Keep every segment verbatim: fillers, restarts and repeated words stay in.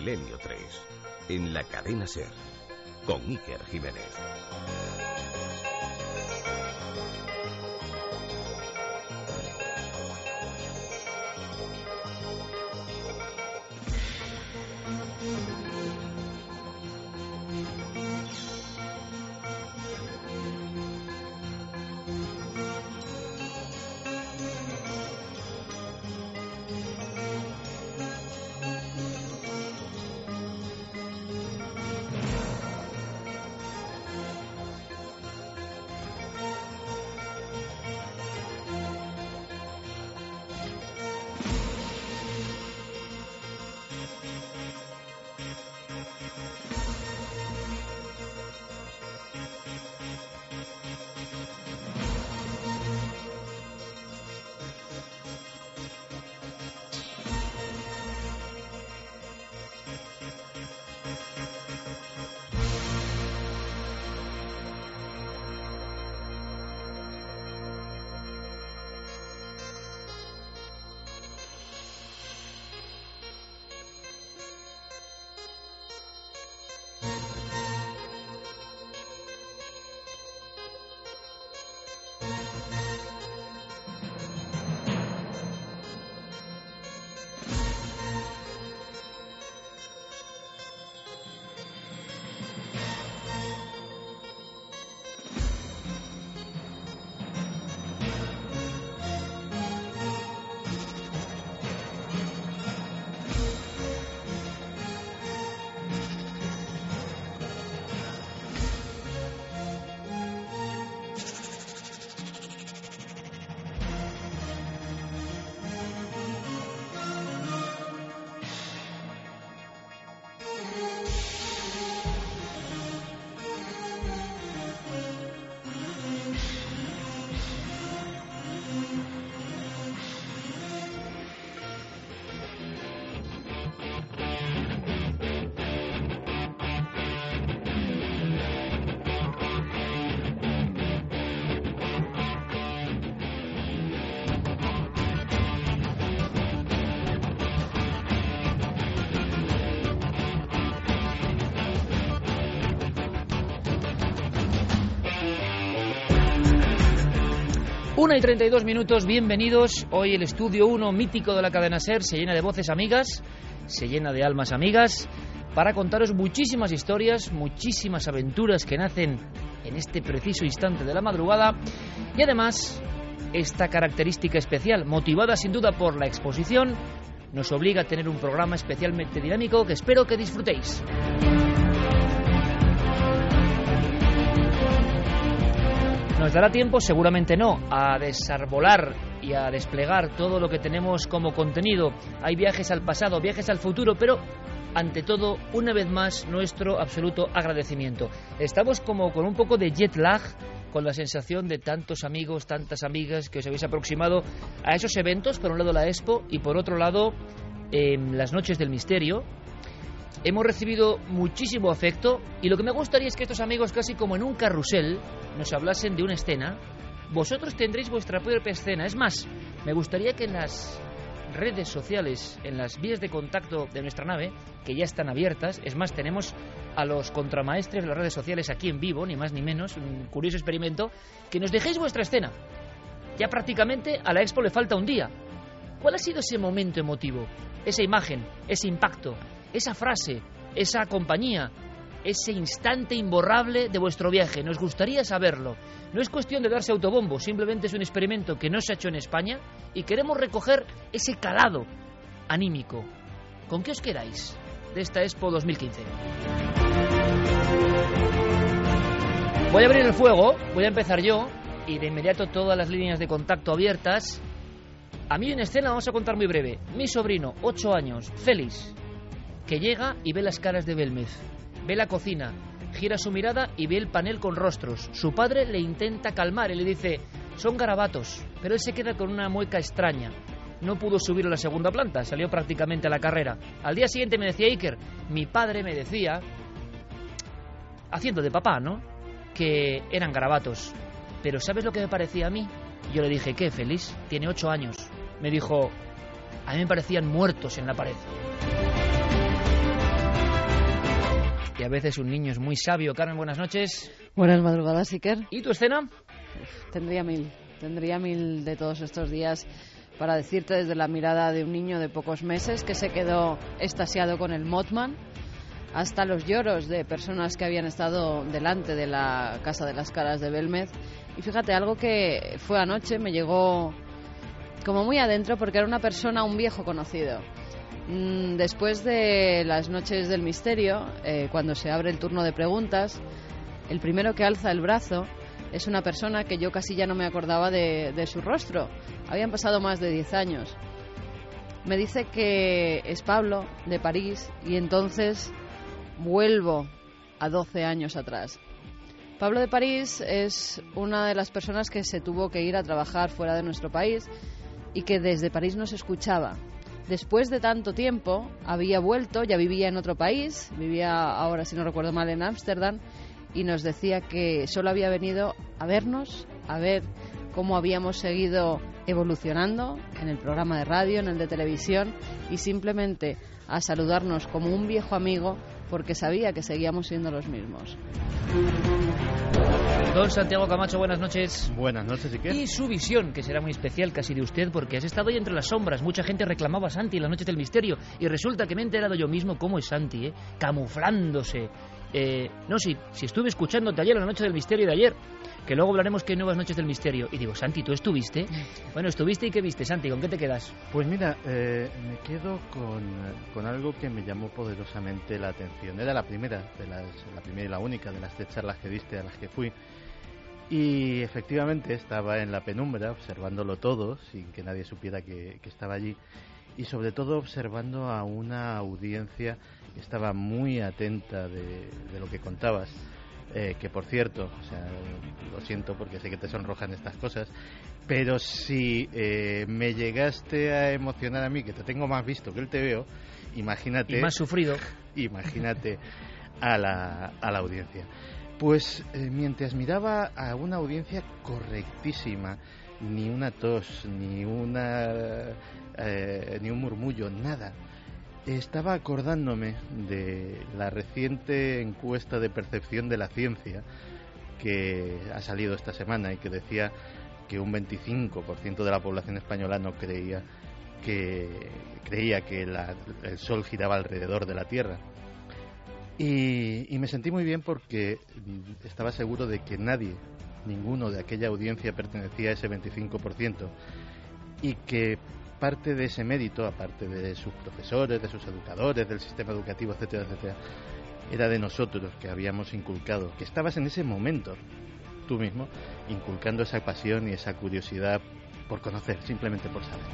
Milenio tres, en la cadena SER, con Iker Jiménez. una y treinta y dos minutos, bienvenidos. Hoy el estudio uno mítico de la cadena SER se llena de voces amigas, se llena de almas amigas, para contaros muchísimas historias, muchísimas aventuras que nacen en este preciso instante de la madrugada. Y además, esta característica especial, motivada sin duda por la exposición, nos obliga a tener un programa especialmente dinámico que espero que disfrutéis. ¿Nos dará tiempo? Seguramente no, a desarbolar y a desplegar todo lo que tenemos como contenido. Hay viajes al pasado, viajes al futuro, pero ante todo, una vez más, nuestro absoluto agradecimiento. Estamos como con un poco de jet lag, con la sensación de tantos amigos, tantas amigas que os habéis aproximado a esos eventos, por un lado la Expo y por otro lado eh, las Noches del Misterio. Hemos recibido muchísimo afecto y lo que me gustaría es que estos amigos, casi como en un carrusel, nos hablasen de una escena. Vosotros tendréis vuestra propia escena. Es más, me gustaría que en las redes sociales, en las vías de contacto de nuestra nave, que ya están abiertas, es más, tenemos a los contramaestres de las redes sociales aquí en vivo, ni más ni menos, un curioso experimento, que nos dejéis vuestra escena. Ya prácticamente a la Expo le falta un día. ¿Cuál ha sido ese momento emotivo? Esa imagen, ese impacto, esa frase, esa compañía, ese instante imborrable de vuestro viaje. Nos gustaría saberlo. No es cuestión de darse autobombo, simplemente es un experimento que no se ha hecho en España y queremos recoger ese calado anímico. ¿Con qué os quedáis de esta Expo dos mil quince? Voy a abrir el fuego, voy a empezar yo y de inmediato todas las líneas de contacto abiertas. A mí en escena vamos a contar muy breve. Mi sobrino, ocho años, Félix, que llega y ve las caras de Belmez, ve la cocina, gira su mirada y ve el panel con rostros. Su padre le intenta calmar y le dice, son garabatos, pero él se queda con una mueca extraña. No pudo subir a la segunda planta, salió prácticamente a la carrera. Al día siguiente me decía Iker, mi padre me decía, haciendo de papá, ¿no?, que eran garabatos. Pero ¿sabes lo que me parecía a mí? Yo le dije, ¿qué, Félix? Tiene ocho años. Me dijo, a mí me parecían muertos en la pared. y a veces un niño es muy sabio. Carmen, buenas noches. Buenas madrugadas, Iker. ¿Y tu escena? Uf, tendría mil, tendría mil de todos estos días para decirte desde la mirada de un niño de pocos meses que se quedó extasiado con el Mothman, hasta los lloros de personas que habían estado delante de la Casa de las Caras de Belmez. Y fíjate, algo que fue anoche me llegó como muy adentro porque era una persona, un viejo conocido. Después de las noches del misterio, eh, cuando se abre el turno de preguntas, el primero que alza el brazo es una persona que yo casi ya no me acordaba de, de su rostro. Habían pasado más de diez años. Me dice que es Pablo, de París, y entonces vuelvo a doce años atrás. Pablo de París es una de las personas que se tuvo que ir a trabajar fuera de nuestro país y que desde París nos escuchaba. Después de tanto tiempo había vuelto, ya vivía en otro país, vivía ahora, si no recuerdo mal, en Ámsterdam, y nos decía que solo había venido a vernos, a ver cómo habíamos seguido evolucionando en el programa de radio, en el de televisión, y simplemente a saludarnos como un viejo amigo porque sabía que seguíamos siendo los mismos. Don Santiago Camacho, buenas noches. Buenas noches, Iker. Y su visión, que será muy especial casi de usted, porque has estado ahí entre las sombras. Mucha gente reclamaba a Santi en las noches del misterio, y resulta que me he enterado yo mismo cómo es Santi, ¿eh? Camuflándose. Eh, no, si, si estuve escuchándote ayer en la noche del misterio de ayer, que luego hablaremos que hay nuevas noches del misterio. Y digo, Santi, ¿tú estuviste? Bueno, ¿estuviste y qué viste, Santi? ¿Con qué te quedas? Pues mira, eh, me quedo con, con algo que me llamó poderosamente la atención. Era la primera, de las, la primera y la única de las tres charlas que diste a las que fui. Y efectivamente estaba en la penumbra, observándolo todo, sin que nadie supiera que, que estaba allí. Y sobre todo observando a una audiencia que estaba muy atenta de, de lo que contabas. Eh, que por cierto, o sea, lo siento porque sé que te sonrojan estas cosas, pero si eh, me llegaste a emocionar a mí, que te tengo más visto que el te veo, imagínate... Y más sufrido. Imagínate a la, a la audiencia. Pues eh, mientras miraba a una audiencia correctísima, ni una tos, ni una eh, ni un murmullo, nada. Estaba acordándome de la reciente encuesta de percepción de la ciencia que ha salido esta semana y que decía que un veinticinco por ciento de la población española no creía que creía que la, el Sol giraba alrededor de la Tierra. Y, y me sentí muy bien porque estaba seguro de que nadie, ninguno de aquella audiencia pertenecía a ese veinticinco por ciento y que parte de ese mérito, aparte de sus profesores, de sus educadores, del sistema educativo, etcétera, etcétera, era de nosotros que habíamos inculcado, que estabas en ese momento, tú mismo, inculcando esa pasión y esa curiosidad por conocer, simplemente por saber.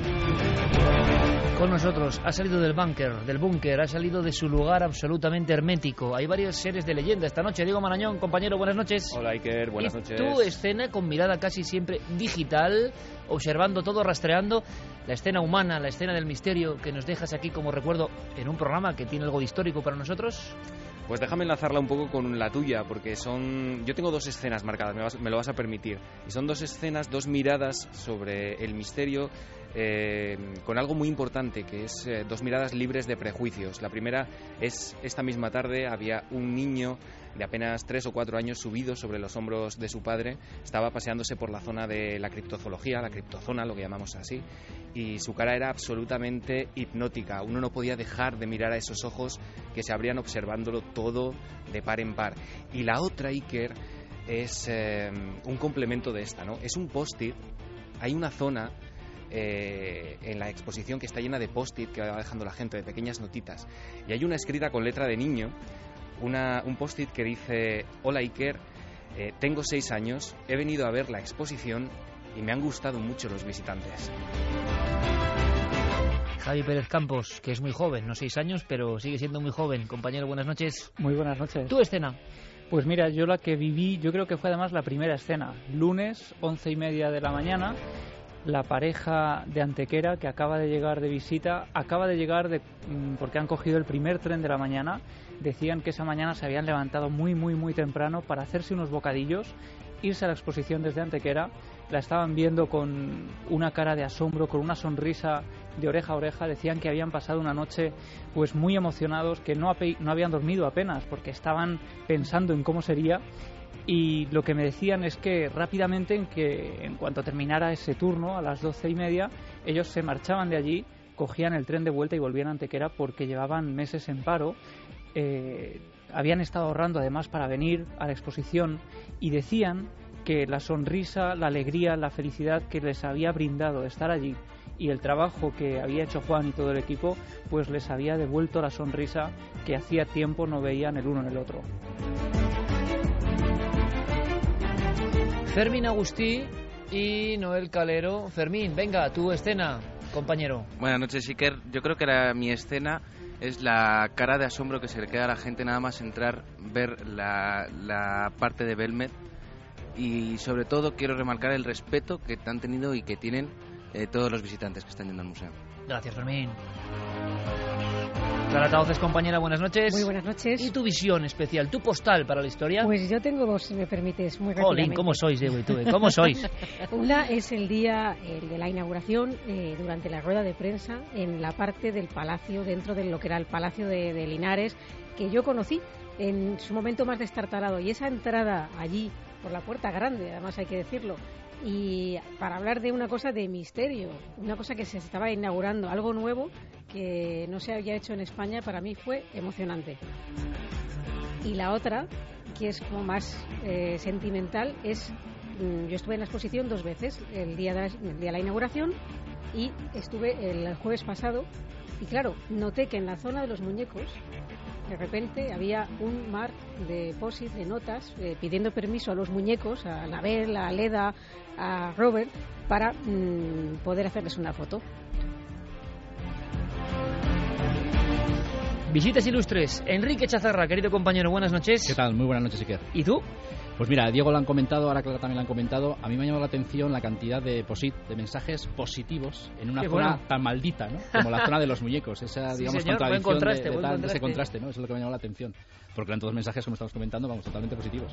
Con nosotros, ha salido del búnker, del búnker, ha salido de su lugar absolutamente hermético. Hay varios seres de leyenda esta noche. Diego Marañón, compañero, buenas noches. Hola, Iker, buenas y noches. Tu escena con mirada casi siempre digital, observando todo, rastreando la escena humana, la escena del misterio que nos dejas aquí como recuerdo en un programa que tiene algo de histórico para nosotros. Pues déjame enlazarla un poco con la tuya, porque son... Yo tengo dos escenas marcadas, me, vas, me lo vas a permitir. Y son dos escenas, dos miradas sobre el misterio, eh, con algo muy importante, que es eh, dos miradas libres de prejuicios. La primera es, esta misma tarde había un niño de apenas tres o cuatro años subido sobre los hombros de su padre, estaba paseándose por la zona de la criptozoología, la criptozona, lo que llamamos así, y su cara era absolutamente hipnótica. Uno no podía dejar de mirar a esos ojos que se abrían observándolo todo de par en par. Y la otra, Iker, es eh, un complemento de esta, ¿no? Es un post-it, hay una zona eh, en la exposición que está llena de post-it que va dejando la gente, de pequeñas notitas, y hay una escrita con letra de niño, una, un post-it que dice: hola Iker, eh, tengo seis años, he venido a ver la exposición y me han gustado mucho los visitantes. Javi Pérez Campos, que es muy joven, no seis años, pero sigue siendo muy joven. Compañero, buenas noches. Muy buenas noches. ¿Tu escena? Pues mira, yo la que viví, yo creo que fue además la primera escena. Lunes, once y media de la mañana, la pareja de Antequera, que acaba de llegar de visita, acaba de llegar de, porque han cogido el primer tren de la mañana. Decían que esa mañana se habían levantado muy, muy, muy temprano para hacerse unos bocadillos, irse a la exposición desde Antequera la estaban viendo con una cara de asombro, con una sonrisa de oreja a oreja. Decían que habían pasado una noche pues muy emocionados, que no, no habían dormido apenas porque estaban pensando en cómo sería. Y lo que me decían es que rápidamente, en que en cuanto terminara ese turno, a las doce y media, ellos se marchaban de allí, cogían el tren de vuelta y volvían a Antequera porque llevaban meses en paro. Eh, habían estado ahorrando además para venir a la exposición y decían que la sonrisa, la alegría, la felicidad que les había brindado estar allí y el trabajo que había hecho Juan y todo el equipo, pues les había devuelto la sonrisa que hacía tiempo no veían el uno en el otro. Fermín Agustí y Noel Calero. Fermín, venga, tu escena, compañero. Buenas noches, Iker. Yo creo que la, mi escena es la cara de asombro que se le queda a la gente nada más entrar, ver la, la parte de Belmed, y sobre todo quiero remarcar el respeto que han tenido y que tienen eh, todos los visitantes que están yendo al museo. Gracias, Fermín. Clara Tauces, compañera, buenas noches. Muy buenas noches. ¿Y tu visión especial, tu postal para la historia? Pues yo tengo dos, si me permites, muy rápidamente. Jolín, ¿cómo sois, Diego y tú? ¿Cómo sois? Una es el día el de la inauguración, eh, durante la rueda de prensa, en la parte del palacio, dentro de lo que era el Palacio de, de Linares, que yo conocí en su momento más destartalado. Y esa entrada allí, por la puerta grande, además hay que decirlo, y para hablar de una cosa de misterio, una cosa que se estaba inaugurando, algo nuevo que no se había hecho en España, para mí fue emocionante. Y la otra, que es como más eh, sentimental, es mmm, yo estuve en la exposición dos veces, el día de la, el día de la inauguración y estuve el jueves pasado, y claro, noté que en la zona de los muñecos de repente había un mar de post-it, de notas, eh, pidiendo permiso a los muñecos, a Anabel, a Leda, a Robert, para mmm, poder hacerles una foto. Visitas ilustres. Enrique Chazarra, querido compañero, buenas noches. ¿Qué tal? Muy buenas noches, Iker. ¿Y tú? Pues mira, Diego lo han comentado, ahora Clara también lo han comentado. A mí me ha llamado la atención la cantidad de posit, de mensajes positivos en una Qué zona bueno. tan maldita, ¿no? Como la zona de los muñecos. Esa, Sí, digamos, señor, buen contradicción contraste, de, de, buen tal- de contraste. ese contraste, ¿no? Eso es lo que me ha llamado la atención. Porque eran todos mensajes, como estamos comentando, vamos, totalmente positivos.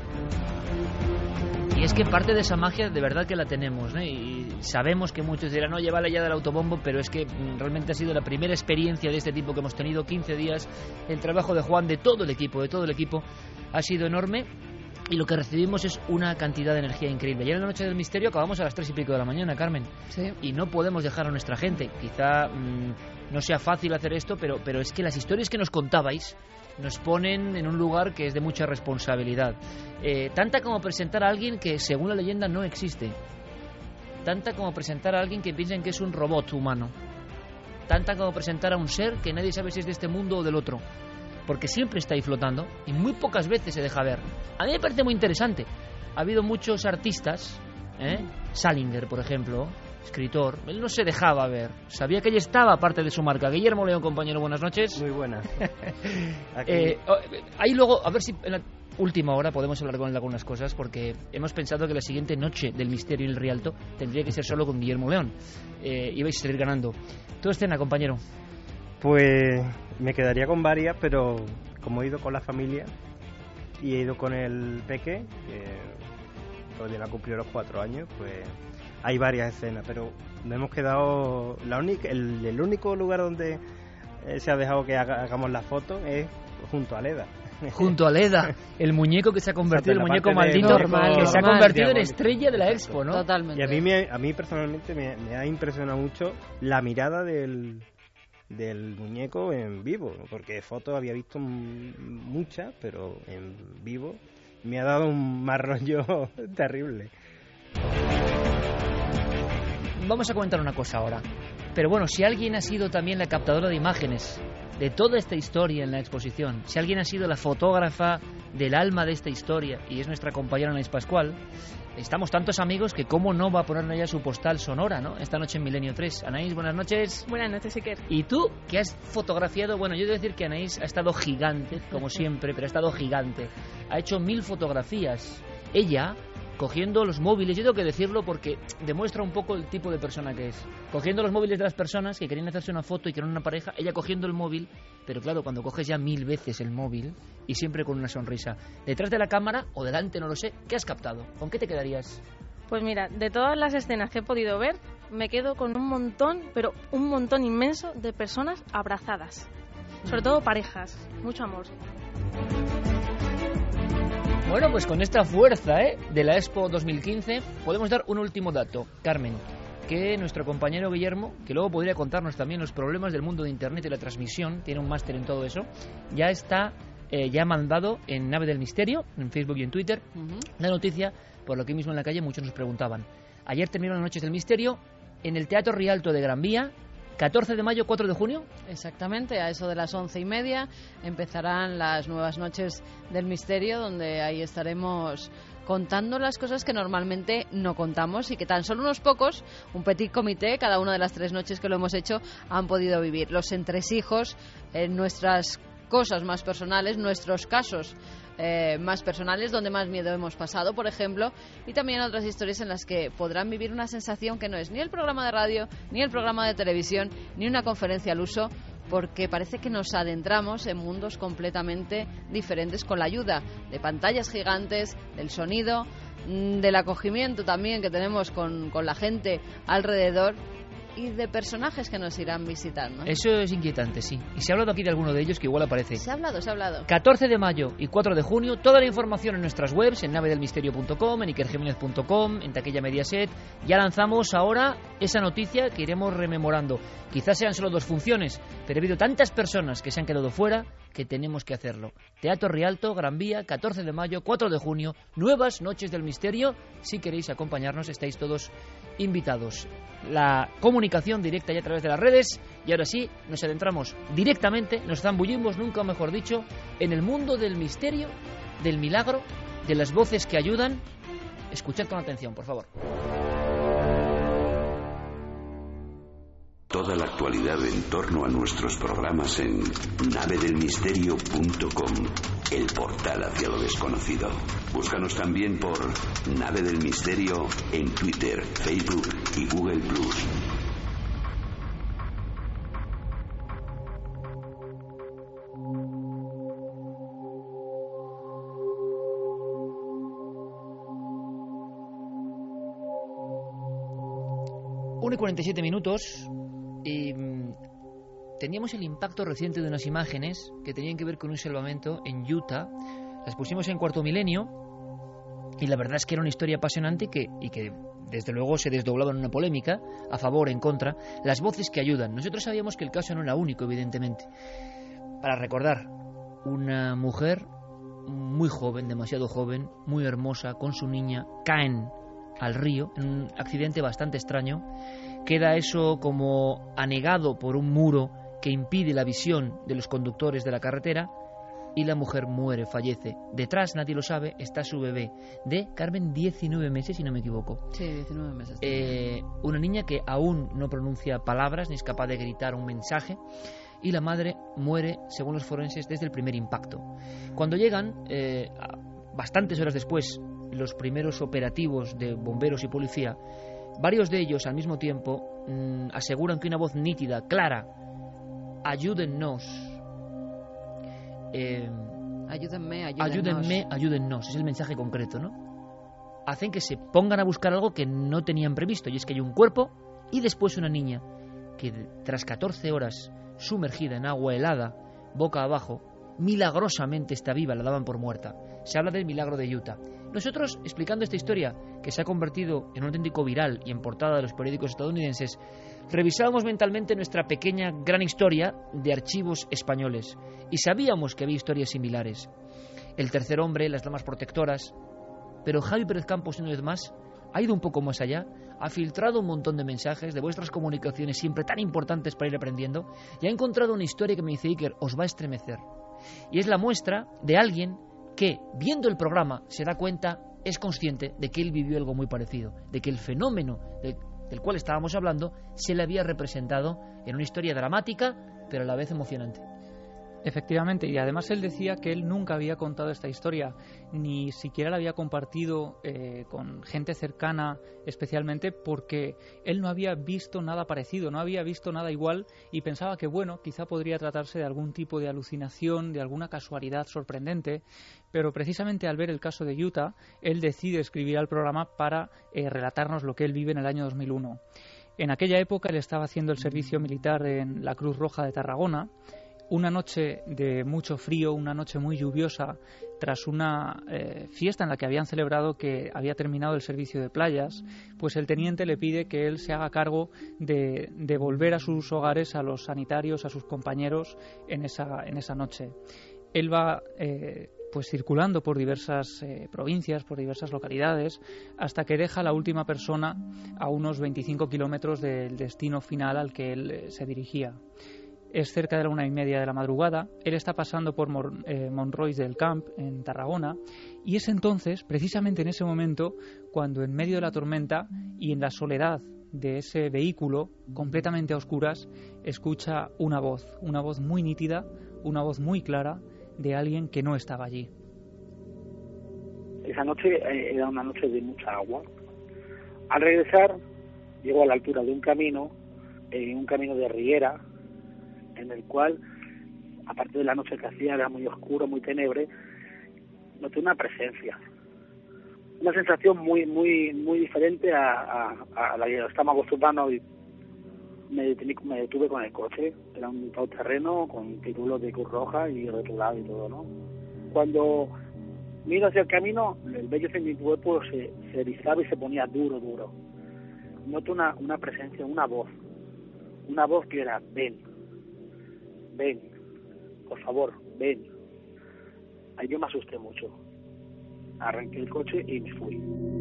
Y es que parte de esa magia de verdad que la tenemos, ¿no? Y sabemos que muchos dirán, no, llévala ya del autobombo, pero es que mm, realmente ha sido la primera experiencia de este tipo que hemos tenido, quince días. El trabajo de Juan, de todo el equipo, de todo el equipo, ha sido enorme. Y lo que recibimos es una cantidad de energía increíble. Ayer en la noche del misterio acabamos a las tres y pico de la mañana, Carmen. Sí. Y no podemos dejar a nuestra gente. Quizá mmm, no sea fácil hacer esto, pero, pero es que las historias que nos contabais nos ponen en un lugar que es de mucha responsabilidad. Eh, tanta como presentar a alguien que, según la leyenda, no existe. Tanta como presentar a alguien que piensan que es un robot humano. Tanta como presentar a un ser que nadie sabe si es de este mundo o del otro. Porque siempre está ahí flotando y muy pocas veces se deja ver. A mí me parece muy interesante. Ha habido muchos artistas, ¿eh? Salinger, por ejemplo, escritor, él no se dejaba ver. Sabía que ella estaba parte de su marca. Guillermo León, compañero, buenas noches. Muy buenas. Aquí... Eh, oh, ahí luego, a ver si en la última hora podemos hablar con él de algunas cosas, porque hemos pensado que la siguiente noche del Misterio y el Rialto tendría que ser solo con Guillermo León. Eh, ibais a salir ganando. Tu escena, compañero. Pues me quedaría con varias, pero como he ido con la familia y he ido con el peque, que todavía no ha cumplido los cuatro años, pues hay varias escenas, pero nos hemos quedado... La única, el, el único lugar donde eh, se ha dejado que haga, hagamos la foto es junto a Leda. Junto a Leda, el muñeco que se ha convertido, O sea, el muñeco parte de- maldito, Normal, que se ha normal. convertido en Diabólico. estrella de la Expo, ¿no? Totalmente. Y a mí, me, a mí personalmente me, me ha impresionado mucho la mirada del, del muñeco en vivo, porque fotos había visto m- muchas, pero en vivo me ha dado un mal rollo terrible. Vamos a comentar una cosa ahora. Pero bueno, si alguien ha sido también la captadora de imágenes de toda esta historia en la exposición, si alguien ha sido la fotógrafa del alma de esta historia, y es nuestra compañera Anaís Pascual, estamos tantos amigos que cómo no va a ponerle ya su postal sonora, ¿no? Esta noche en Milenio tres. Anaís, buenas noches. Buenas noches, Iker. Y tú, que has fotografiado, bueno, yo debo decir que Anaís ha estado gigante, como siempre, pero ha estado gigante. Ha hecho mil fotografías. Ella, cogiendo los móviles, yo tengo que decirlo porque demuestra un poco el tipo de persona que es. Cogiendo los móviles de las personas que querían hacerse una foto y que eran una pareja, ella cogiendo el móvil, pero claro, cuando coges ya mil veces el móvil y siempre con una sonrisa. Detrás de la cámara o delante, no lo sé, ¿qué has captado? ¿Con qué te quedarías? Pues mira, de todas las escenas que he podido ver, me quedo con un montón, pero un montón inmenso de personas abrazadas. Sobre todo parejas. Mucho amor. Bueno, pues con esta fuerza ¿eh? de la Expo dos mil quince podemos dar un último dato, Carmen, que nuestro compañero Guillermo, que luego podría contarnos también los problemas del mundo de Internet y la transmisión, tiene un máster en todo eso, ya está, eh, ya ha mandado en Nave del Misterio, en Facebook y en Twitter, uh-huh. la noticia, por lo que mismo en la calle muchos nos preguntaban. Ayer terminaron las Noches del Misterio en el Teatro Rialto de Gran Vía, catorce de mayo, cuatro de junio. Exactamente, a eso de las once y media empezarán las nuevas Noches del Misterio, donde ahí estaremos contando las cosas que normalmente no contamos y que tan solo unos pocos, un petit comité, cada una de las tres noches que lo hemos hecho, han podido vivir. Los entresijos, eh, nuestras cosas más personales, nuestros casos eh, más personales, donde más miedo hemos pasado, por ejemplo, y también otras historias en las que podrán vivir una sensación que no es ni el programa de radio, ni el programa de televisión, ni una conferencia al uso, porque parece que nos adentramos en mundos completamente diferentes con la ayuda de pantallas gigantes, del sonido, del acogimiento también que tenemos con, con la gente alrededor y de personajes que nos irán visitando. Eso es inquietante, sí. Y se ha hablado aquí de alguno de ellos que igual aparece. Se ha hablado, se ha hablado. catorce de mayo y cuatro de junio, toda la información en nuestras webs, en nave del misterio punto com, en iker jiménez punto com, en Taquilla Mediaset. Ya lanzamos ahora esa noticia que iremos rememorando. Quizás sean solo dos funciones, pero ha habido tantas personas que se han quedado fuera que tenemos que hacerlo. Teatro Rialto, Gran Vía, catorce de mayo, cuatro de junio, nuevas Noches del Misterio. Si queréis acompañarnos, estáis todos invitados. La comunicación directa ya a través de las redes. Y ahora sí, nos adentramos directamente, nos zambullimos, nunca mejor dicho, en el mundo del misterio, del milagro, de las voces que ayudan. Escuchad con atención, por favor. Toda la actualidad en torno a nuestros programas en nave del misterio punto com, el portal hacia lo desconocido. Búscanos también por Nave del Misterio en Twitter, Facebook y Google plus. uno y cuarenta y siete minutos. Y teníamos el impacto reciente de unas imágenes que tenían que ver con un salvamento en Utah. Las pusimos en Cuarto Milenio y la verdad es que era una historia apasionante y que, y que desde luego se desdoblaba en una polémica a favor, en contra. Las voces que ayudan. Nosotros sabíamos que el caso no era único, evidentemente. Para recordar, una mujer muy joven, demasiado joven, muy hermosa, con su niña, caen al río en un accidente bastante extraño. Queda eso como anegado por un muro que impide la visión de los conductores de la carretera y la mujer muere, fallece. Detrás, nadie lo sabe, está su bebé de, Carmen, diecinueve meses, si no me equivoco. Sí, diecinueve meses. Eh, una niña que aún no pronuncia palabras ni es capaz de gritar un mensaje y la madre muere, según los forenses, desde el primer impacto. Cuando llegan, eh, bastantes horas después, los primeros operativos de bomberos y policía, varios de ellos al mismo tiempo mmm, aseguran que una voz nítida, clara, ayúdennos, eh, ayúdenme, ayúdennos. ayúdenme, ayúdennos, es el mensaje concreto, ¿no? Hacen que se pongan a buscar algo que no tenían previsto, y es que hay un cuerpo y después una niña que tras catorce horas sumergida en agua helada, boca abajo, milagrosamente está viva, la daban por muerta. Se habla del milagro de Utah. Nosotros, explicando esta historia, que se ha convertido en un auténtico viral y en portada de los periódicos estadounidenses, revisábamos mentalmente nuestra pequeña gran historia de archivos españoles y sabíamos que había historias similares. El tercer hombre, las damas protectoras, pero Javi Pérez Campos, una vez más, ha ido un poco más allá, ha filtrado un montón de mensajes de vuestras comunicaciones siempre tan importantes para ir aprendiendo y ha encontrado una historia que me dice, Iker, os va a estremecer. Y es la muestra de alguien que, viendo el programa, se da cuenta, es consciente de que él vivió algo muy parecido, de que el fenómeno de, del cual estábamos hablando se le había representado en una historia dramática, pero a la vez emocionante. Efectivamente, y además él decía que él nunca había contado esta historia, ni siquiera la había compartido eh, con gente cercana, especialmente porque él no había visto nada parecido, no había visto nada igual y pensaba que, bueno, quizá podría tratarse de algún tipo de alucinación, de alguna casualidad sorprendente, pero precisamente al ver el caso de Utah, él decide escribir al programa para eh, relatarnos lo que él vive en el año dos mil uno. En aquella época él estaba haciendo el servicio militar en la Cruz Roja de Tarragona. Una noche de mucho frío, una noche muy lluviosa, tras una eh, fiesta en la que habían celebrado que había terminado el servicio de playas, pues el teniente le pide que él se haga cargo de, de volver a sus hogares, a los sanitarios, a sus compañeros en esa, en esa noche. Él va eh, pues circulando por diversas eh, provincias, por diversas localidades, hasta que deja a la última persona a unos veinticinco kilómetros del destino final al que él eh, se dirigía. Es cerca de la una y media de la madrugada, él está pasando por Mon, eh, Monroy del Camp, en Tarragona, y es entonces, precisamente en ese momento, cuando en medio de la tormenta y en la soledad de ese vehículo, completamente a oscuras, escucha una voz, una voz muy nítida, una voz muy clara, de alguien que no estaba allí. Esa noche eh, era una noche de mucha agua. Al regresar, llegó a la altura de un camino, eh, un camino de riera, en el cual, aparte de la noche que hacía, era muy oscuro, muy tenebre, noté una presencia, una sensación muy muy muy diferente a, a, a la que estamos acostumbrados. Y me, detuve, me detuve con el coche, era un todoterreno con títulos de Cruz Roja y rotulado y todo, ¿no? Cuando miro hacia el camino, el vello de mi cuerpo se, se erizaba y se ponía duro, duro. Noto una, una presencia, una voz, una voz que era, ven, ven, por favor, ven. Ahí yo me asusté mucho. Arranqué el coche y me fui.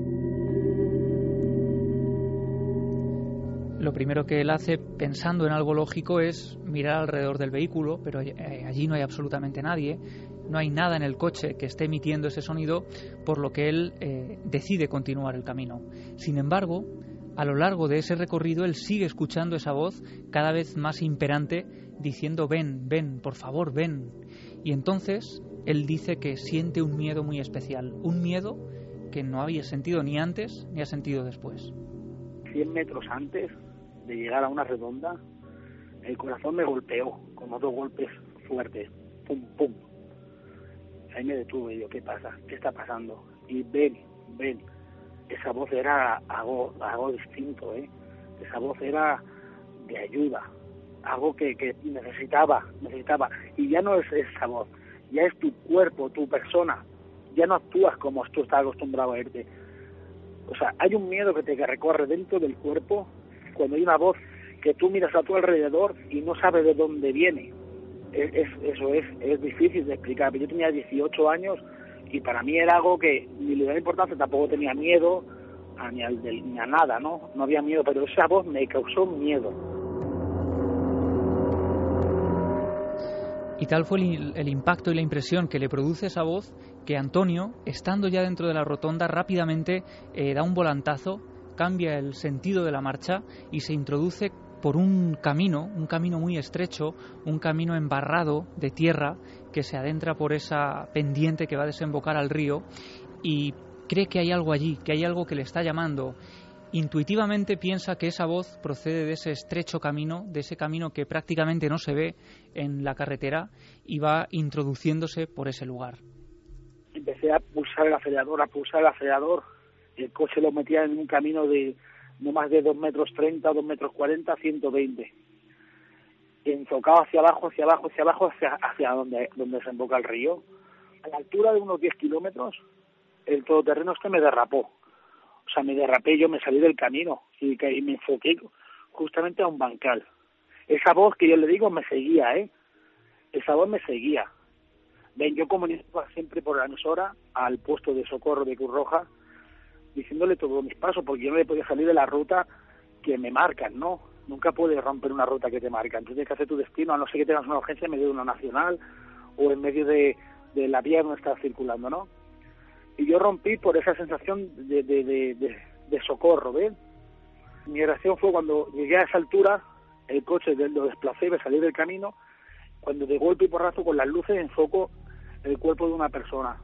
Lo primero que él hace, pensando en algo lógico, es mirar alrededor del vehículo, pero eh, allí no hay absolutamente nadie, no hay nada en el coche que esté emitiendo ese sonido, por lo que él eh, decide continuar el camino. Sin embargo, a lo largo de ese recorrido, él sigue escuchando esa voz cada vez más imperante, diciendo ven, ven, por favor, ven. Y entonces él dice que siente un miedo muy especial, un miedo que no había sentido ni antes ni ha sentido después. Cien metros antes de llegar a una redonda, el corazón me golpeó, como dos golpes fuertes, pum, pum. Ahí me detuve y digo, ¿qué pasa? ¿Qué está pasando? Y ven, ven. Esa voz era algo, algo distinto, ¿eh? Esa voz era de ayuda, algo que, que necesitaba, necesitaba. Y ya no es esa voz, ya es tu cuerpo, tu persona. Ya no actúas como tú estás acostumbrado a irte. O sea, hay un miedo que te recorre dentro del cuerpo cuando hay una voz que tú miras a tu alrededor y no sabes de dónde viene. Es, es, eso es, es difícil de explicar. Yo tenía dieciocho años y para mí era algo que ni le daba importancia, tampoco tenía miedo a, ni, al, ni a nada, ¿no? No había miedo, pero esa voz me causó miedo. Y tal fue el, el impacto y la impresión que le produce esa voz que Antonio, estando ya dentro de la rotonda, rápidamente eh, da un volantazo, cambia el sentido de la marcha y se introduce por un camino, un camino muy estrecho, un camino embarrado de tierra que se adentra por esa pendiente que va a desembocar al río y cree que hay algo allí, que hay algo que le está llamando. Intuitivamente piensa que esa voz procede de ese estrecho camino, de ese camino que prácticamente no se ve en la carretera y va introduciéndose por ese lugar. Empecé a pulsar el acelerador, a pulsar el acelerador. El coche lo metía en un camino de no más de dos metros treinta, dos metros cuarenta, ciento veinte. Enfocado hacia abajo, hacia abajo, hacia abajo, hacia, hacia donde, donde desemboca el río. A la altura de unos diez kilómetros, el todoterreno este me derrapó. O sea, me derrapé, yo me salí del camino y, y me enfoqué justamente a un bancal. Esa voz que yo le digo me seguía, ¿eh? Esa voz me seguía. Ven, yo comunicaba siempre por la emisora al puesto de socorro de Cruz Roja, diciéndole todos mis pasos, porque yo no le podía salir de la ruta que me marcan, ¿no? Nunca puedes romper una ruta que te marca. Entonces tienes que hacer tu destino, a no ser que tengas una urgencia en medio de una nacional o en medio de, de la vía donde estás circulando, ¿no? Y yo rompí por esa sensación de, de, de, de, de socorro, ¿ves? Mi reacción fue cuando llegué a esa altura, el coche lo desplacé, me salí del camino cuando de golpe y porrazo con las luces enfoco el cuerpo de una persona.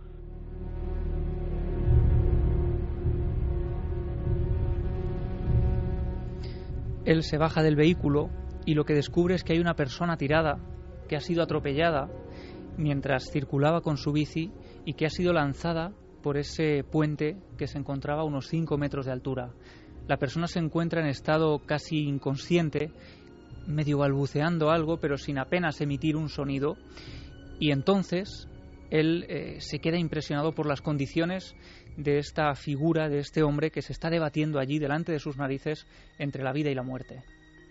Él se baja del vehículo y lo que descubre es que hay una persona tirada, que ha sido atropellada mientras circulaba con su bici y que ha sido lanzada por ese puente que se encontraba a unos cinco metros de altura. La persona se encuentra en estado casi inconsciente, medio balbuceando algo, pero sin apenas emitir un sonido, y entonces él eh, se queda impresionado por las condiciones de esta figura, de este hombre que se está debatiendo allí delante de sus narices entre la vida y la muerte.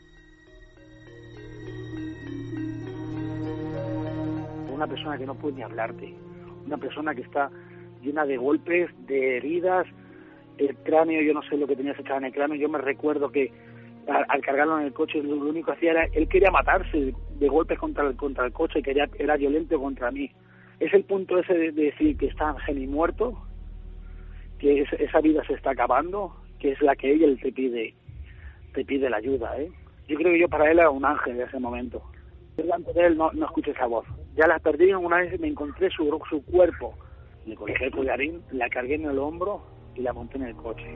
Una persona que no puede ni hablarte, una persona que está llena de golpes, de heridas, el cráneo, yo no sé lo que tenía echado en el cráneo, yo me recuerdo que al, al cargarlo en el coche lo, lo único que hacía era, él quería matarse de golpes contra el, contra el coche, quería, era violento contra mí. Es el punto ese de, de decir que está semi muerto, que es, esa vida se está acabando, que es la que ella él te pide, te pide la ayuda, ¿eh? Yo creo que yo para él era un ángel en ese momento. Delante de él no, no escuché esa voz. Ya la perdí, una vez me encontré su, su cuerpo. Le coloqué el collarín, la cargué en el hombro y la monté en el coche.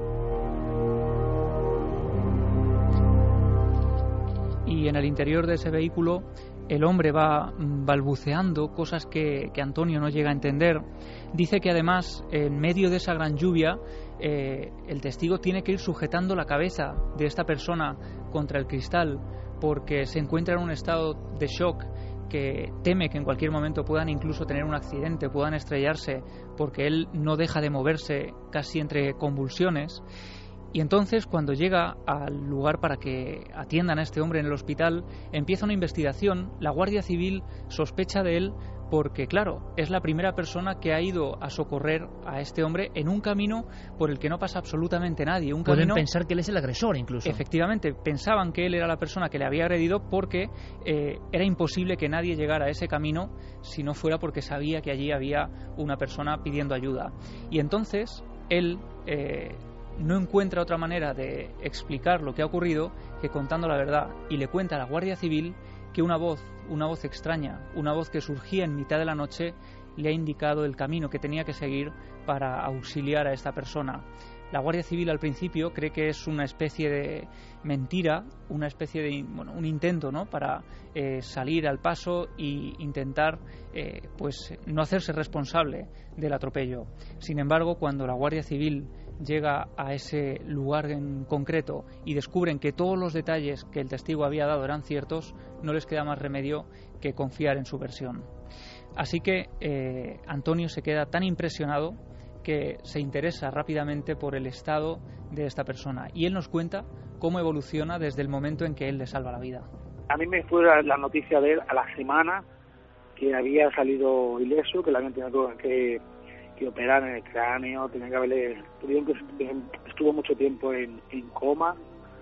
Y en el interior de ese vehículo el hombre va balbuceando cosas que, que Antonio no llega a entender. Dice que además, en medio de esa gran lluvia, eh, el testigo tiene que ir sujetando la cabeza de esta persona contra el cristal porque se encuentra en un estado de shock, que teme que en cualquier momento puedan incluso tener un accidente, puedan estrellarse, porque él no deja de moverse casi entre convulsiones. Y entonces, cuando llega al lugar para que atiendan a este hombre en el hospital, empieza una investigación. La Guardia Civil sospecha de él porque, claro, es la primera persona que ha ido a socorrer a este hombre en un camino por el que no pasa absolutamente nadie. Un Pueden camino... pensar que él es el agresor, incluso. Efectivamente, pensaban que él era la persona que le había agredido porque eh, era imposible que nadie llegara a ese camino si no fuera porque sabía que allí había una persona pidiendo ayuda. Y entonces, él... Eh, no encuentra otra manera de explicar lo que ha ocurrido que contando la verdad, y le cuenta a la Guardia Civil que una voz, una voz extraña, una voz que surgía en mitad de la noche, le ha indicado el camino que tenía que seguir para auxiliar a esta persona. La Guardia Civil al principio cree que es una especie de mentira, una especie de bueno, un intento, ¿no?, para eh, salir al paso e intentar eh, pues no hacerse responsable del atropello. Sin embargo, cuando la Guardia Civil llega a ese lugar en concreto y descubren que todos los detalles que el testigo había dado eran ciertos, no les queda más remedio que confiar en su versión. Así que eh, Antonio se queda tan impresionado que se interesa rápidamente por el estado de esta persona, y él nos cuenta cómo evoluciona desde el momento en que él le salva la vida. A mí me fue la, la noticia de él a la semana que había salido ileso, que le habían tenido que que operar en el cráneo, tenía que haberle, tuvieron que estuvo mucho tiempo en, en coma,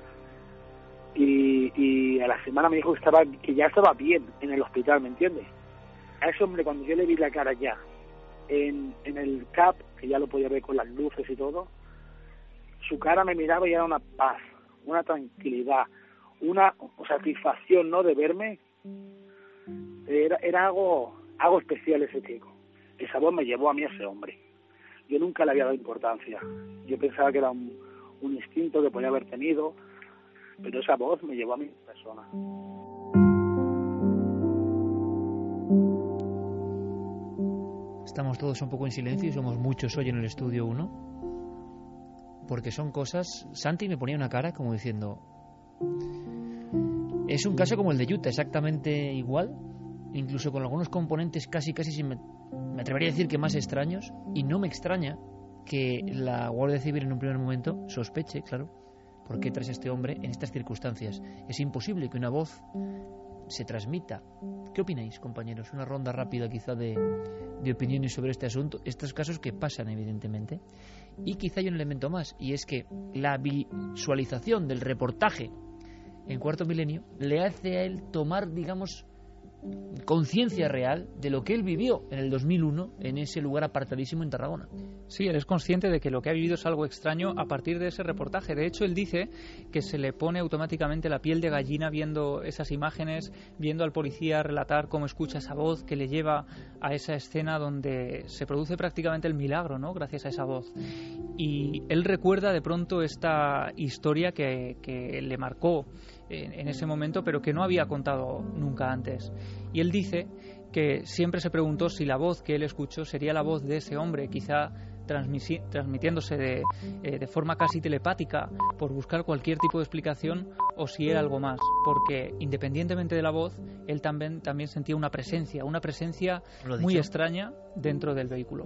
y, y a la semana me dijo que estaba que ya estaba bien en el hospital, ¿me entiendes? A ese hombre, cuando yo le vi la cara ya en, en el C A P, que ya lo podía ver con las luces y todo, su cara me miraba y era una paz, una tranquilidad, una satisfacción, ¿no?, de verme. Era, era algo algo especial ese chico. Esa voz me llevó a mí a ese hombre. Yo nunca le había dado importancia. Yo pensaba que era un, un instinto que podía haber tenido, pero esa voz me llevó a mi persona. Estamos todos un poco en silencio y somos muchos hoy en el estudio uno, porque son cosas... Santi me ponía una cara como diciendo... Es un caso como el de Utah, exactamente igual, incluso con algunos componentes casi, casi sin... Me, me atrevería a decir que más extraños, y no me extraña que la Guardia Civil en un primer momento sospeche, claro, ¿por qué traes a este hombre en estas circunstancias? Es imposible que una voz se transmita. ¿Qué opináis, compañeros? Una ronda rápida quizá de, de opiniones sobre este asunto, estos casos que pasan evidentemente. Y quizá hay un elemento más, y es que la visualización del reportaje en Cuarto Milenio le hace a él tomar, digamos, conciencia real de lo que él vivió en el dos mil uno en ese lugar apartadísimo en Tarragona. Sí, él es consciente de que lo que ha vivido es algo extraño a partir de ese reportaje. De hecho, él dice que se le pone automáticamente la piel de gallina viendo esas imágenes, viendo al policía relatar cómo escucha esa voz que le lleva a esa escena donde se produce prácticamente el milagro, ¿no?, gracias a esa voz. Y él recuerda de pronto esta historia que, que le marcó en, en ese momento, pero que no había contado nunca antes. Y él dice que siempre se preguntó si la voz que él escuchó sería la voz de ese hombre, quizá transmisi- transmitiéndose de, eh, de forma casi telepática por buscar cualquier tipo de explicación, o si era algo más, porque independientemente de la voz, él también, también sentía una presencia, una presencia muy extraña dentro del vehículo.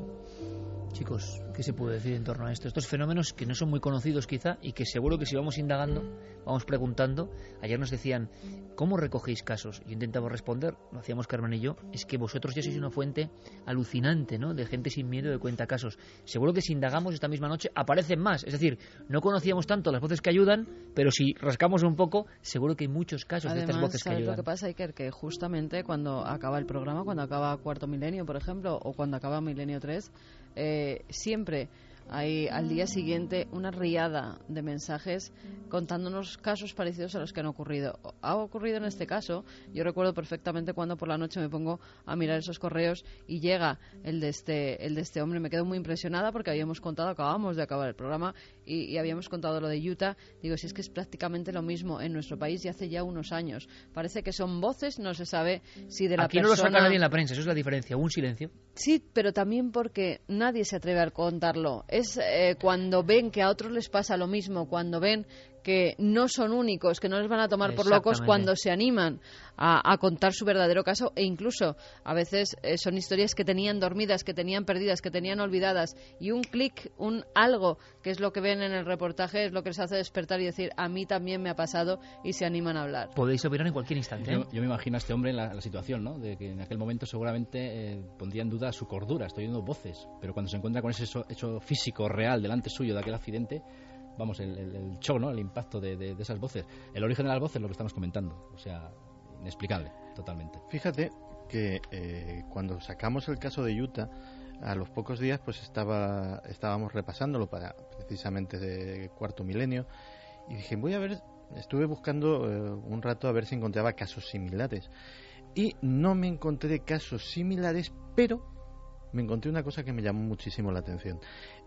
Chicos, ¿qué se puede decir en torno a esto? Estos fenómenos que no son muy conocidos quizá y que seguro que si vamos indagando, vamos preguntando. Ayer nos decían, ¿cómo recogéis casos? Yo intentaba responder, lo hacíamos Carmen y yo, es que vosotros ya sois una fuente alucinante, ¿no?, de gente sin miedo que cuenta casos. Seguro que si indagamos esta misma noche aparecen más. Es decir, no conocíamos tanto las voces que ayudan, pero si rascamos un poco, seguro que hay muchos casos. Además, de estas voces que ayudan. Lo que pasa, Iker, que justamente cuando acaba el programa, cuando acaba Cuarto Milenio, por ejemplo, o cuando acaba Milenio tres, eh, siempre hay al día siguiente una riada de mensajes contándonos casos parecidos a los que han ocurrido. Ha ocurrido en este caso, yo recuerdo perfectamente cuando por la noche me pongo a mirar esos correos y llega el de este, el de este hombre. Me quedo muy impresionada porque habíamos contado, acabamos de acabar el programa y, y habíamos contado lo de Utah. Digo, si es que es prácticamente lo mismo en nuestro país y hace ya unos años. Parece que son voces, no se sabe si de la Aquí persona... no lo saca nadie en la prensa, eso es la diferencia, un silencio. Sí, pero también porque nadie se atreve a contarlo. Es eh, cuando ven que a otros les pasa lo mismo, cuando ven que no son únicos, que no les van a tomar por locos, cuando se animan a, a contar su verdadero caso, e incluso a veces eh, son historias que tenían dormidas, que tenían perdidas, que tenían olvidadas, y un clic, un algo, que es lo que ven en el reportaje, es lo que les hace despertar y decir, a mí también me ha pasado, y se animan a hablar. Podéis opinar en cualquier instante. ¿eh? Yo, yo me imagino a este hombre en la, la situación, ¿no?, de que en aquel momento seguramente eh, pondría en duda su cordura. Estoy oyendo voces, pero cuando se encuentra con ese hecho, hecho físico real delante suyo de aquel accidente, vamos, el, el, el shock, ¿no?, el impacto de, de, de esas voces. El origen de las voces es lo que estamos comentando, o sea, inexplicable, totalmente. Fíjate que eh, cuando sacamos el caso de Utah, a los pocos días pues estaba estábamos repasándolo para precisamente de Cuarto Milenio, y dije, voy a ver, estuve buscando eh, un rato a ver si encontraba casos similares, y no me encontré casos similares, pero me encontré una cosa que me llamó muchísimo la atención.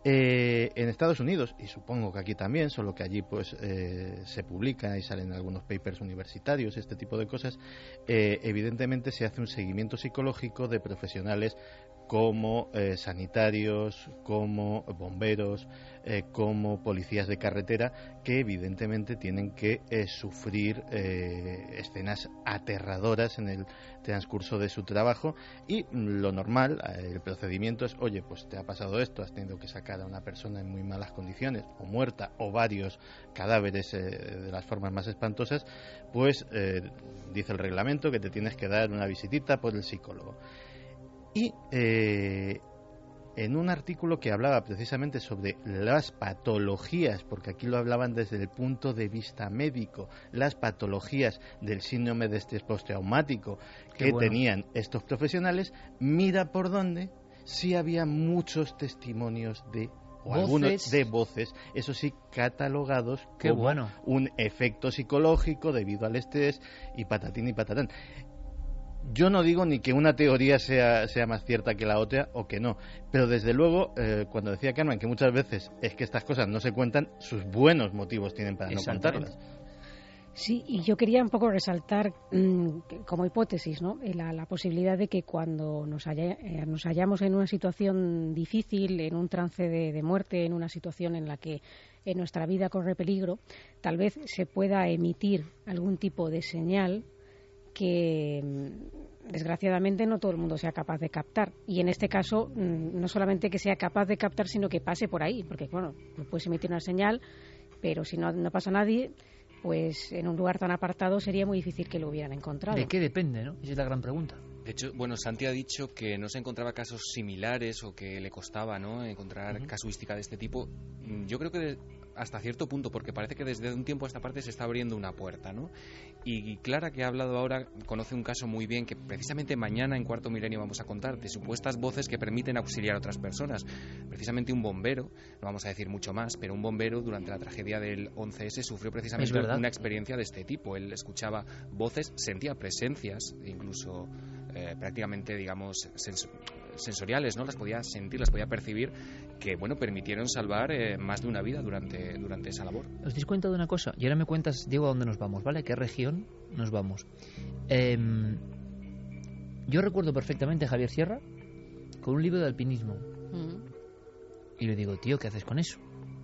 Eh, en Estados Unidos, y supongo que aquí también, solo que allí pues eh, se publica y salen algunos papers universitarios, este tipo de cosas, eh, evidentemente se hace un seguimiento psicológico de profesionales como eh, sanitarios, como bomberos, eh, como policías de carretera, que evidentemente tienen que eh, sufrir eh, escenas aterradoras en el transcurso de su trabajo, y lo normal, eh, el procedimiento es, oye, pues te ha pasado esto, has tenido que sacar a una persona en muy malas condiciones, o muerta, o varios cadáveres eh, de las formas más espantosas, pues eh, dice el reglamento que te tienes que dar una visitita por el psicólogo. Y eh, en un artículo que hablaba precisamente sobre las patologías, porque aquí lo hablaban desde el punto de vista médico, las patologías del síndrome de estrés postraumático que bueno. tenían estos profesionales, mira por dónde sí había muchos testimonios de o voces. algunos de voces, eso sí, catalogados Qué como bueno. un efecto psicológico debido al estrés y patatín y patatán. Yo no digo ni que una teoría sea, sea más cierta que la otra o que no, pero desde luego, eh, cuando decía Carmen que muchas veces es que estas cosas no se cuentan, sus buenos motivos tienen para no contarlas. Sí, y yo quería un poco resaltar mmm, como hipótesis, ¿no?, la, la posibilidad de que cuando nos, haya, eh, nos hallamos en una situación difícil, en un trance de, de muerte, en una situación en la que en nuestra vida corre peligro, tal vez se pueda emitir algún tipo de señal que desgraciadamente no todo el mundo sea capaz de captar, y en este caso no solamente que sea capaz de captar, sino que pase por ahí, porque bueno, puedes emitir una señal, pero si no, no pasa nadie, pues en un lugar tan apartado sería muy difícil que lo hubieran encontrado. ¿De qué depende, no? Esa es la gran pregunta. De hecho, bueno, Santi ha dicho que no se encontraba casos similares o que le costaba, ¿no?, encontrar uh-huh. casuística de este tipo. Yo creo que de, hasta cierto punto, porque parece que desde un tiempo a esta parte se está abriendo una puerta, ¿no? Y Clara, que ha hablado ahora, conoce un caso muy bien que precisamente mañana en Cuarto Milenio vamos a contar, de supuestas voces que permiten auxiliar a otras personas. Precisamente un bombero, no vamos a decir mucho más, pero un bombero durante la tragedia del once ese sufrió precisamente una experiencia de este tipo. Él escuchaba voces, sentía presencias, incluso eh, prácticamente, digamos, sens- sensoriales, ¿no? Las podía sentir, las podía percibir, que, bueno, permitieron salvar eh, más de una vida durante, durante esa labor. ¿Os dais cuenta de una cosa? Y ahora me cuentas, Diego, a dónde nos vamos, ¿vale? ¿A qué región nos vamos? Eh, yo recuerdo perfectamente a Javier Sierra con un libro de alpinismo. Mm. Y le digo, tío, ¿qué haces con eso?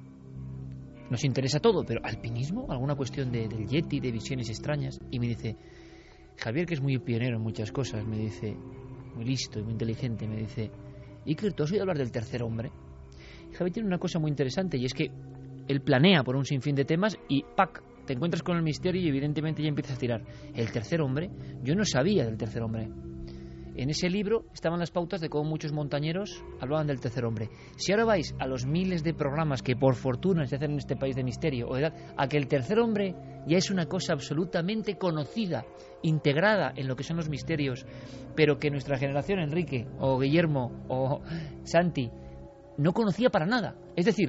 Nos interesa todo, pero ¿alpinismo? ¿Alguna cuestión de, del Yeti, de visiones extrañas? Y me dice, Javier, que es muy pionero en muchas cosas, me dice, muy listo y muy inteligente, me dice, Iker, ¿tú has oído hablar del tercer hombre? Y Javier tiene una cosa muy interesante, y es que él planea por un sinfín de temas y ¡pac!, te encuentras con el misterio y evidentemente ya empiezas a tirar. El tercer hombre, yo no sabía del tercer hombre. En ese libro estaban las pautas de cómo muchos montañeros hablaban del tercer hombre. Si ahora vais a los miles de programas que por fortuna se hacen en este país de misterio, o de edad, a que el tercer hombre ya es una cosa absolutamente conocida, integrada en lo que son los misterios, pero que nuestra generación, Enrique, o Guillermo, o Santi, no conocía para nada. Es decir,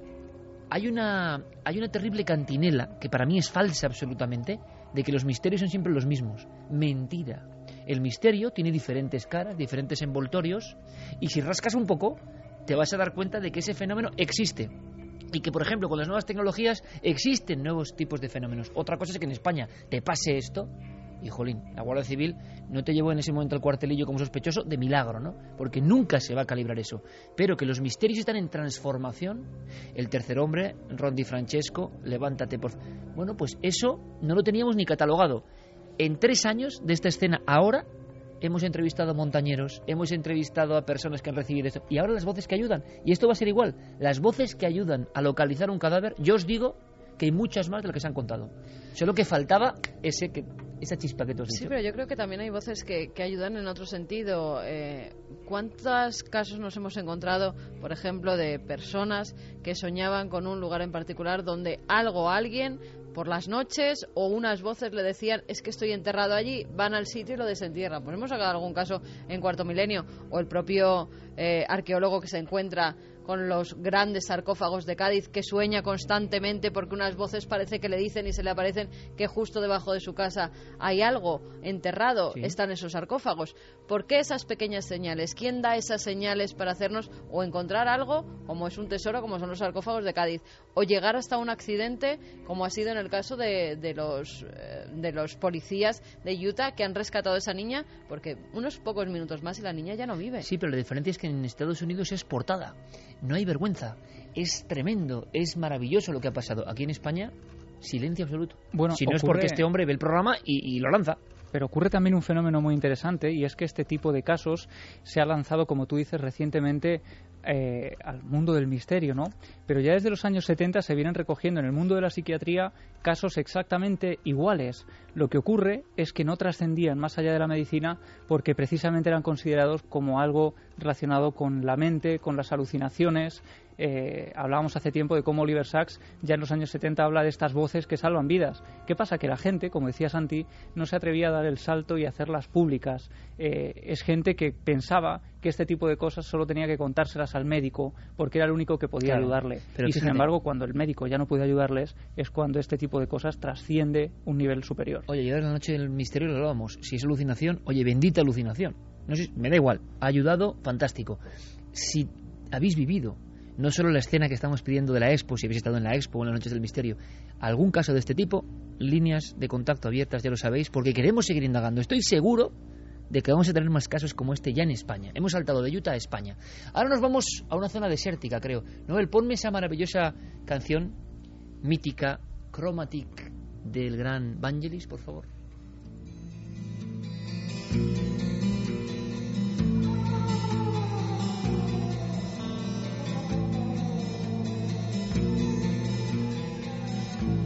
hay una, hay una terrible cantinela, que para mí es falsa absolutamente, de que los misterios son siempre los mismos. Mentira. El misterio tiene diferentes caras, diferentes envoltorios, y si rascas un poco, te vas a dar cuenta de que ese fenómeno existe. Y que, por ejemplo, con las nuevas tecnologías existen nuevos tipos de fenómenos. Otra cosa es que en España te pase esto, y jolín, la Guardia Civil no te llevó en ese momento al cuartelillo como sospechoso de milagro, ¿no? Porque nunca se va a calibrar eso. Pero que los misterios están en transformación. El tercer hombre, Ron Di Francesco, levántate por... Bueno, pues eso no lo teníamos ni catalogado. En tres años de esta escena ahora hemos entrevistado a montañeros, hemos entrevistado a personas que han recibido esto, y ahora las voces que ayudan, y esto va a ser igual, las voces que ayudan a localizar un cadáver, yo os digo que hay muchas más de las que se han contado. Solo que faltaba ese que, esa chispa que tú has dicho. Sí, pero yo creo que también hay voces que, que ayudan en otro sentido. Eh, ¿Cuántos casos nos hemos encontrado, por ejemplo, de personas que soñaban con un lugar en particular donde algo, alguien, por las noches, o unas voces le decían, es que estoy enterrado allí, van al sitio y lo desentierran? Pues hemos sacado algún caso en Cuarto Milenio, o el propio eh, arqueólogo que se encuentra con los grandes sarcófagos de Cádiz, que sueña constantemente porque unas voces parece que le dicen y se le aparecen que justo debajo de su casa hay algo enterrado, sí. Están esos sarcófagos. ¿Por qué esas pequeñas señales? ¿Quién da esas señales para hacernos o encontrar algo, como es un tesoro, como son los sarcófagos de Cádiz, o llegar hasta un accidente, como ha sido en el caso de, de, los, eh, de los policías de Utah que han rescatado a esa niña, porque unos pocos minutos más y la niña ya no vive? Sí, pero la diferencia es que en Estados Unidos es portada. No hay vergüenza. Es tremendo, es maravilloso lo que ha pasado. Aquí en España, silencio absoluto. Bueno, si no ocurre... es porque este hombre ve el programa y, y lo lanza. Pero ocurre también un fenómeno muy interesante, y es que este tipo de casos se ha lanzado, como tú dices, recientemente eh, al mundo del misterio, ¿no? Pero ya desde los años setenta se vienen recogiendo en el mundo de la psiquiatría casos exactamente iguales. Lo que ocurre es que no trascendían más allá de la medicina porque precisamente eran considerados como algo relacionado con la mente, con las alucinaciones. Eh, hablábamos hace tiempo de cómo Oliver Sacks ya en los años setenta habla de estas voces que salvan vidas. ¿Qué pasa? Que la gente, como decía Santi, no se atrevía a dar el salto y hacerlas públicas. Eh, es gente que pensaba que este tipo de cosas solo tenía que contárselas al médico porque era el único que podía claro, ayudarle. Pero y fíjate, sin embargo, cuando el médico ya no puede ayudarles, es cuando este tipo de cosas trasciende un nivel superior. Oye, yo en la noche del misterio lo hablábamos. Si es alucinación, oye, bendita alucinación. No sé, me da igual. Ha ayudado, fantástico. Si habéis vivido no solo la escena que estamos pidiendo de la Expo, si habéis estado en la Expo o en las noches del misterio, algún caso de este tipo, líneas de contacto abiertas, ya lo sabéis, porque queremos seguir indagando. Estoy seguro de que vamos a tener más casos como este ya en España. Hemos saltado de Utah a España. Ahora nos vamos a una zona desértica, creo. Noel, ponme esa maravillosa canción mítica, Chromatic, del gran Vangelis, por favor.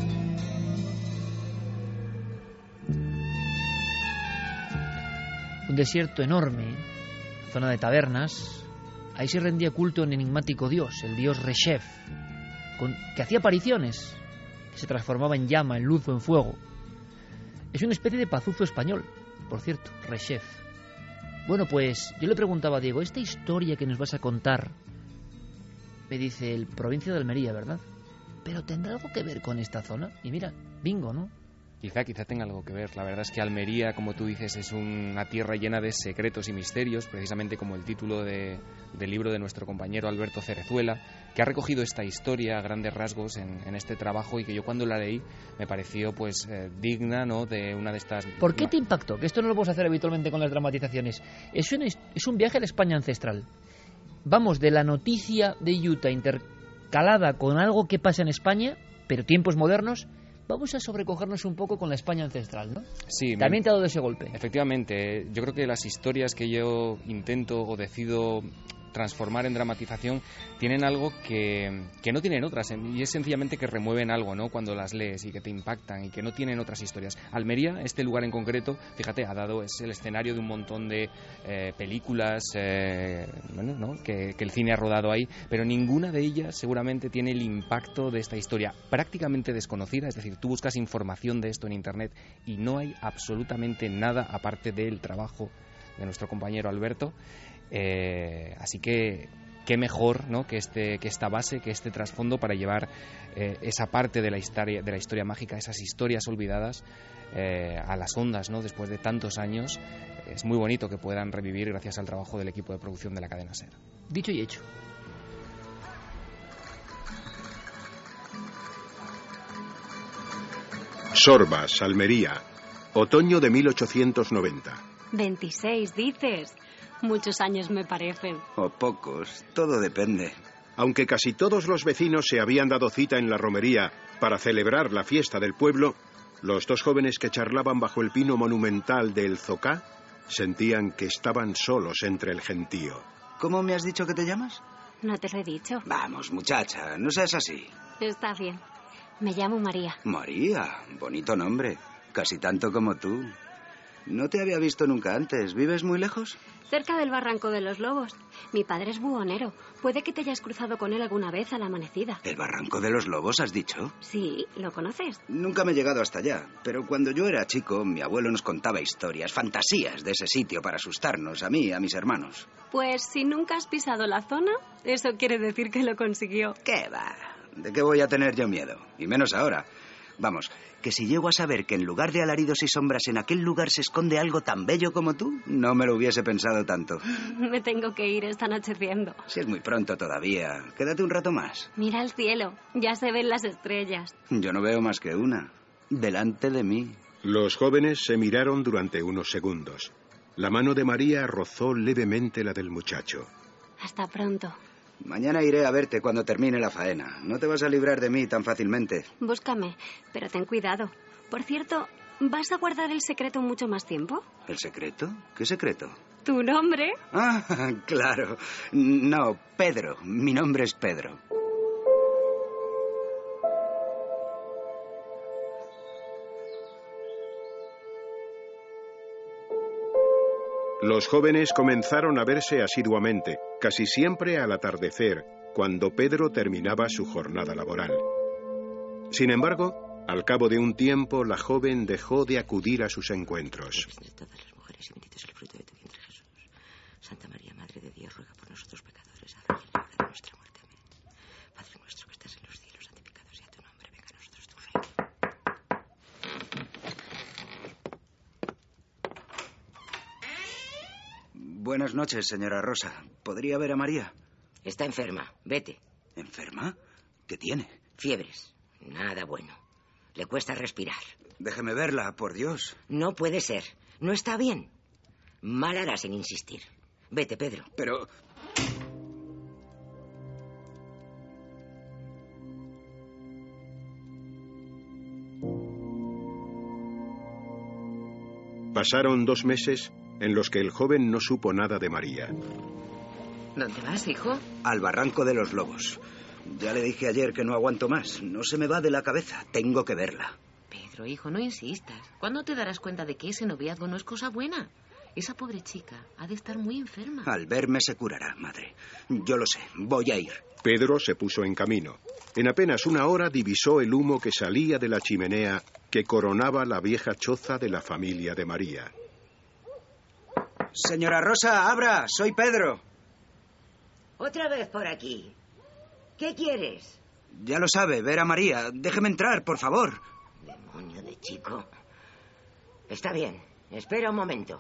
Un un desierto enorme, zona de tabernas. Ahí se rendía culto a un enigmático dios, el dios Reshef, con, que hacía apariciones, que se transformaba en llama, en luz o en fuego. Es una especie de pazuzo español, por cierto, Reshef. Bueno, pues yo le preguntaba a Diego, esta historia que nos vas a contar, me dice, el provincia de Almería, ¿verdad? Pero ¿tendrá algo que ver con esta zona? Y mira, bingo, ¿no? Quizá, quizá tenga algo que ver. La verdad es que Almería, como tú dices, es una tierra llena de secretos y misterios, precisamente como el título de, del libro de nuestro compañero Alberto Cerezuela, que ha recogido esta historia a grandes rasgos en, en este trabajo y que yo cuando la leí me pareció pues eh, digna, ¿no?, de una de estas... ¿Por qué te impactó? Que esto no lo podemos hacer habitualmente con las dramatizaciones. Es un, es un viaje a la España ancestral. Vamos de la noticia de Utah intercalada con algo que pasa en España, pero tiempos modernos. Vamos a sobrecogernos un poco con la España ancestral, ¿no? Sí. También te ha dado ese golpe. Efectivamente. Yo creo que las historias que yo intento o decido transformar en dramatización tienen algo que, que no tienen otras, y es sencillamente que remueven algo, ¿no?, cuando las lees y que te impactan y que no tienen otras historias. Almería, este lugar en concreto, fíjate, ha dado, es el escenario de un montón de eh, películas eh, bueno, ¿no?, que, que el cine ha rodado ahí, pero ninguna de ellas seguramente tiene el impacto de esta historia prácticamente desconocida. Es decir, tú buscas información de esto en internet y no hay absolutamente nada aparte del trabajo de nuestro compañero Alberto. Eh, así que qué mejor, ¿no?, que este que esta base, que este trasfondo para llevar eh, esa parte de la historia de la historia mágica, esas historias olvidadas eh, a las ondas, ¿no?, después de tantos años. Es muy bonito que puedan revivir gracias al trabajo del equipo de producción de la cadena SER. Dicho y hecho. Sorbas, Almería, otoño de mil ochocientos noventa. veintiséis, dices. Muchos años me parecen. O pocos, todo depende. Aunque casi todos los vecinos se habían dado cita en la romería para celebrar la fiesta del pueblo, los dos jóvenes que charlaban bajo el pino monumental del Zocá sentían que estaban solos entre el gentío. ¿Cómo me has dicho que te llamas? No te lo he dicho. Vamos, muchacha, no seas así. Está bien. Me llamo María. María, bonito nombre. Casi tanto como tú. No te había visto nunca antes. ¿Vives muy lejos? Cerca del Barranco de los Lobos. Mi padre es buhonero. Puede que te hayas cruzado con él alguna vez a la amanecida. ¿El Barranco de los Lobos has dicho? Sí, ¿lo conoces? Nunca me he llegado hasta allá, pero cuando yo era chico, mi abuelo nos contaba historias, fantasías de ese sitio para asustarnos, a mí y a mis hermanos. Pues si nunca has pisado la zona, eso quiere decir que lo consiguió. ¿Qué va? ¿De qué voy a tener yo miedo? Y menos ahora. Vamos, que si llego a saber que en lugar de alaridos y sombras en aquel lugar se esconde algo tan bello como tú, no me lo hubiese pensado tanto. Me tengo que ir, está anocheciendo. Si es muy pronto todavía, quédate un rato más. Mira al cielo, ya se ven las estrellas. Yo no veo más que una, delante de mí. Los jóvenes se miraron durante unos segundos. La mano de María rozó levemente la del muchacho. Hasta pronto. Mañana iré a verte cuando termine la faena. No te vas a librar de mí tan fácilmente. Búscame, pero ten cuidado. Por cierto, ¿vas a guardar el secreto mucho más tiempo? ¿El secreto? ¿Qué secreto? ¿Tu nombre? Ah, claro. No, Pedro. Mi nombre es Pedro. Los jóvenes comenzaron a verse asiduamente, casi siempre al atardecer, cuando Pedro terminaba su jornada laboral. Sin embargo, al cabo de un tiempo, la joven dejó de acudir a sus encuentros. De todas las mujeres y bendito es el fruto de tu vientre, Jesús. Santa María, Madre de Dios, ruega por nosotros pecadores, ahora y en la hora de nuestra muerte. Amén. Padre nuestro que estás en los cielos, santificado sea tu nombre, venga a nosotros tu reino. Buenas noches, señora Rosa. ¿Podría ver a María? Está enferma. Vete. ¿Enferma? ¿Qué tiene? Fiebres. Nada bueno. Le cuesta respirar. Déjeme verla, por Dios. No puede ser. No está bien. Mal harás en insistir. Vete, Pedro. Pero... Pasaron dos meses en los que el joven no supo nada de María. ¿Dónde vas, hijo? Al Barranco de los Lobos. Ya le dije ayer que no aguanto más. No se me va de la cabeza. Tengo que verla. Pedro, hijo, no insistas. ¿Cuándo te darás cuenta de que ese noviazgo no es cosa buena? Esa pobre chica ha de estar muy enferma. Al verme se curará, madre. Yo lo sé, voy a ir. Pedro se puso en camino. En apenas una hora divisó el humo que salía de la chimenea que coronaba la vieja choza de la familia de María. Señora Rosa, abra, soy Pedro. Otra vez por aquí. ¿Qué quieres? Ya lo sabe, ver a María. Déjeme entrar, por favor. Demonio de chico. Está bien, espera un momento.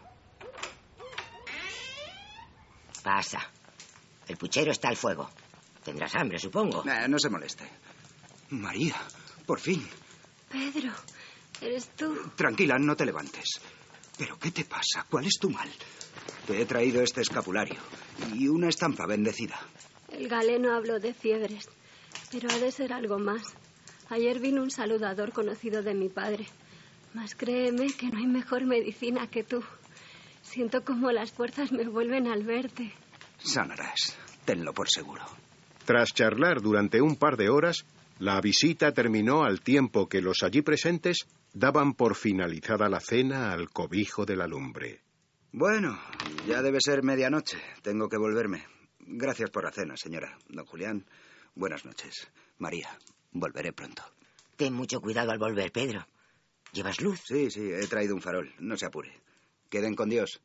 Pasa. El puchero está al fuego. Tendrás hambre, supongo. Eh, no se moleste. María, por fin. Pedro, ¿eres tú? Tranquila, no te levantes. ¿Pero qué te pasa? ¿Cuál es tu mal? Te he traído este escapulario y una estampa bendecida. El galeno habló de fiebres, pero ha de ser algo más. Ayer vino un saludador conocido de mi padre. Mas créeme que no hay mejor medicina que tú. Siento como las fuerzas me vuelven al verte. Sanarás, tenlo por seguro. Tras charlar durante un par de horas, la visita terminó al tiempo que los allí presentes daban por finalizada la cena al cobijo de la lumbre. Bueno, ya debe ser medianoche. Tengo que volverme. Gracias por la cena, señora. Don Julián, buenas noches. María, volveré pronto. Ten mucho cuidado al volver, Pedro. ¿Llevas luz? Sí, sí, he traído un farol. No se apure. Queden con Dios.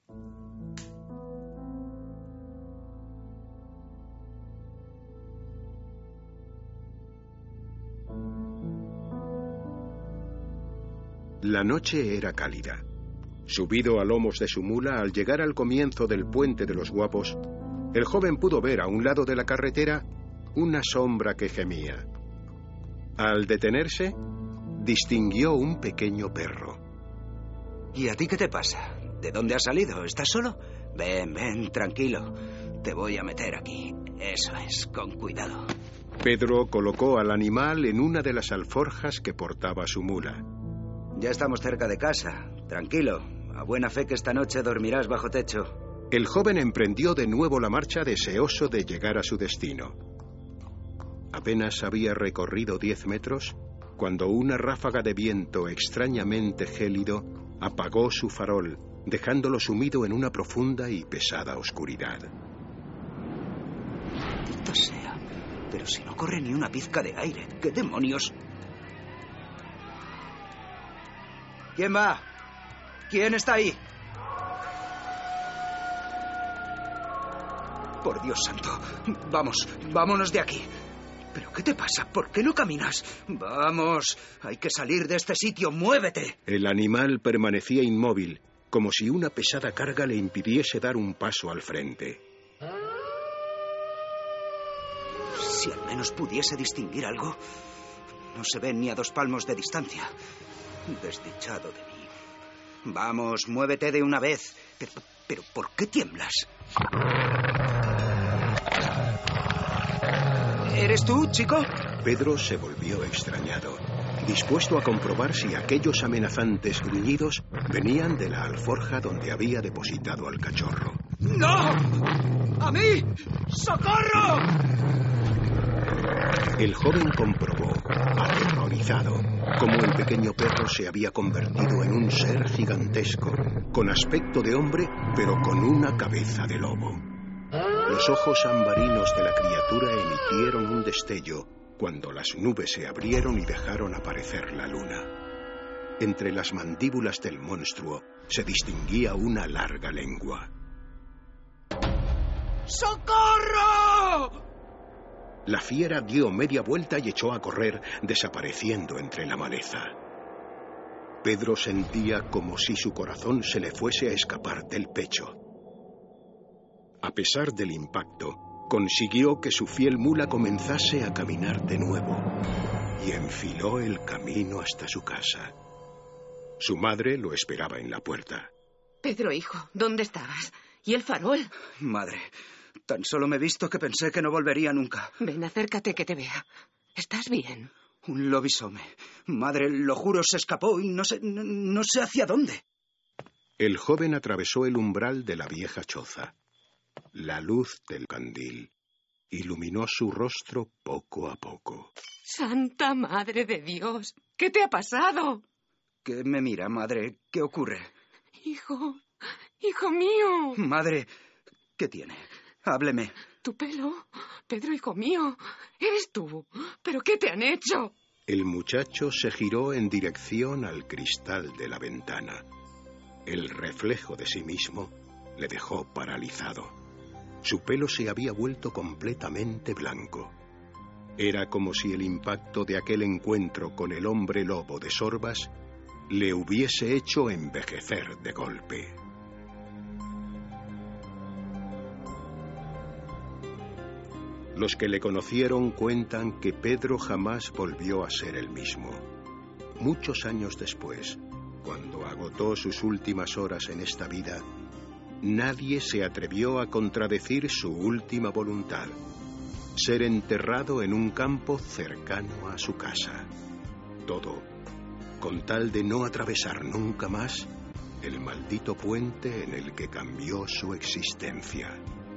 La noche era cálida. Subido a lomos de su mula, al llegar al comienzo del Puente de los Guapos, el joven pudo ver a un lado de la carretera una sombra que gemía. Al detenerse, distinguió un pequeño perro. ¿Y a ti qué te pasa? ¿De dónde has salido? ¿Estás solo? Ven, ven, tranquilo. Te voy a meter aquí. Eso es, con cuidado. Pedro colocó al animal en una de las alforjas que portaba su mula. Ya estamos cerca de casa. Tranquilo. A buena fe que esta noche dormirás bajo techo. El joven emprendió de nuevo la marcha deseoso de llegar a su destino. Apenas había recorrido diez metros cuando una ráfaga de viento extrañamente gélido apagó su farol, dejándolo sumido en una profunda y pesada oscuridad. Maldito sea. Pero si no corre ni una pizca de aire. ¿Qué demonios? ¿Quién va? ¿Quién está ahí? Por Dios santo. Vamos, vámonos de aquí. ¿Pero qué te pasa? ¿Por qué no caminas? Vamos, hay que salir de este sitio. ¡Muévete! El animal permanecía inmóvil, como si una pesada carga le impidiese dar un paso al frente. Si al menos pudiese distinguir algo. No se ve ni a dos palmos de distancia. Desdichado de mí. Vamos, muévete de una vez. Pero, pero ¿por qué tiemblas? ¿Eres tú, chico? Pedro se volvió extrañado, dispuesto a comprobar si aquellos amenazantes gruñidos venían de la alforja donde había depositado al cachorro. ¡No! ¡A mí! ¡Socorro! El joven comprobó, aterrorizado, cómo el pequeño perro se había convertido en un ser gigantesco, con aspecto de hombre, pero con una cabeza de lobo. Los ojos ambarinos de la criatura emitieron un destello cuando las nubes se abrieron y dejaron aparecer la luna. Entre las mandíbulas del monstruo se distinguía una larga lengua. ¡Socorro! La fiera dio media vuelta y echó a correr, desapareciendo entre la maleza. Pedro sentía como si su corazón se le fuese a escapar del pecho. A pesar del impacto, consiguió que su fiel mula comenzase a caminar de nuevo y enfiló el camino hasta su casa. Su madre lo esperaba en la puerta. Pedro, hijo, ¿dónde estabas? ¿Y el farol? Madre, tan solo me he visto que pensé que no volvería nunca. Ven, acércate que te vea. ¿Estás bien? Un lobisome. Madre, lo juro, se escapó y no sé, no, no sé hacia dónde. El joven atravesó el umbral de la vieja choza. La luz del candil iluminó su rostro poco a poco. ¡Santa Madre de Dios! ¿Qué te ha pasado? ¿Qué me mira, madre? ¿Qué ocurre? Hijo, hijo hijo mío. Madre, ¿qué tiene? Hábleme. Tu pelo, Pedro, hijo mío. Eres tú. ¿Pero qué te han hecho? El muchacho se giró en dirección al cristal de la ventana. El reflejo de sí mismo le dejó paralizado. Su pelo se había vuelto completamente blanco. Era como si el impacto de aquel encuentro con el hombre lobo de Sorbas le hubiese hecho envejecer de golpe. Los que le conocieron cuentan que Pedro jamás volvió a ser el mismo. Muchos años después, cuando agotó sus últimas horas en esta vida, nadie se atrevió a contradecir su última voluntad: ser enterrado en un campo cercano a su casa. Todo con tal de no atravesar nunca más el maldito puente en el que cambió su existencia.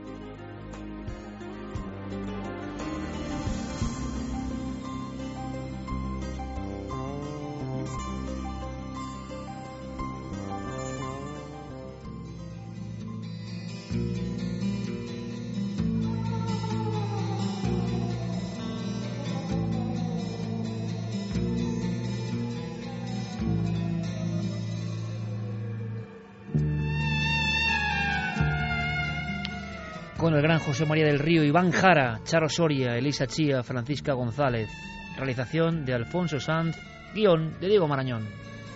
Con el gran José María del Río, Iván Jara, Charo Soria, Elisa Chía, Francisca González. Realización de Alfonso Sanz, guión de Diego Marañón.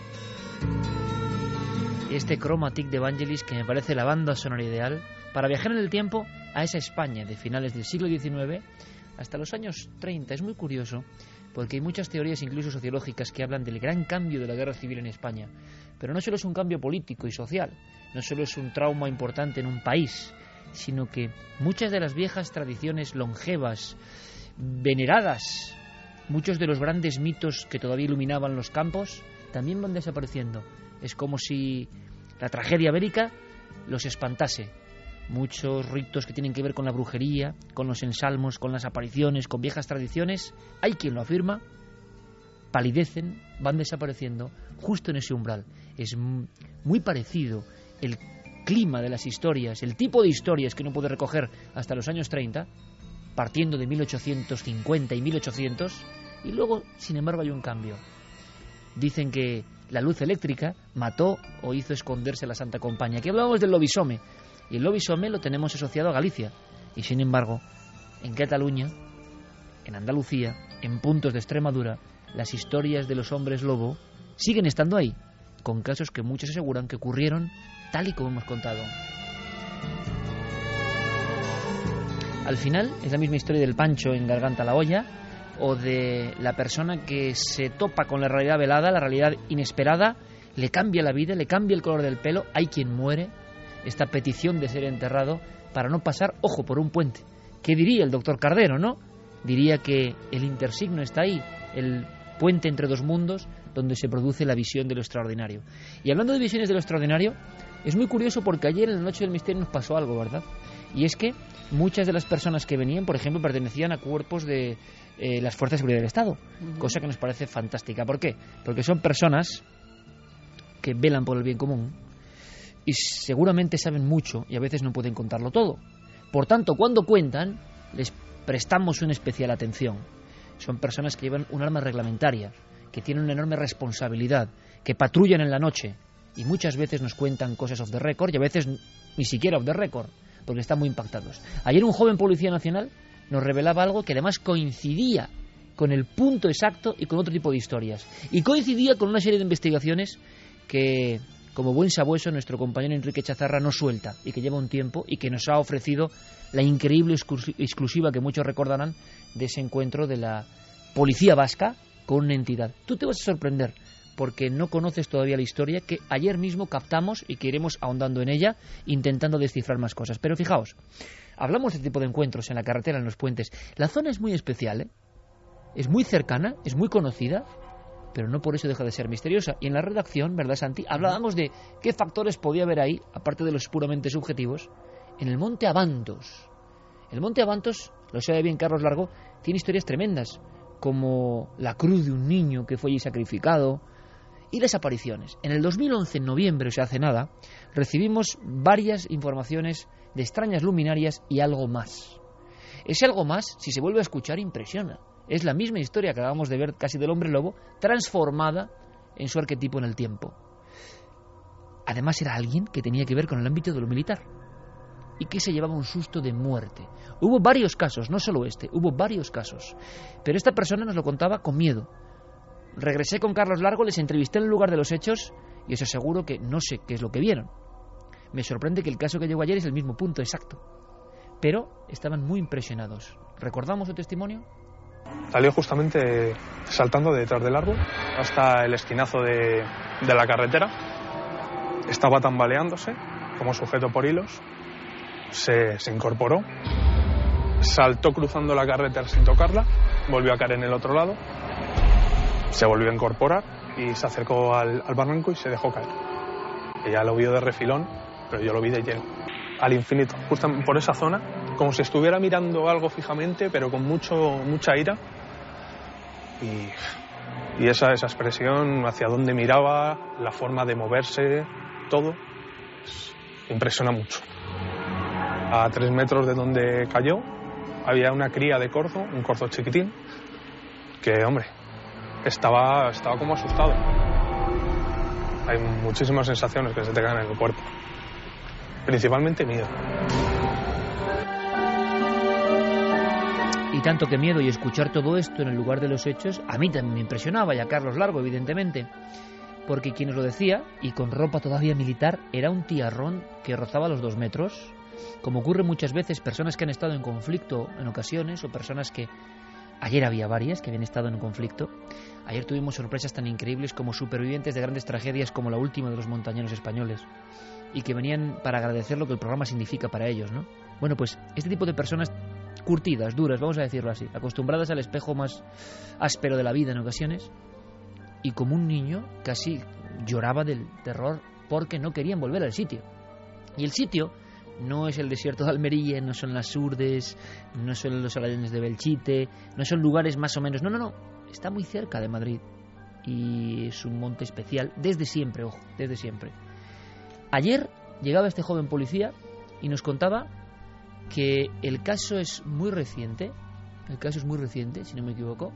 Este Chromatic de Vangelis, que me parece la banda sonora ideal para viajar en el tiempo a esa España de finales del siglo diecinueve hasta los años treinta. Es muy curioso porque hay muchas teorías, incluso sociológicas, que hablan del gran cambio de la guerra civil en España. Pero no solo es un cambio político y social, no solo es un trauma importante en un país, sino que muchas de las viejas tradiciones longevas, veneradas, muchos de los grandes mitos que todavía iluminaban los campos, también van desapareciendo. Es como si la tragedia bélica los espantase. Muchos ritos que tienen que ver con la brujería, con los ensalmos, con las apariciones, con viejas tradiciones, hay quien lo afirma, palidecen, van desapareciendo justo en ese umbral. Es muy parecido el clima de las historias, el tipo de historias que uno puede recoger hasta los años treinta, partiendo de mil ochocientos cincuenta y mil ochocientos, y luego, sin embargo, hay un cambio. Dicen que la luz eléctrica mató o hizo esconderse a la Santa Compañía. Aquí hablábamos del lobisome, y el lobisome lo tenemos asociado a Galicia, y sin embargo, en Cataluña, en Andalucía, en puntos de Extremadura, las historias de los hombres lobo siguen estando ahí, con casos que muchos aseguran que ocurrieron tal y como hemos contado. Al final es la misma historia del Pancho en Garganta la olla, o de la persona que se topa con la realidad velada, la realidad inesperada, le cambia la vida, le cambia el color del pelo, hay quien muere, esta petición de ser enterrado para no pasar, ojo, por un puente. ¿Qué diría el doctor Cardero, no? Diría que el intersigno está ahí, el puente entre dos mundos, donde se produce la visión de lo extraordinario. Y hablando de visiones de lo extraordinario, es muy curioso porque ayer en la Noche del Misterio nos pasó algo, ¿verdad? Y es que muchas de las personas que venían, por ejemplo, pertenecían a cuerpos de eh, las Fuerzas de Seguridad del Estado, uh-huh. Cosa que nos parece fantástica. ¿Por qué? Porque son personas que velan por el bien común y seguramente saben mucho y a veces no pueden contarlo todo. Por tanto, cuando cuentan, les prestamos una especial atención. Son personas que llevan un arma reglamentaria, que tienen una enorme responsabilidad, que patrullan en la noche y muchas veces nos cuentan cosas off the record y a veces ni siquiera off the record, porque están muy impactados. Ayer un joven policía nacional nos revelaba algo que además coincidía con el punto exacto y con otro tipo de historias. Y coincidía con una serie de investigaciones que, como buen sabueso, nuestro compañero Enrique Chazarra no suelta y que lleva un tiempo y que nos ha ofrecido la increíble exclusiva que muchos recordarán de ese encuentro de la policía vasca con una entidad. Tú te vas a sorprender porque no conoces todavía la historia que ayer mismo captamos y que iremos ahondando en ella intentando descifrar más cosas. Pero fijaos, hablamos de este tipo de encuentros en la carretera, en los puentes. La zona es muy especial, ¿eh? Es muy cercana, es muy conocida, pero no por eso deja de ser misteriosa. Y en la redacción, ¿verdad, Santi? Hablábamos de qué factores podía haber ahí, aparte de los puramente subjetivos, en el Monte Abantos. El Monte Abantos, lo sabe bien Carlos Largo, tiene historias tremendas, como la cruz de un niño que fue allí sacrificado, Y las apariciones. En el dos mil once, en noviembre, o sea, hace nada, recibimos varias informaciones de extrañas luminarias y algo más. Ese algo más, si se vuelve a escuchar, impresiona. Es la misma historia que acabamos de ver casi del hombre lobo, transformada en su arquetipo en el tiempo. Además era alguien que tenía que ver con el ámbito de lo militar y que se llevaba un susto de muerte. Hubo varios casos, no solo este, hubo varios casos. Pero esta persona nos lo contaba con miedo. Regresé con Carlos Largo, les entrevisté en el lugar de los hechos y os aseguro que no sé qué es lo que vieron. Me sorprende que el caso que llegó ayer es el mismo punto exacto. Pero estaban muy impresionados. ¿Recordamos su testimonio? Salió justamente saltando de detrás del árbol hasta el esquinazo de, de la carretera. Estaba tambaleándose como sujeto por hilos. Se, se incorporó. Saltó cruzando la carretera sin tocarla. Volvió a caer en el otro lado. Se volvió a incorporar y se acercó al, al barranco y se dejó caer. Ella lo vio de refilón, pero yo lo vi de lleno. Al infinito, justo por esa zona, como si estuviera mirando algo fijamente, pero con mucho mucha ira. Y, y esa, esa expresión, hacia dónde miraba, la forma de moverse, todo, pues, impresiona mucho. A tres metros de donde cayó, había una cría de corzo, un corzo chiquitín, que, hombre, estaba, estaba como asustado. Hay muchísimas sensaciones que se te quedan en el cuerpo. Principalmente miedo. Y tanto que miedo, y escuchar todo esto en el lugar de los hechos, a mí también me impresionaba, y a Carlos Largo, evidentemente. Porque quien os lo decía, y con ropa todavía militar, era un tiarrón que rozaba los dos metros. Como ocurre muchas veces, personas que han estado en conflicto en ocasiones, o personas que... Ayer había varias que habían estado en conflicto. Ayer tuvimos sorpresas tan increíbles como supervivientes de grandes tragedias como la última de los montañeros españoles, y que venían para agradecer lo que el programa significa para ellos, ¿no? Bueno, pues este tipo de personas curtidas, duras, vamos a decirlo así, acostumbradas al espejo más áspero de la vida en ocasiones, y como un niño casi lloraba del terror porque no querían volver al sitio. Y el sitio no es el desierto de Almería, no son las Urdes, no son los aladenes de Belchite, no son lugares más o menos, no, no, no, está muy cerca de Madrid y es un monte especial desde siempre, ojo, desde siempre. Ayer llegaba este joven policía y nos contaba que el caso es muy reciente, el caso es muy reciente, si no me equivoco,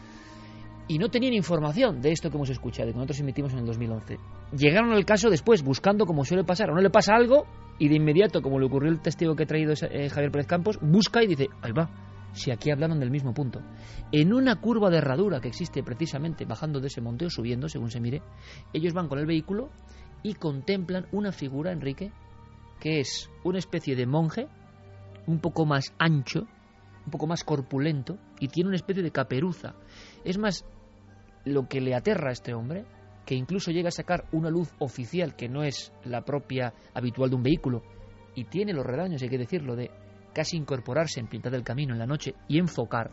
y no tenían información de esto que hemos escuchado, que nosotros emitimos en el dos mil once. Llegaron al caso después, buscando como suele pasar, o no le pasa algo, y de inmediato, como le ocurrió el testigo que ha traído eh, Javier Pérez Campos, busca y dice, ahí va, si aquí hablaron del mismo punto. En una curva de herradura que existe precisamente bajando de ese monte o subiendo, según se mire, ellos van con el vehículo y contemplan una figura, Enrique, que es una especie de monje, un poco más ancho, un poco más corpulento, y tiene una especie de caperuza. Es más, lo que le aterra a este hombre, que incluso llega a sacar una luz oficial que no es la propia habitual de un vehículo, y tiene los redaños, hay que decirlo, de casi incorporarse en mitad del camino en la noche y enfocar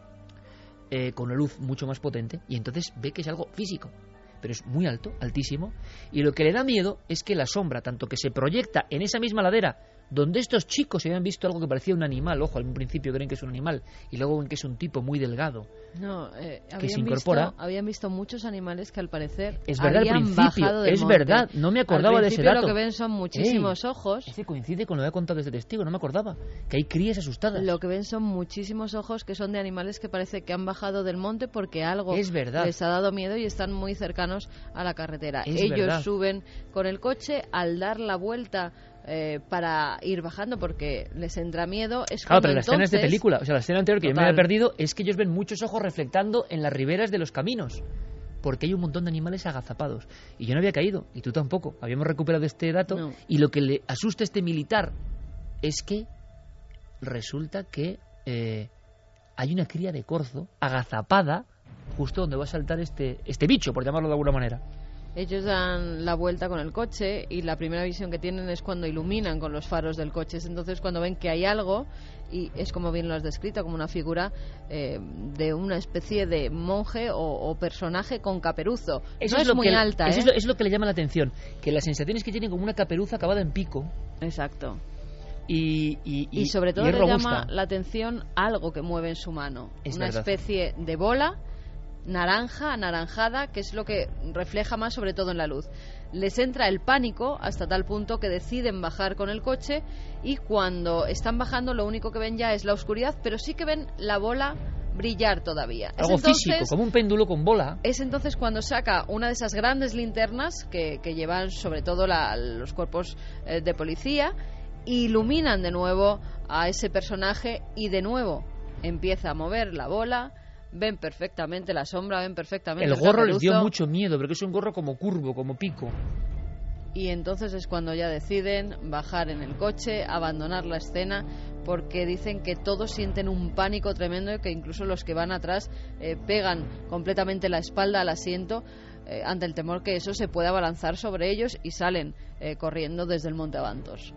eh, con una luz mucho más potente, y entonces ve que es algo físico, pero es muy alto, altísimo, y lo que le da miedo es que la sombra, tanto que se proyecta en esa misma ladera donde estos chicos habían visto algo que parecía un animal, ojo, al principio creen que es un animal y luego ven que es un tipo muy delgado, no, eh, que se incorpora. Visto, habían visto muchos animales que al parecer es verdad, habían al principio, bajado del es monte. verdad, no me acordaba de ese dato. Lo que ven son muchísimos Ey, ojos. Ese coincide con lo que ha contado este testigo, no me acordaba, que hay crías asustadas. Lo que ven son muchísimos ojos que son de animales que parece que han bajado del monte porque algo es verdad. les ha dado miedo y están muy cercanos a la carretera. Es Ellos verdad. suben con el coche, al dar la vuelta Eh, para ir bajando porque les entra miedo. Es claro, pero entonces... la escena es de película. O sea, la escena anterior que Total. yo me había perdido es que ellos ven muchos ojos reflectando en las riberas de los caminos, porque hay un montón de animales agazapados. Y yo no había caído, y tú tampoco. Habíamos recuperado este dato, no. Y lo que le asusta a este militar es que resulta que eh, hay una cría de corzo agazapada justo donde va a saltar este, este bicho, por llamarlo de alguna manera. Ellos dan la vuelta con el coche y la primera visión que tienen es cuando iluminan con los faros del coche. Es entonces cuando ven que hay algo, y es como bien lo has descrito, como una figura eh, de una especie de monje o, o personaje con caperuzo. Eso no es, es muy que, alta, eso ¿eh? es, lo, es lo que le llama la atención, que la sensación es que tiene como una caperuza acabada en pico. Exacto. Y, y, y, y sobre todo y le robusta. llama la atención algo que mueve en su mano. Es una verdad. especie de bola naranja, anaranjada, que es lo que refleja más sobre todo en la luz. Les entra el pánico hasta tal punto que deciden bajar con el coche, y cuando están bajando lo único que ven ya es la oscuridad, pero sí que ven la bola brillar todavía. Algo es entonces, físico, como un péndulo con bola. Es entonces cuando saca una de esas grandes linternas que, que llevan sobre todo la, los cuerpos eh, de policía, iluminan de nuevo a ese personaje y de nuevo empieza a mover la bola. Ven perfectamente la sombra, ven perfectamente el, el gorro caperuzo. Les dio mucho miedo, porque es un gorro como curvo, como pico. Y entonces es cuando ya deciden bajar en el coche, abandonar la escena, porque dicen que todos sienten un pánico tremendo y que incluso los que van atrás eh, pegan completamente la espalda al asiento eh, ante el temor que eso se pueda abalanzar sobre ellos, y salen eh, corriendo desde el Monte Avantos.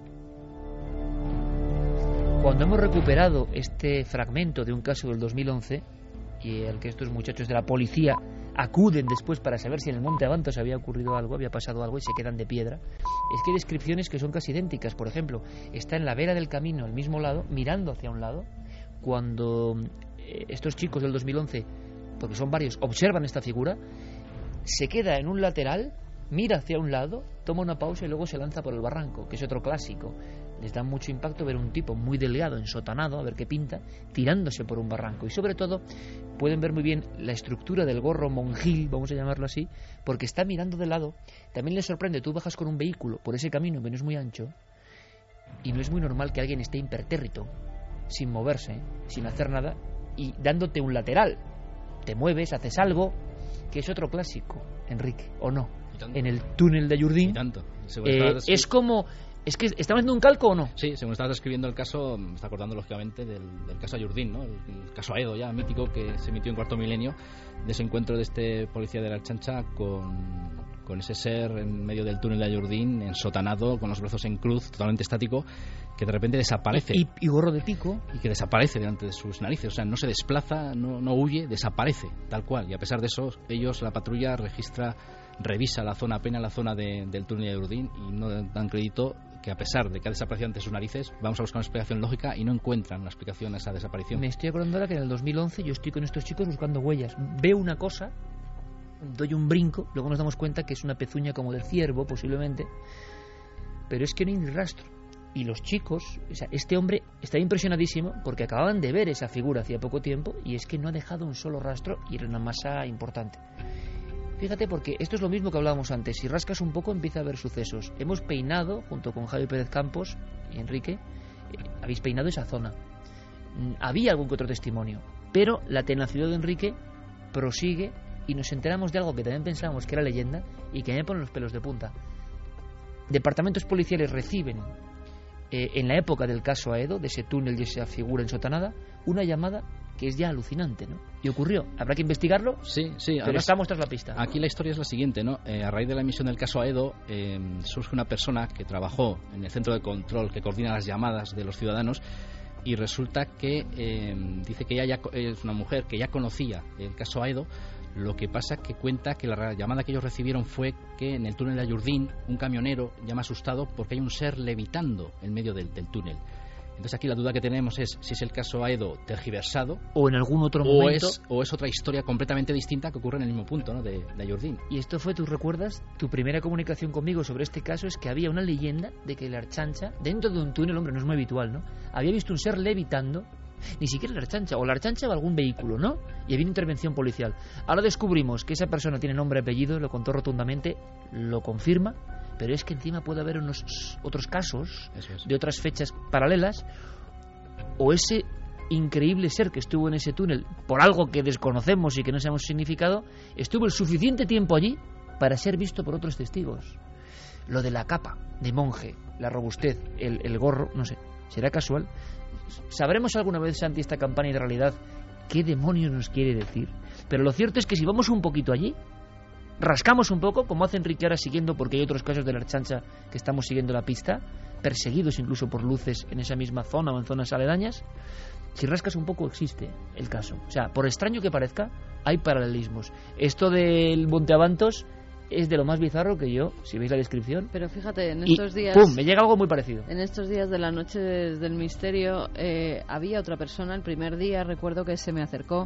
Cuando hemos recuperado este fragmento de un caso del dos mil once, y al que estos muchachos de la policía acuden después para saber si en el Monte Avantos había ocurrido algo, había pasado algo, y se quedan de piedra, es que hay descripciones que son casi idénticas. Por ejemplo, está en la vera del camino, al mismo lado, mirando hacia un lado, cuando eh, estos chicos del dos mil once, porque son varios, observan esta figura, se queda en un lateral, mira hacia un lado, toma una pausa y luego se lanza por el barranco, que es otro clásico. Les da mucho impacto ver un tipo muy delgado, ensotanado, a ver qué pinta, tirándose por un barranco. Y sobre todo pueden ver muy bien la estructura del gorro monjil, vamos a llamarlo así, porque está mirando de lado. También les sorprende, tú bajas con un vehículo por ese camino que no es muy ancho, y no es muy normal que alguien esté impertérrito, sin moverse, sin hacer nada, y dándote un lateral. Te mueves, haces algo, que es otro clásico, Enrique, ¿o no? En el túnel de Ayurdín. Y tanto. Eh, es como... Es que ¿estamos haciendo un calco o no? Sí, según estabas describiendo el caso, me está acordando lógicamente del, del caso Ayurdín, ¿no? El, el caso Aedo ya mítico que se emitió en Cuarto Milenio, de ese encuentro de este policía de la Archancha con, con ese ser en medio del túnel de Ayurdín, ensotanado, con los brazos en cruz, totalmente estático, que de repente desaparece. Y, y gorro de pico. Y que desaparece delante de sus narices, o sea, no se desplaza, no, no huye, desaparece, tal cual. Y a pesar de eso, ellos, la patrulla, registra, revisa la zona, apenas la zona de, del túnel de Ayurdín, y no dan crédito que a pesar de que ha desaparecido ante sus narices, vamos a buscar una explicación lógica y no encuentran una explicación a esa desaparición. Me estoy acordando ahora que en el dos mil once yo estoy con estos chicos buscando huellas. Veo una cosa, doy un brinco, luego nos damos cuenta que es una pezuña como del ciervo, posiblemente, pero es que no hay ni rastro. Y los chicos, o sea, este hombre está impresionadísimo porque acababan de ver esa figura hacía poco tiempo, y es que no ha dejado un solo rastro, y era una masa importante. Fíjate, porque esto es lo mismo que hablábamos antes. Si rascas un poco empieza a haber sucesos. Hemos peinado, junto con Javi Pérez Campos y Enrique, eh, habéis peinado esa zona. Mm, había algún que otro testimonio, pero la tenacidad de Enrique prosigue, y nos enteramos de algo que también pensábamos que era leyenda y que me pone los pelos de punta. Departamentos policiales reciben, eh, en la época del caso Aedo, de ese túnel y esa figura ensotanada, una llamada que es ya alucinante, ¿no? Y ocurrió. ¿Habrá que investigarlo? Sí, sí. Pero Además, estamos tras la pista. Aquí la historia es la siguiente, ¿no? Eh, a raíz de la emisión del caso Aedo, eh, surge una persona que trabajó en el centro de control que coordina las llamadas de los ciudadanos, y resulta que eh, dice que ella ya es una mujer que ya conocía el caso Aedo. Lo que pasa que cuenta que la llamada que ellos recibieron fue que en el túnel de Ayurdín un camionero llama asustado porque hay un ser levitando en medio del, del túnel. Entonces aquí la duda que tenemos es si es el caso Aedo tergiversado o en algún otro o momento es, o es otra historia completamente distinta que ocurre en el mismo punto, ¿no? de, de Ayurdín. Y esto fue, ¿tú recuerdas? Tu primera comunicación conmigo sobre este caso es que había una leyenda de que la Archancha, dentro de un túnel, hombre, no es muy habitual, ¿no? Había visto un ser levitando, ni siquiera la Archancha, o la Archancha o algún vehículo, ¿no? Y había una intervención policial. Ahora descubrimos que esa persona tiene nombre y apellido, lo contó rotundamente, lo confirma, pero es que encima puede haber unos otros casos es. de otras fechas paralelas, o ese increíble ser que estuvo en ese túnel por algo que desconocemos y que no sabemos su significado, estuvo el suficiente tiempo allí para ser visto por otros testigos. Lo de la capa de monje, la robustez, el, el gorro, no sé, ¿será casual? ¿Sabremos alguna vez, Santi, esta campaña de realidad qué demonios nos quiere decir? Pero lo cierto es que si vamos un poquito allí, rascamos un poco, como hace Enrique ahora siguiendo, porque hay otros casos de la Archancha que estamos siguiendo la pista, perseguidos incluso por luces en esa misma zona o en zonas aledañas. Si rascas un poco existe el caso. O sea, por extraño que parezca, hay paralelismos. Esto del Monte Avantos es de lo más bizarro que yo, si veis la descripción. Pero fíjate, en estos y, días... ¡pum!, me llega algo muy parecido. En estos días de la noche del misterio, eh, había otra persona. El primer día recuerdo que se me acercó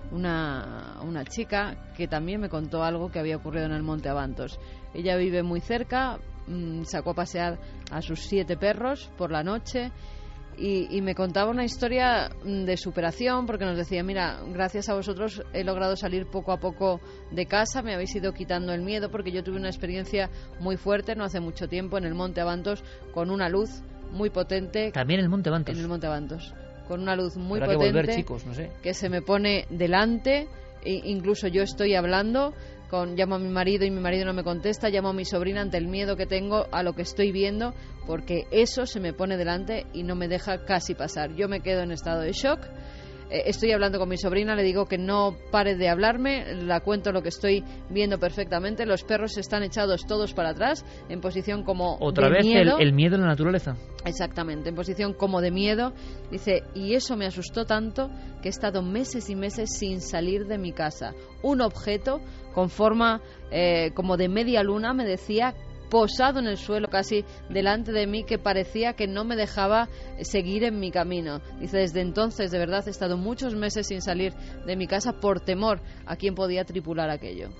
una, una chica que también me contó algo que había ocurrido en el Monte Abantos. Ella vive muy cerca, mmm, sacó a pasear a sus siete perros por la noche y, y me contaba una historia de superación, porque nos decía, mira, gracias a vosotros he logrado salir poco a poco de casa, me habéis ido quitando el miedo, porque yo tuve una experiencia muy fuerte no hace mucho tiempo en el Monte Abantos con una luz muy potente. También en el Monte Abantos. En el Monte Abantos. Con una luz muy Habrá potente que volver, chicos, no sé. que se me pone delante, e incluso yo estoy hablando, con llamo a mi marido y mi marido no me contesta, llamo a mi sobrina ante el miedo que tengo a lo que estoy viendo, porque eso se me pone delante y no me deja casi pasar. Yo me quedo en estado de shock. Estoy hablando con mi sobrina, le digo que no pare de hablarme, la cuento lo que estoy viendo perfectamente. Los perros están echados todos para atrás, en posición como Otra de vez miedo. El, el miedo en la naturaleza. Exactamente, en posición como de miedo. Dice, y eso me asustó tanto que he estado meses y meses sin salir de mi casa. Un objeto con forma eh, como de media luna, me decía, posado en el suelo casi delante de mí, que parecía que no me dejaba seguir en mi camino. Dice, desde entonces de verdad he estado muchos meses sin salir de mi casa por temor a quién podía tripular aquello.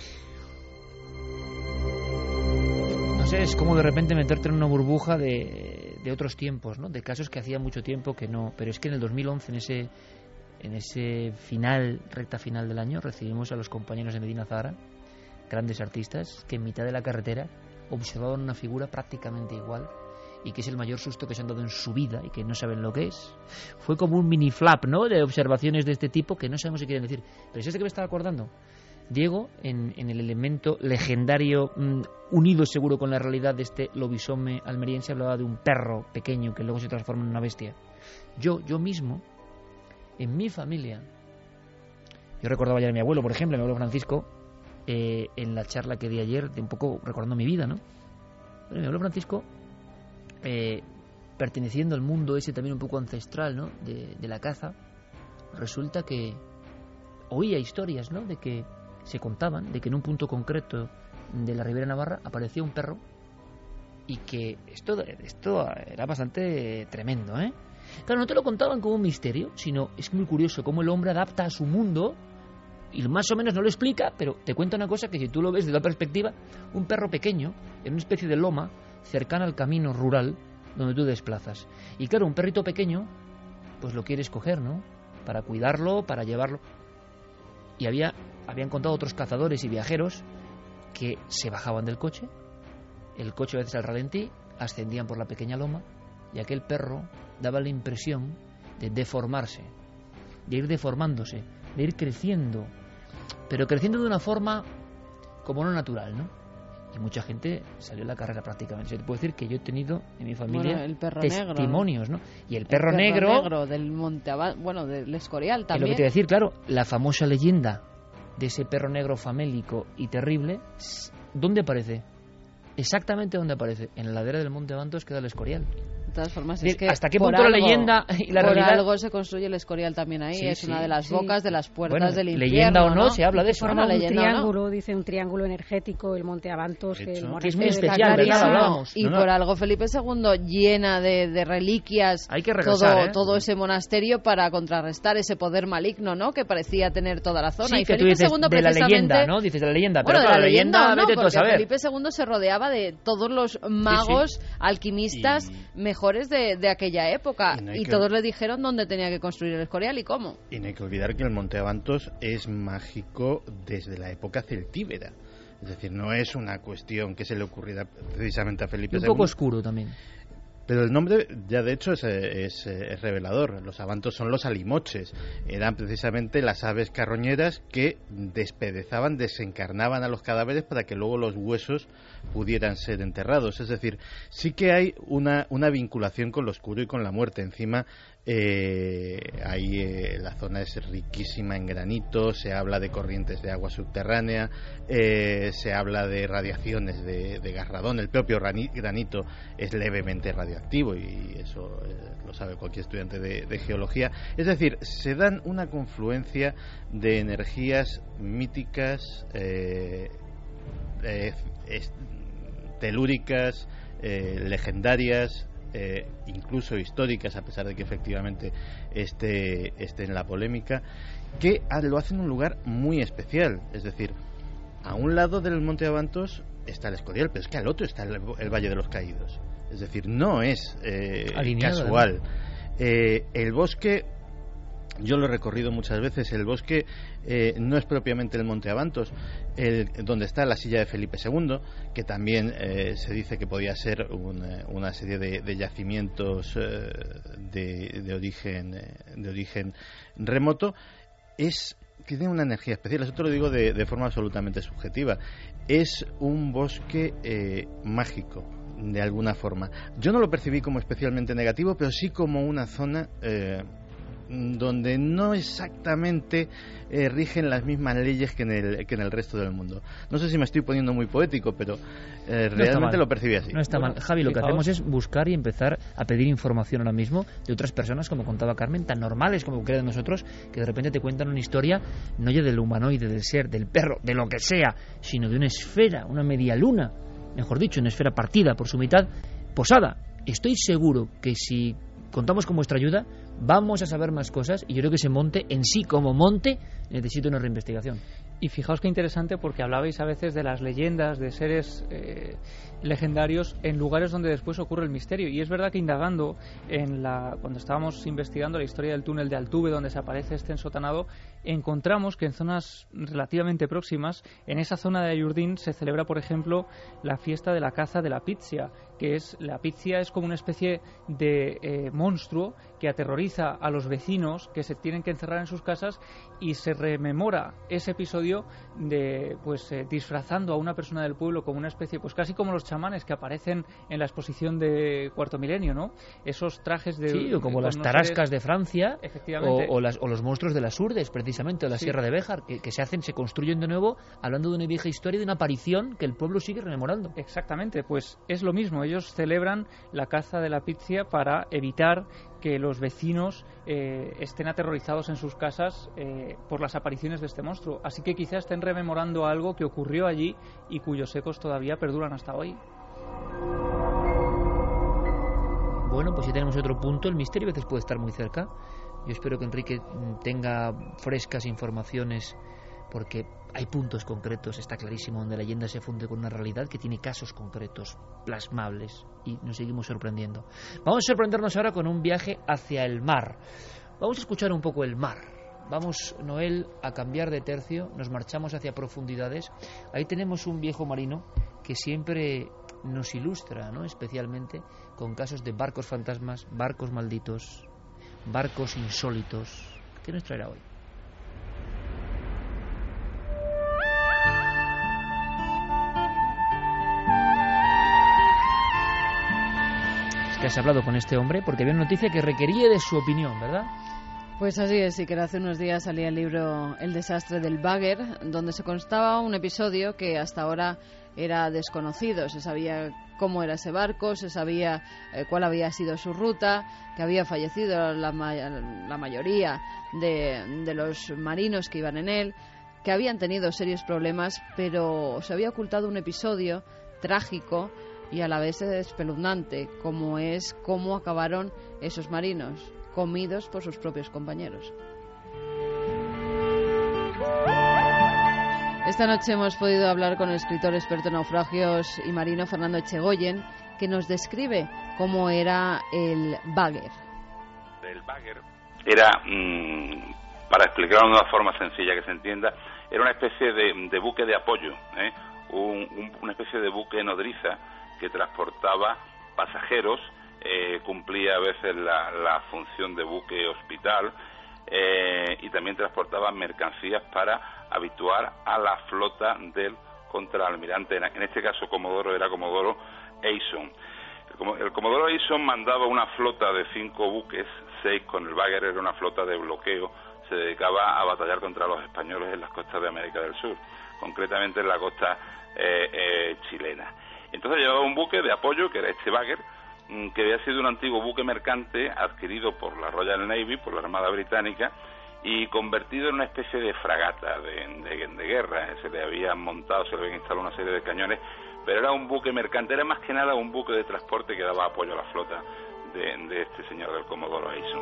No sé, es como de repente meterte en una burbuja de, de otros tiempos, ¿no? De casos que hacía mucho tiempo que no, pero es que en el dos mil once, en ese en ese final, recta final del año, recibimos a los compañeros de Medina Zahara, grandes artistas, que en mitad de la carretera observaban una figura prácticamente igual y que es el mayor susto que se han dado en su vida y que no saben lo que es. Fue como un mini flap, ¿no?, de observaciones de este tipo que no sabemos qué quieren decir. Pero es este que me estaba acordando. Diego, en, en el elemento legendario, mmm, unido seguro con la realidad de este lobisome almeriense, hablaba de un perro pequeño que luego se transforma en una bestia. Yo, yo mismo, en mi familia, yo recordaba ya a mi abuelo, por ejemplo, a mi abuelo Francisco, Eh, en la charla que di ayer, de un poco recordando mi vida, ¿no? Bueno, mi abuelo Francisco, eh, perteneciendo al mundo ese también un poco ancestral, ¿no?, de, de la caza, resulta que oía historias, ¿no?, de que se contaban, de que en un punto concreto de la Ribera Navarra aparecía un perro y que esto, esto era bastante tremendo, ¿eh? Claro, no te lo contaban como un misterio, sino es muy curioso cómo el hombre adapta a su mundo y más o menos no lo explica, pero te cuenta una cosa que si tú lo ves desde la perspectiva, un perro pequeño en una especie de loma cercana al camino rural donde tú desplazas. Y claro, un perrito pequeño, pues lo quieres coger, ¿no?, para cuidarlo, para llevarlo. Y había habían contado otros cazadores y viajeros que se bajaban del coche, el coche a veces al ralentí, ascendían por la pequeña loma y aquel perro daba la impresión de deformarse, de ir deformándose, de ir creciendo, pero creciendo de una forma como no natural, ¿no? Y mucha gente salió a la carrera prácticamente. Yo te puedo decir que yo he tenido en mi familia bueno, el perro testimonios, negro, ¿no? Y el perro, el perro negro, negro del Monte Aba- bueno, del Escorial también. es lo que te voy a decir, claro, la famosa leyenda de ese perro negro famélico y terrible, ¿dónde aparece? Exactamente donde aparece, en la ladera del Monte Abantos, que da el Escorial. De todas formas, Es es que ¿hasta qué por punto la algo- leyenda y la por realidad? algo se construye el Escorial también ahí, Sí, es sí, una de las sí. bocas de las puertas Bueno, del infierno, leyenda o no, se habla de eso. Forma Una un leyenda, ¿no? triángulo, dice un triángulo energético, el Monte Abantos, De que hecho, el que es muy monasterio. especial, ¿verdad? Clarísimo. Hablábamos. Y No, no. por algo Felipe segundo llena de, de reliquias Hay que regresar, todo, ¿eh? todo ese monasterio para contrarrestar ese poder maligno, ¿no?, que parecía tener toda la zona. Sí, y que tú Felipe dices segundo de la precisamente, leyenda, ¿no? Dices de la leyenda, pero bueno, de claro, la leyenda, o no, vete tú a porque saber. Felipe segundo se rodeaba de todos los magos, alquimistas mejores de, de aquella época Y y, no hay que- todos le dijeron dónde tenía que construir el Escorial y cómo. Y no hay que olvidar que el Monte Abantos es mágico desde la época celtíbera. Es decir, no es una cuestión que se le ocurriera precisamente a Felipe Y un segundo. poco oscuro también. Pero el nombre ya de hecho es, es, es revelador. Los abantos son los alimoches. Eran precisamente las aves carroñeras que despedezaban, desencarnaban a los cadáveres para que luego los huesos pudieran ser enterrados. Es decir, sí que hay una, una vinculación con lo oscuro y con la muerte. Encima, eh, ahí eh, la zona es riquísima en granito, se habla de corrientes de agua subterránea, eh, se habla de radiaciones de, de garradón. El propio grani- granito es levemente radioactivo y eso eh, lo sabe cualquier estudiante de, de geología. Es decir, se dan una confluencia de energías míticas, eh, eh, es- telúricas, eh, legendarias, eh, incluso históricas, a pesar de que efectivamente esté, esté en la polémica, que lo hace en un lugar muy especial. Es decir, a un lado del Monte Abantos está el Escorial, pero es que al otro está el, el Valle de los Caídos. Es decir, no es eh, casual. Eh, el bosque, yo lo he recorrido muchas veces, el bosque eh, no es propiamente el Monte Abantos, el, donde está la silla de Felipe segundo, que también eh, se dice que podía ser un, una serie de, de yacimientos eh, de, de, origen, de origen remoto. Es que tiene una energía especial, eso te lo digo de, de forma absolutamente subjetiva. Es un bosque eh, mágico, de alguna forma. Yo no lo percibí como especialmente negativo, pero sí como una zona eh, donde no exactamente eh, rigen las mismas leyes que en, el, que en el resto del mundo. No sé si me estoy poniendo muy poético, pero eh, no realmente lo percibí así. No está bueno, mal. Javi, lo que fijaos. hacemos es buscar y empezar a pedir información ahora mismo de otras personas, como contaba Carmen, tan normales como creen nosotros, que de repente te cuentan una historia no ya del humanoide, del ser, del perro, de lo que sea, sino de una esfera, una media luna, mejor dicho, una esfera partida por su mitad, posada. Estoy seguro que si contamos con vuestra ayuda vamos a saber más cosas, y yo creo que ese monte en sí como monte necesita una reinvestigación. Y fijaos qué interesante, porque hablabais a veces de las leyendas, de seres eh, legendarios en lugares donde después ocurre el misterio. Y es verdad que indagando en la, cuando estábamos investigando la historia del túnel de Altuve, donde se aparece este ensotanado, encontramos que en zonas relativamente próximas, en esa zona de Ayurdín, se celebra, por ejemplo, la fiesta de la caza de la pizia, que es, la pizia es como una especie de eh, monstruo que aterroriza a los vecinos, que se tienen que encerrar en sus casas, y se rememora ese episodio de, pues, eh, disfrazando a una persona del pueblo como una especie, pues casi como los chamanes que aparecen en la exposición de Cuarto Milenio, ¿no? Esos trajes de... Sí, o como las tarascas de Francia, efectivamente, o, o, las, o los monstruos de las Urdes, precisamente, o la sí. Sierra de Béjar, que, que se hacen, se construyen de nuevo, hablando de una vieja historia, de una aparición que el pueblo sigue rememorando. Exactamente, pues es lo mismo. Ellos celebran la caza de la pizia para evitar que los vecinos eh, estén aterrorizados en sus casas eh, por las apariciones de este monstruo. Así que quizás estén rememorando algo que ocurrió allí y cuyos ecos todavía perduran hasta hoy. Bueno, pues si tenemos otro punto, el misterio a veces puede estar muy cerca. Yo espero que Enrique tenga frescas informaciones, porque hay puntos concretos, está clarísimo, donde la leyenda se funde con una realidad que tiene casos concretos, plasmables, y nos seguimos sorprendiendo. Vamos a sorprendernos ahora con un viaje hacia el mar. Vamos a escuchar un poco el mar. Vamos, Noel, a cambiar de tercio, nos marchamos hacia profundidades. Ahí tenemos un viejo marino que siempre nos ilustra, ¿no?, especialmente con casos de barcos fantasmas, barcos malditos, barcos insólitos. ¿Qué nos traerá hoy? Que has hablado con este hombre porque había una noticia que requería de su opinión, ¿verdad? Pues así es, y que hace unos días salía el libro El desastre del bagger, donde se constaba un episodio que hasta ahora era desconocido. Se sabía cómo era ese barco, se sabía eh, cuál había sido su ruta, que había fallecido la, ma- la mayoría de, de los marinos que iban en él, que habían tenido serios problemas, pero se había ocultado un episodio trágico y a la vez espeluznante, como es cómo acabaron esos marinos, comidos por sus propios compañeros. Esta noche hemos podido hablar con el escritor experto en naufragios y marino Fernando Echegoyen, que nos describe cómo era el bagger. El bagger era, mmm, para explicarlo de una forma sencilla que se entienda, era una especie de, de buque de apoyo, ¿eh? un, un, una especie de buque nodriza que transportaba pasajeros, eh, cumplía a veces la, la función de buque hospital, eh, y también transportaba mercancías para habituar a la flota del contraalmirante. En este caso Comodoro era Comodoro Eison. El, el Comodoro Eison mandaba una flota de cinco buques, seis con el bagger, era una flota de bloqueo, se dedicaba a batallar contra los españoles en las costas de América del Sur, concretamente en la costa eh, eh, chilena. Entonces llevaba un buque de apoyo, que era este bagger, que había sido un antiguo buque mercante adquirido por la Royal Navy, por la Armada Británica, y convertido en una especie de fragata de, de, de guerra. Se le habían montado, se le habían instalado una serie de cañones pero era un buque mercante, era más que nada un buque de transporte que daba apoyo a la flota de, de este señor del Comodoro Eison.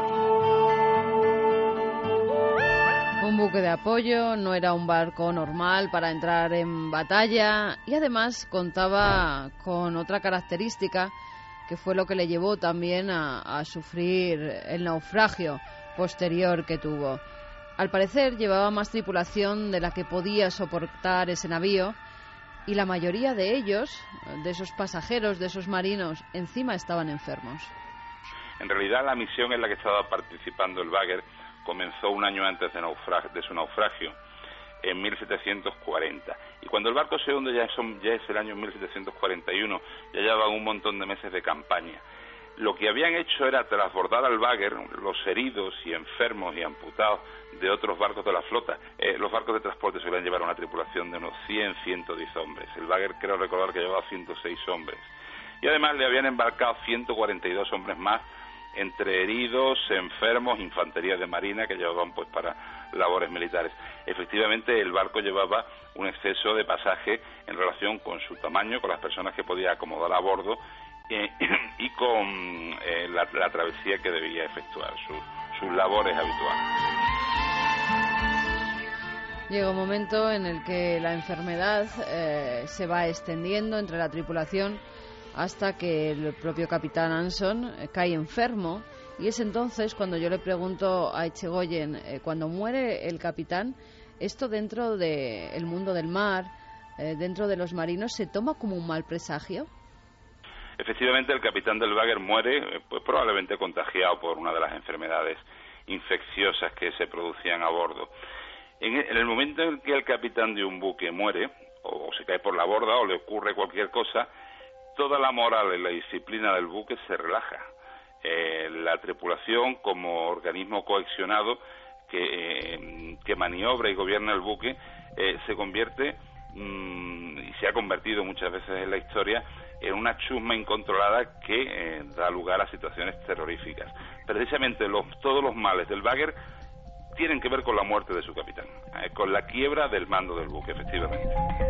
Un buque de apoyo, no era un barco normal para entrar en batalla y además contaba con otra característica que fue lo que le llevó también a, a sufrir el naufragio posterior que tuvo. Al parecer llevaba más tripulación de la que podía soportar ese navío y la mayoría de ellos, de esos pasajeros, de esos marinos, encima estaban enfermos. En realidad la misión en la que estaba participando el Bagger comenzó un año antes de, naufrag- de su naufragio, en mil setecientos cuarenta. Y cuando el barco se hunde ya, son, ya es el año mil setecientos cuarenta y uno, ya llevaban un montón de meses de campaña. Lo que habían hecho era transbordar al Bagger los heridos y enfermos y amputados de otros barcos de la flota. Eh, los barcos de transporte suelen llevar una tripulación de unos cien, ciento diez hombres. El Bagger creo recordar que llevaba ciento seis hombres. Y además le habían embarcado ciento cuarenta y dos hombres más, entre heridos, enfermos, infantería de marina que llevaban pues para labores militares. Efectivamente el barco llevaba un exceso de pasaje en relación con su tamaño, con las personas que podía acomodar a bordo eh, y con eh, la, la travesía que debía efectuar, su, sus labores habituales. Llega un momento en el que la enfermedad eh, se va extendiendo entre la tripulación hasta que el propio capitán Anson eh, cae enfermo, y es entonces cuando yo le pregunto a Echegoyen, eh, cuando muere el capitán, esto dentro del mundo del mar, eh, dentro de los marinos, ¿se toma como un mal presagio? Efectivamente, el capitán del Bagger muere, eh, pues probablemente contagiado por una de las enfermedades infecciosas que se producían a bordo. En el, en el momento en que el capitán de un buque muere, o, o se cae por la borda, o le ocurre cualquier cosa, toda la moral y la disciplina del buque se relaja. Eh, la tripulación, como organismo cohesionado que, eh, que maniobra y gobierna el buque, eh, se convierte, mmm, y se ha convertido muchas veces en la historia, en una chusma incontrolada que eh, da lugar a situaciones terroríficas. Precisamente los, todos los males del Bagger tienen que ver con la muerte de su capitán, eh, con la quiebra del mando del buque, efectivamente.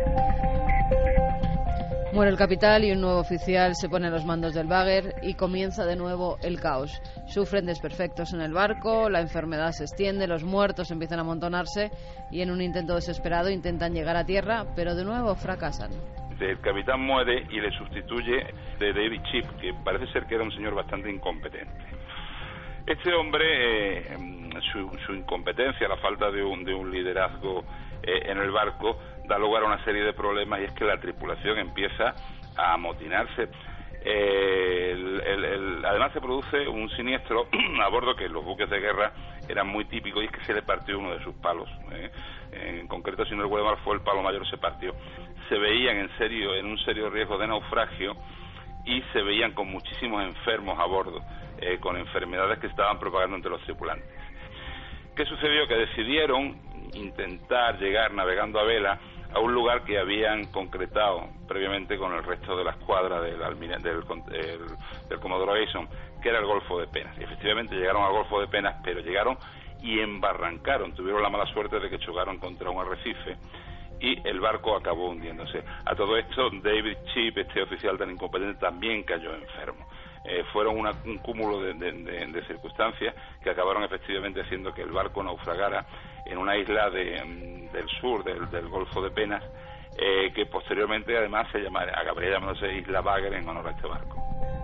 Muere el capitán y un nuevo oficial se pone a los mandos del Bagger y comienza de nuevo el caos. Sufren desperfectos en el barco, la enfermedad se extiende, los muertos empiezan a amontonarse y en un intento desesperado intentan llegar a tierra, pero de nuevo fracasan. El capitán muere y le sustituye de David Chip, que parece ser que era un señor bastante incompetente. Este hombre, eh, su, su incompetencia, la falta de un, de un liderazgo eh, en el barco, da lugar a una serie de problemas, y es que la tripulación empieza a amotinarse. Eh, el, el, el, además se produce un siniestro a bordo que en los buques de guerra era muy típico, y es que se le partió uno de sus palos. Eh. En concreto, si no recuerdo mal, fue el palo mayor, se partió. Se veían en serio, en un serio riesgo de naufragio, y se veían con muchísimos enfermos a bordo, eh, con enfermedades que estaban propagando entre los tripulantes. ¿Qué sucedió? Que decidieron intentar llegar navegando a vela a un lugar que habían concretado previamente con el resto de la escuadra del, del, del, del Comodoro Eison, que era el Golfo de Penas. Y efectivamente llegaron al Golfo de Penas, pero llegaron y embarrancaron, tuvieron la mala suerte de que chocaron contra un arrecife y el barco acabó hundiéndose. A todo esto, David Chip, este oficial tan incompetente, también cayó enfermo. Eh, fueron una, un cúmulo de, de, de, de circunstancias que acabaron efectivamente haciendo que el barco naufragara en una isla de, del sur del, del Golfo de Penas, eh, que posteriormente además se llamaría, acabaría llamándose Isla Bagger en honor a este barco.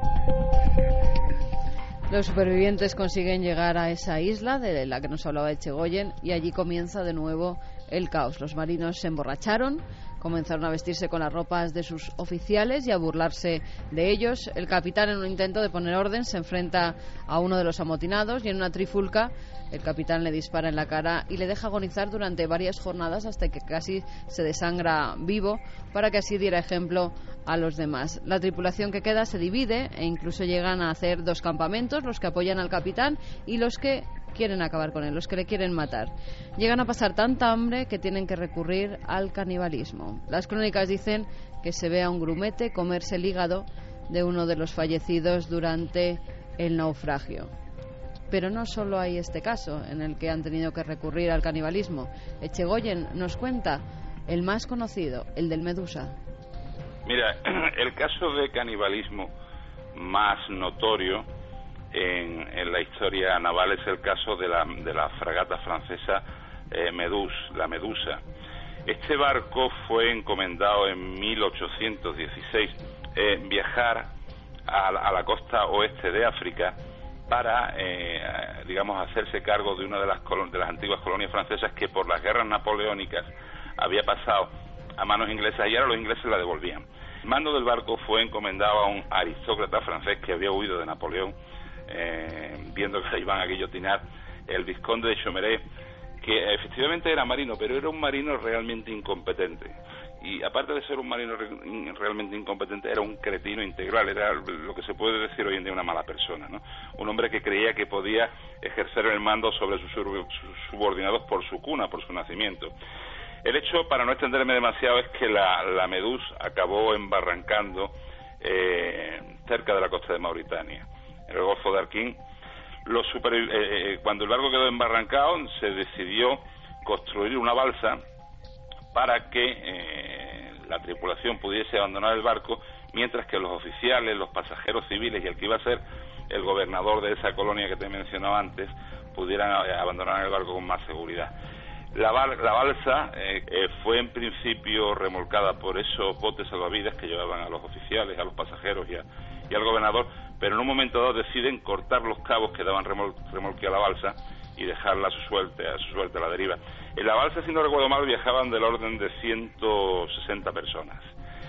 Los supervivientes consiguen llegar a esa isla de la que nos hablaba Echegoyen, y allí comienza de nuevo el caos. Los marinos se emborracharon, comenzaron a vestirse con las ropas de sus oficiales y a burlarse de ellos. El capitán, en un intento de poner orden, se enfrenta a uno de los amotinados y en una trifulca el capitán le dispara en la cara y le deja agonizar durante varias jornadas hasta que casi se desangra vivo, para que así diera ejemplo a los demás. La tripulación que queda se divide e incluso llegan a hacer dos campamentos, los que apoyan al capitán y los que quieren acabar con él, los que le quieren matar. Llegan a pasar tanta hambre que tienen que recurrir al canibalismo. Las crónicas dicen que se ve a un grumete comerse el hígado de uno de los fallecidos durante el naufragio. Pero no solo hay este caso en el que han tenido que recurrir al canibalismo. Echegoyen nos cuenta el más conocido, el del Medusa. Mira, el caso de canibalismo más notorio en, en la historia naval es el caso de la, de la fragata francesa eh, Medus, la Medusa. Este barco fue encomendado en mil ochocientos dieciséis eh, viajar a la, a la costa oeste de África para, eh, digamos, hacerse cargo de una de las, de las antiguas colonias francesas que por las guerras napoleónicas había pasado a manos inglesas y ahora los ingleses la devolvían. El mando del barco fue encomendado a un aristócrata francés que había huido de Napoleón, eh, viendo que se iban a guillotinar, el vizconde de Chomeray, que efectivamente era marino, pero era un marino realmente incompetente. Y aparte de ser un marino re realmente incompetente, era un cretino integral, era lo que se puede decir hoy en día una mala persona, ¿no? Un hombre que creía que podía ejercer el mando sobre sus, sus subordinados por su cuna, por su nacimiento. El hecho, para no extenderme demasiado, es que la, la Medus acabó embarrancando eh, cerca de la costa de Mauritania, en el Golfo de Arquín. Los super, eh, cuando el barco quedó embarrancado, se decidió construir una balsa para que eh, la tripulación pudiese abandonar el barco, mientras que los oficiales, los pasajeros civiles y el que iba a ser el gobernador de esa colonia que te he mencionado antes, pudieran abandonar el barco con más seguridad. La, bal la balsa eh, eh, fue en principio remolcada por esos botes salvavidas que llevaban a los oficiales, a los pasajeros y, a, y al gobernador, pero en un momento dado deciden cortar los cabos que daban remol remolque a la balsa y dejarla a su suerte, a su suerte a la deriva. En la balsa, si no recuerdo mal, viajaban del orden de ciento sesenta personas.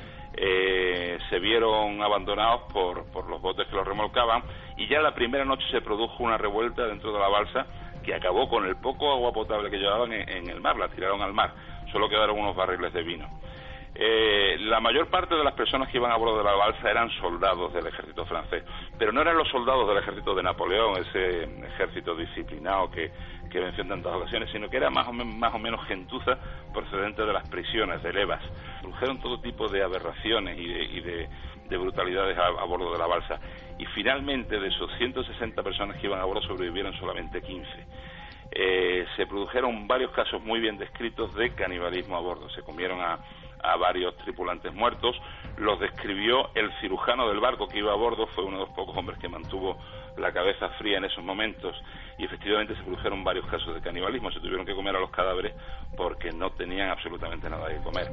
Eh, se vieron abandonados por, por los botes que los remolcaban, y ya la primera noche se produjo una revuelta dentro de la balsa que acabó con el poco agua potable que llevaban en, en el mar, la tiraron al mar, solo quedaron unos barriles de vino. Eh, la mayor parte de las personas que iban a bordo de la balsa eran soldados del ejército francés, pero no eran los soldados del ejército de Napoleón, ese ejército disciplinado que, que venció en tantas ocasiones, sino que era más o, más o menos gentuza procedente de las prisiones, de levas. Produjeron todo tipo de aberraciones y de, y de, de brutalidades a, a bordo de la balsa, y finalmente de esos ciento sesenta personas que iban a bordo sobrevivieron solamente quince. Eh, se produjeron varios casos muy bien descritos de canibalismo a bordo. Se comieron a, a varios tripulantes muertos. Los describió el cirujano del barco que iba a bordo, fue uno de los pocos hombres que mantuvo la cabeza fría en esos momentos, y efectivamente se produjeron varios casos de canibalismo. Se tuvieron que comer a los cadáveres porque no tenían absolutamente nada que comer.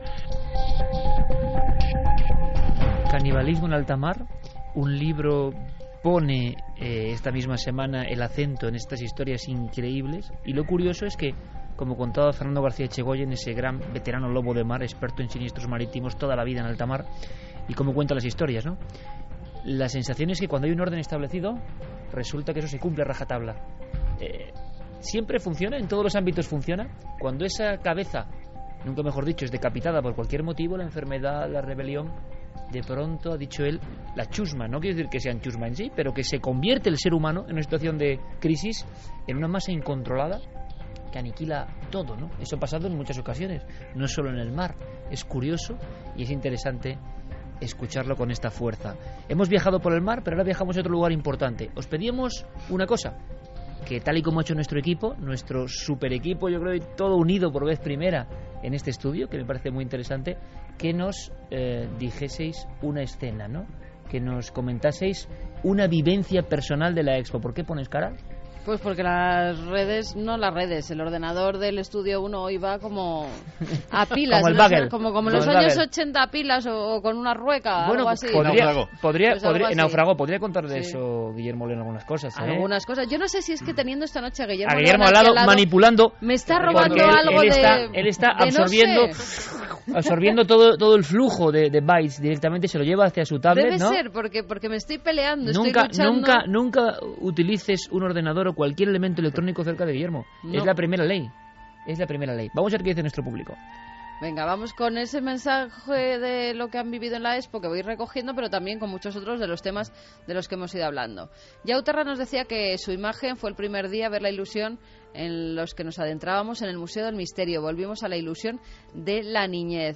Canibalismo en alta mar, un libro pone eh, esta misma semana el acento en estas historias increíbles, y lo curioso es que, como contaba Fernando García Echegoyen, ese gran veterano lobo de mar, experto en siniestros marítimos toda la vida en alta mar, y cómo cuenta las historias, ¿no? La sensación es que cuando hay un orden establecido, resulta que eso se cumple a rajatabla. Eh, siempre funciona, en todos los ámbitos funciona. Cuando esa cabeza, nunca mejor dicho, es decapitada por cualquier motivo, la enfermedad, la rebelión, de pronto, ha dicho él, la chusma, no quiero decir que sean chusma en sí, pero que se convierte el ser humano en una situación de crisis en una masa incontrolada que aniquila todo, ¿no? Eso ha pasado en muchas ocasiones, no solo en el mar. Es curioso y es interesante escucharlo con esta fuerza. Hemos viajado por el mar, pero ahora viajamos a otro lugar importante. Os pedíamos una cosa, que tal y como ha hecho nuestro equipo, nuestro super equipo, yo creo, todo unido por vez primera en este estudio, que me parece muy interesante, que nos eh, dijeseis una escena, ¿no? Que nos comentaseis una vivencia personal de la Expo. ¿Por qué pones cara? Pues porque las redes, no las redes, el ordenador del Estudio uno hoy va como a pilas, como el no bagel. sé, como, como en Como los el años bagel. ochenta a pilas o, o con una rueca, Bueno, algo así. podría, Naufragó. podría, Pues algo podría, así. naufragó, podría contar de Sí. eso Guillermo León algunas cosas, ¿eh? Algunas cosas. Yo no sé si es que teniendo esta noche a Guillermo, A Guillermo León al aquí lado, manipulando, me está porque robando él- algo él de... está- él está de no absorbiendo- sé. absorbiendo todo, todo el flujo de, de bytes directamente, se lo lleva hacia su tablet, Debe ¿no? ser, porque, porque me estoy peleando, Nunca, estoy luchando. nunca, nunca utilices un ordenador o cualquier elemento electrónico cerca de Guillermo. No. Es la primera ley. Es la primera ley. Vamos a ver qué dice nuestro público. Venga, vamos con ese mensaje de lo que han vivido en la Expo, que voy recogiendo, pero también con muchos otros de los temas de los que hemos ido hablando. Yauterra nos decía que su imagen fue el primer día ver la ilusión en los que nos adentrábamos en el Museo del Misterio. Volvimos a la ilusión de la niñez.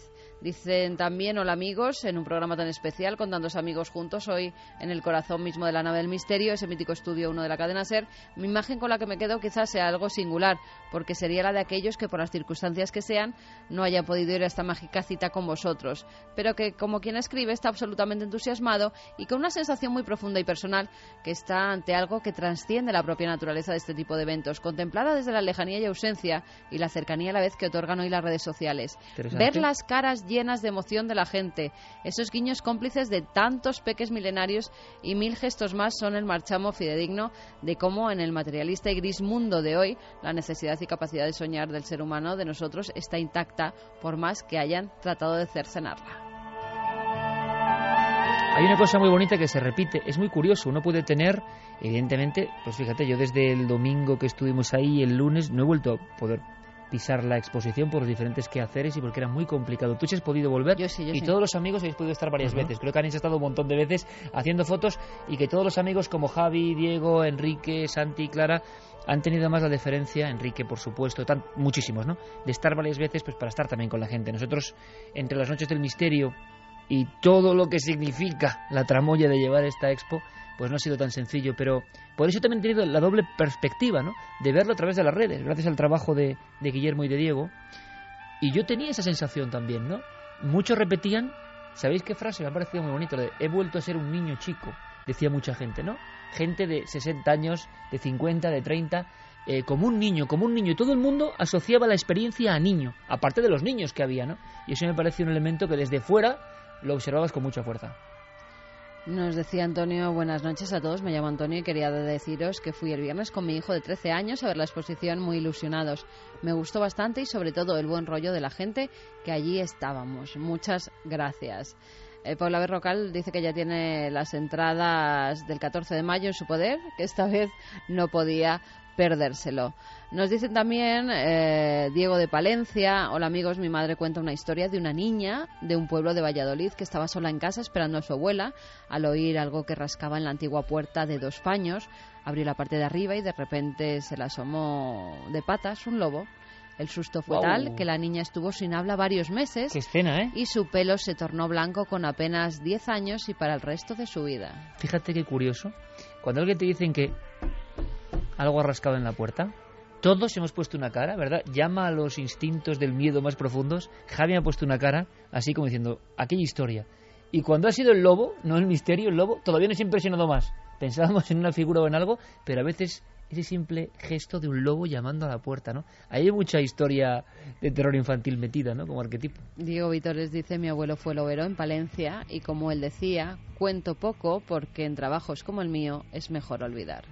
Dicen también, hola amigos, en un programa tan especial con tantos amigos juntos, hoy en el corazón mismo de la nave del misterio, ese mítico estudio uno de la cadena SER, mi imagen con la que me quedo quizás sea algo singular, porque sería la de aquellos que por las circunstancias que sean no hayan podido ir a esta mágica cita con vosotros, pero que como quien escribe está absolutamente entusiasmado y con una sensación muy profunda y personal que está ante algo que trasciende la propia naturaleza de este tipo de eventos, contemplada desde la lejanía y ausencia y la cercanía a la vez que otorgan hoy las redes sociales. Ver las caras llenas de emoción de la gente, esos guiños cómplices de tantos peques milenarios y mil gestos más son el marchamo fidedigno de cómo en el materialista y gris mundo de hoy la necesidad y capacidad de soñar del ser humano, de nosotros, está intacta por más que hayan tratado de cercenarla. Hay una cosa muy bonita que se repite, es muy curioso, uno puede tener, evidentemente, pues fíjate, yo desde el domingo que estuvimos ahí, el lunes, no he vuelto a poder pisar la exposición por los diferentes quehaceres y porque era muy complicado. Tú sí has podido volver yo sí, yo y sí. Todos los amigos habéis podido estar varias uh-huh. veces. Creo que han estado un montón de veces haciendo fotos y que todos los amigos como Javi, Diego, Enrique, Santi, Clara han tenido más la deferencia, Enrique por supuesto, tan, muchísimos, ¿no? De estar varias veces pues para estar también con la gente. Nosotros, entre las noches del misterio y todo lo que significa la tramoya de llevar esta expo, pues no ha sido tan sencillo, pero por eso también he tenido la doble perspectiva, ¿no? De verlo a través de las redes, gracias al trabajo de, de Guillermo y de Diego. Y yo tenía esa sensación también, ¿no? Muchos repetían, ¿sabéis qué frase? Me ha parecido muy bonito, de, he vuelto a ser un niño chico, decía mucha gente, ¿no? Gente de sesenta años, de cincuenta, de treinta, eh, como un niño, como un niño. Y todo el mundo asociaba la experiencia a niño, aparte de los niños que había, ¿no? Y eso me parece un elemento que desde fuera lo observabas con mucha fuerza. Nos decía Antonio, buenas noches a todos, me llamo Antonio y quería deciros que fui el viernes con mi hijo de trece años a ver la exposición muy ilusionados. Me gustó bastante y sobre todo el buen rollo de la gente que allí estábamos. Muchas gracias. Eh, Paula Berrocal dice que ya tiene las entradas del catorce de mayo en su poder, que esta vez no podía perdérselo. Nos dicen también eh, Diego de Palencia, hola amigos, mi madre cuenta una historia de una niña de un pueblo de Valladolid que estaba sola en casa esperando a su abuela. Al oír algo que rascaba en la antigua puerta de dos paños, abrió la parte de arriba y de repente se le asomó de patas un lobo. El susto fue wow. tal que la niña estuvo sin habla varios meses. ¡Qué escena, eh! Y su pelo se tornó blanco con apenas diez años y para el resto de su vida. Fíjate qué curioso. Cuando alguien te dicen que algo ha rascado en la puerta, todos hemos puesto una cara, ¿verdad? Llama a los instintos del miedo más profundos. Javi ha puesto una cara así como diciendo, aquella historia. Y cuando ha sido el lobo, no el misterio, el lobo, todavía nos ha impresionado más. Pensábamos en una figura o en algo, pero a veces ese simple gesto de un lobo llamando a la puerta, ¿no? Ahí hay mucha historia de terror infantil metida, ¿no? Como arquetipo. Diego Vitores dice, mi abuelo fue lobero en Palencia y como él decía, cuento poco porque en trabajos como el mío es mejor olvidar.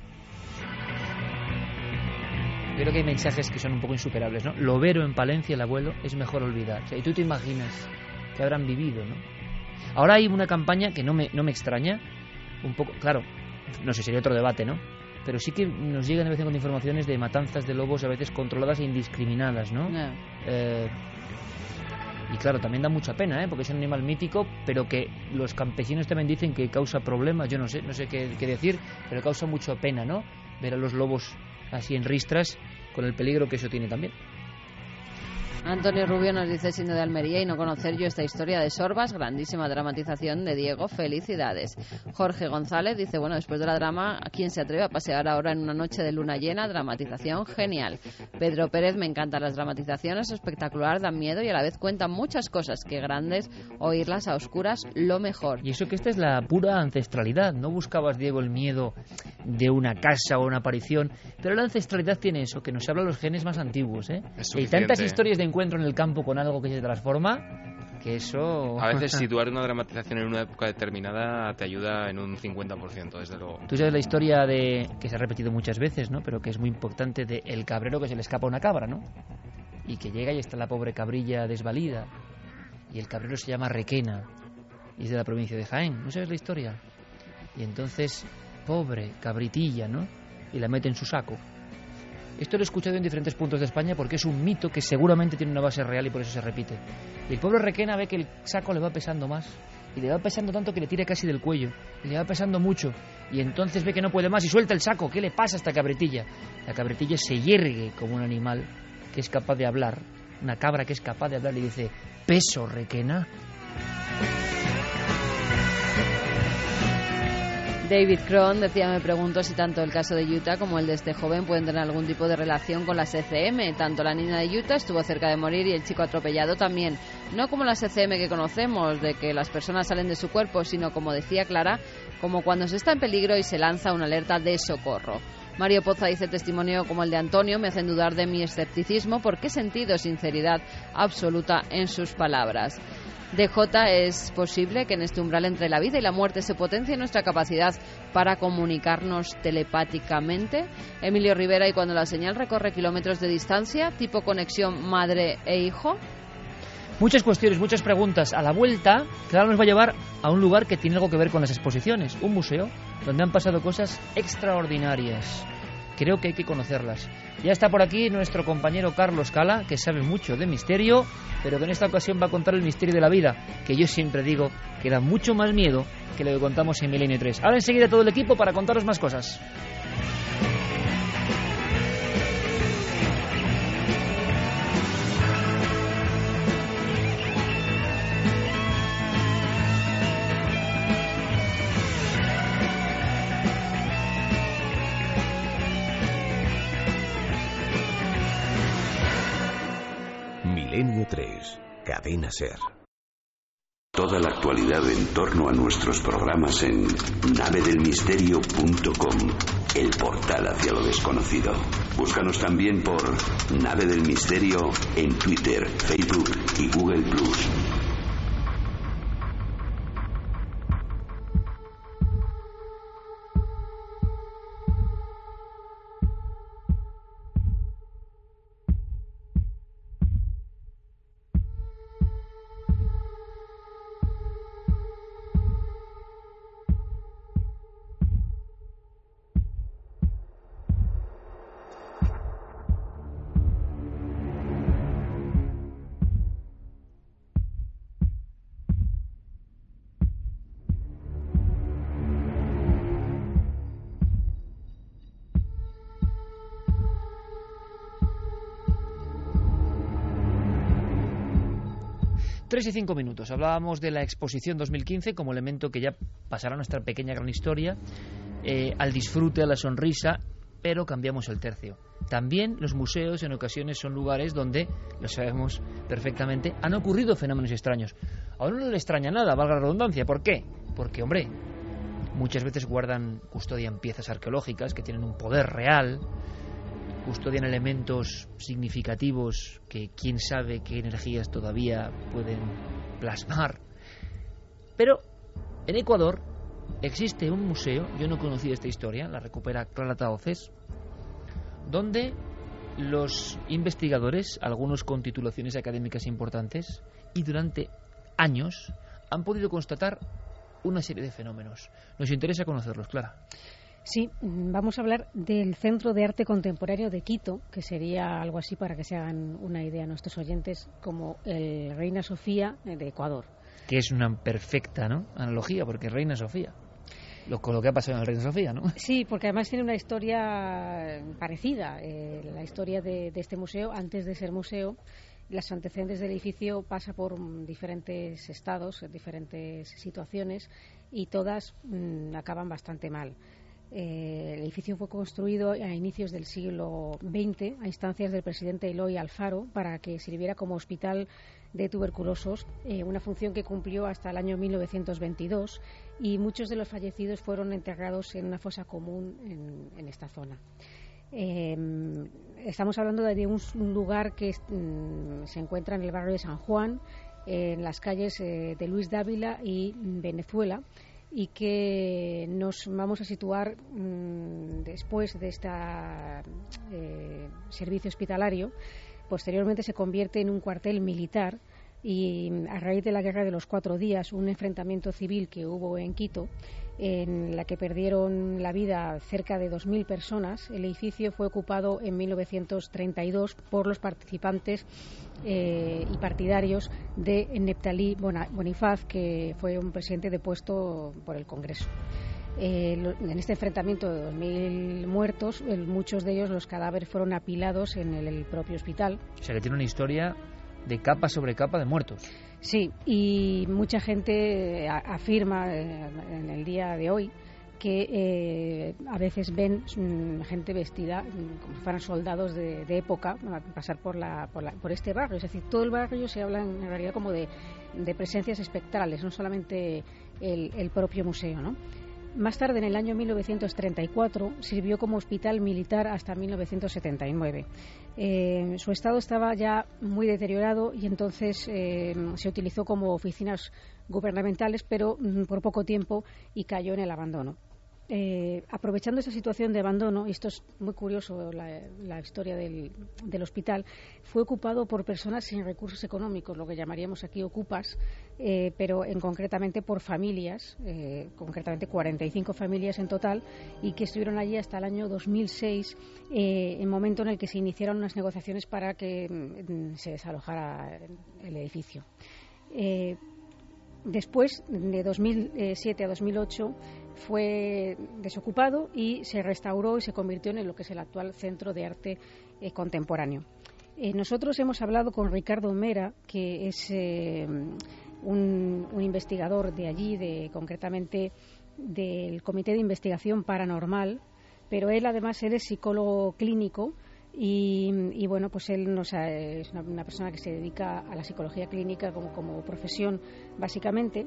Yo creo que hay mensajes que son un poco insuperables, ¿no? Lobero en Palencia, el abuelo, es mejor olvidar. O sea, y tú te imaginas que habrán vivido, ¿no? Ahora hay una campaña que no me, no me extraña, un poco, claro, no sé, sería otro debate, ¿no? Pero sí que nos llegan de vez en cuando informaciones de matanzas de lobos a veces controladas e indiscriminadas, ¿no? No. Eh, y claro, también da mucha pena, ¿eh? Porque es un animal mítico, pero que los campesinos también dicen que causa problemas, yo no sé, no sé qué, qué decir, pero causa mucha pena, ¿no? Ver a los lobos así en ristras, con el peligro que eso tiene también. Antonio Rubio nos dice, siendo de Almería y no conocer yo esta historia de Sorbas, grandísima dramatización de Diego, felicidades. Jorge González dice, bueno, después de la drama, ¿quién se atreve a pasear ahora en una noche de luna llena? Dramatización genial. Pedro Pérez, me encantan las dramatizaciones, espectacular, dan miedo y a la vez cuentan muchas cosas, que grandes, oírlas a oscuras, lo mejor. Y eso que esta es la pura ancestralidad, no buscabas, Diego, el miedo de una casa o una aparición, pero la ancestralidad tiene eso, que nos habla los genes más antiguos, ¿eh? Hay tantas historias de encuentro en el campo con algo que se transforma, que eso... A veces situar una dramatización en una época determinada te ayuda en un cincuenta por ciento, desde luego. Tú sabes la historia de que se ha repetido muchas veces, ¿no? Pero que es muy importante, de el cabrero que se le escapa una cabra, ¿no? Y que llega y está la pobre cabrilla desvalida. Y el cabrero se llama Requena y es de la provincia de Jaén. ¿No sabes la historia? Y entonces, pobre cabritilla, ¿no? Y la mete en su saco. Esto lo he escuchado en diferentes puntos de España porque es un mito que seguramente tiene una base real y por eso se repite. Y el pobre Requena ve que el saco le va pesando más y le va pesando tanto que le tira casi del cuello y le va pesando mucho y entonces ve que no puede más y suelta el saco. ¿Qué le pasa a esta cabritilla? La cabritilla se yergue como un animal que es capaz de hablar una cabra que es capaz de hablar y dice peso requena. David Cron decía, me pregunto si tanto el caso de Utah como el de este joven pueden tener algún tipo de relación con las E C M. Tanto la niña de Utah estuvo cerca de morir y el chico atropellado también. No como las E C M que conocemos, de que las personas salen de su cuerpo, sino como decía Clara, como cuando se está en peligro y se lanza una alerta de socorro. Mario Poza dice, testimonio como el de Antonio me hacen dudar de mi escepticismo porque he sentido sinceridad absoluta en sus palabras. D J, ¿es posible que en este umbral entre la vida y la muerte se potencie nuestra capacidad para comunicarnos telepáticamente? Emilio Rivera, ¿y cuando la señal recorre kilómetros de distancia, tipo conexión madre e hijo? Muchas cuestiones, muchas preguntas. A la vuelta, Clara nos va a llevar a un lugar que tiene algo que ver con las exposiciones, un museo donde han pasado cosas extraordinarias. Creo que hay que conocerlas. Ya está por aquí nuestro compañero Carlos Cala, que sabe mucho de misterio, pero que en esta ocasión va a contar el misterio de la vida, que yo siempre digo que da mucho más miedo que lo que contamos en Milenio tres. Ahora enseguida todo el equipo para contaros más cosas. Milenio tres, Cadena SER. Toda la actualidad en torno a nuestros programas en nave del misterio punto com, el portal hacia lo desconocido. Búscanos también por Nave del Misterio en Twitter, Facebook y Google plus. Tres y cinco minutos. Hablábamos de la exposición dos mil quince como elemento que ya pasará a nuestra pequeña gran historia, eh, al disfrute, a la sonrisa, pero cambiamos el tercio. También los museos en ocasiones son lugares donde, lo sabemos perfectamente, han ocurrido fenómenos extraños. A uno no le extraña nada, valga la redundancia. ¿Por qué? Porque, hombre, muchas veces guardan, custodian piezas arqueológicas que tienen un poder real, custodian elementos significativos que quién sabe qué energías todavía pueden plasmar. Pero en Ecuador existe un museo, yo no conocía esta historia, la recupera Clara Tahoces, donde los investigadores, algunos con titulaciones académicas importantes, y durante años han podido constatar una serie de fenómenos. Nos interesa conocerlos, Clara. Sí, vamos a hablar del Centro de Arte Contemporáneo de Quito, que sería algo así, para que se hagan una idea nuestros oyentes, como el Reina Sofía de Ecuador. Que es una perfecta, ¿no?, analogía, porque Reina Sofía, lo, con lo que ha pasado en el Reina Sofía, ¿no? Sí, porque además tiene una historia parecida. Eh, la historia de, de este museo, antes de ser museo, los antecedentes del edificio pasa por diferentes estados, diferentes situaciones, y todas mmm, acaban bastante mal. Eh, el edificio fue construido a inicios del siglo veinte a instancias del presidente Eloy Alfaro para que sirviera como hospital de tuberculosos, eh, una función que cumplió hasta el año mil novecientos veintidós, y muchos de los fallecidos fueron enterrados en una fosa común en, en esta zona. Eh, estamos hablando de un, un lugar que mm, se encuentra en el barrio de San Juan, eh, en las calles eh, de Luis Dávila y Venezuela, y que nos vamos a situar mmm, después de este eh, servicio hospitalario. Posteriormente se convierte en un cuartel militar, y a raíz de la Guerra de los Cuatro Días, un enfrentamiento civil que hubo en Quito, en la que perdieron la vida cerca de dos mil personas, el edificio fue ocupado en mil novecientos treinta y dos por los participantes eh, y partidarios de Neptalí Bonifaz, que fue un presidente depuesto por el Congreso. Eh, en este enfrentamiento de dos mil muertos, el, muchos de ellos, los cadáveres, fueron apilados en el, el propio hospital. O sea, que tiene una historia de capa sobre capa de muertos. Sí, y mucha gente afirma eh, en el día de hoy que eh, a veces ven mm, gente vestida mm, como si fueran soldados de, de época pasar por, la, por, la, por este barrio. Es decir, todo el barrio se habla en realidad como de, de presencias espectrales, no solamente el, el propio museo, ¿no? Más tarde, en el año mil novecientos treinta y cuatro, sirvió como hospital militar hasta mil novecientos setenta y nueve. Eh, su estado estaba ya muy deteriorado y entonces eh, se utilizó como oficinas gubernamentales, pero mm, por poco tiempo, y cayó en el abandono. Eh, aprovechando esa situación de abandono, y esto es muy curioso, la, la historia del, del hospital, fue ocupado por personas sin recursos económicos, lo que llamaríamos aquí ocupas, eh, pero en concretamente por familias, eh, concretamente cuarenta y cinco familias en total, y que estuvieron allí hasta el año dos mil seis, eh, el momento en el que se iniciaron unas negociaciones para que mm, se desalojara el edificio. Eh, Después, de dos mil siete a dos mil ocho, fue desocupado y se restauró y se convirtió en lo que es el actual Centro de Arte eh, Contemporáneo. Eh, nosotros hemos hablado con Ricardo Mera, que es eh, un, un investigador de allí, de, concretamente del Comité de Investigación Paranormal, pero él además él es psicólogo clínico. Y, y bueno, pues él nos ha, es una, una persona que se dedica a la psicología clínica como, como profesión básicamente,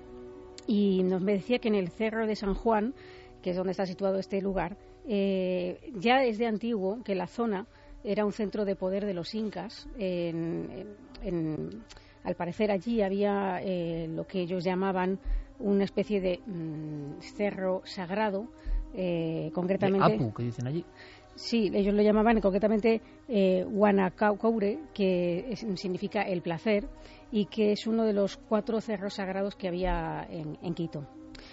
y nos decía que en el Cerro de San Juan, que es donde está situado este lugar, eh, ya es de antiguo que la zona era un centro de poder de los incas. En, en, en, al parecer allí había eh, lo que ellos llamaban una especie de mm, cerro sagrado, eh, concretamente de Apu, que dicen allí. Sí, ellos lo llamaban concretamente eh, Huanacaure, que es, significa el placer, y que es uno de los cuatro cerros sagrados que había en, en Quito.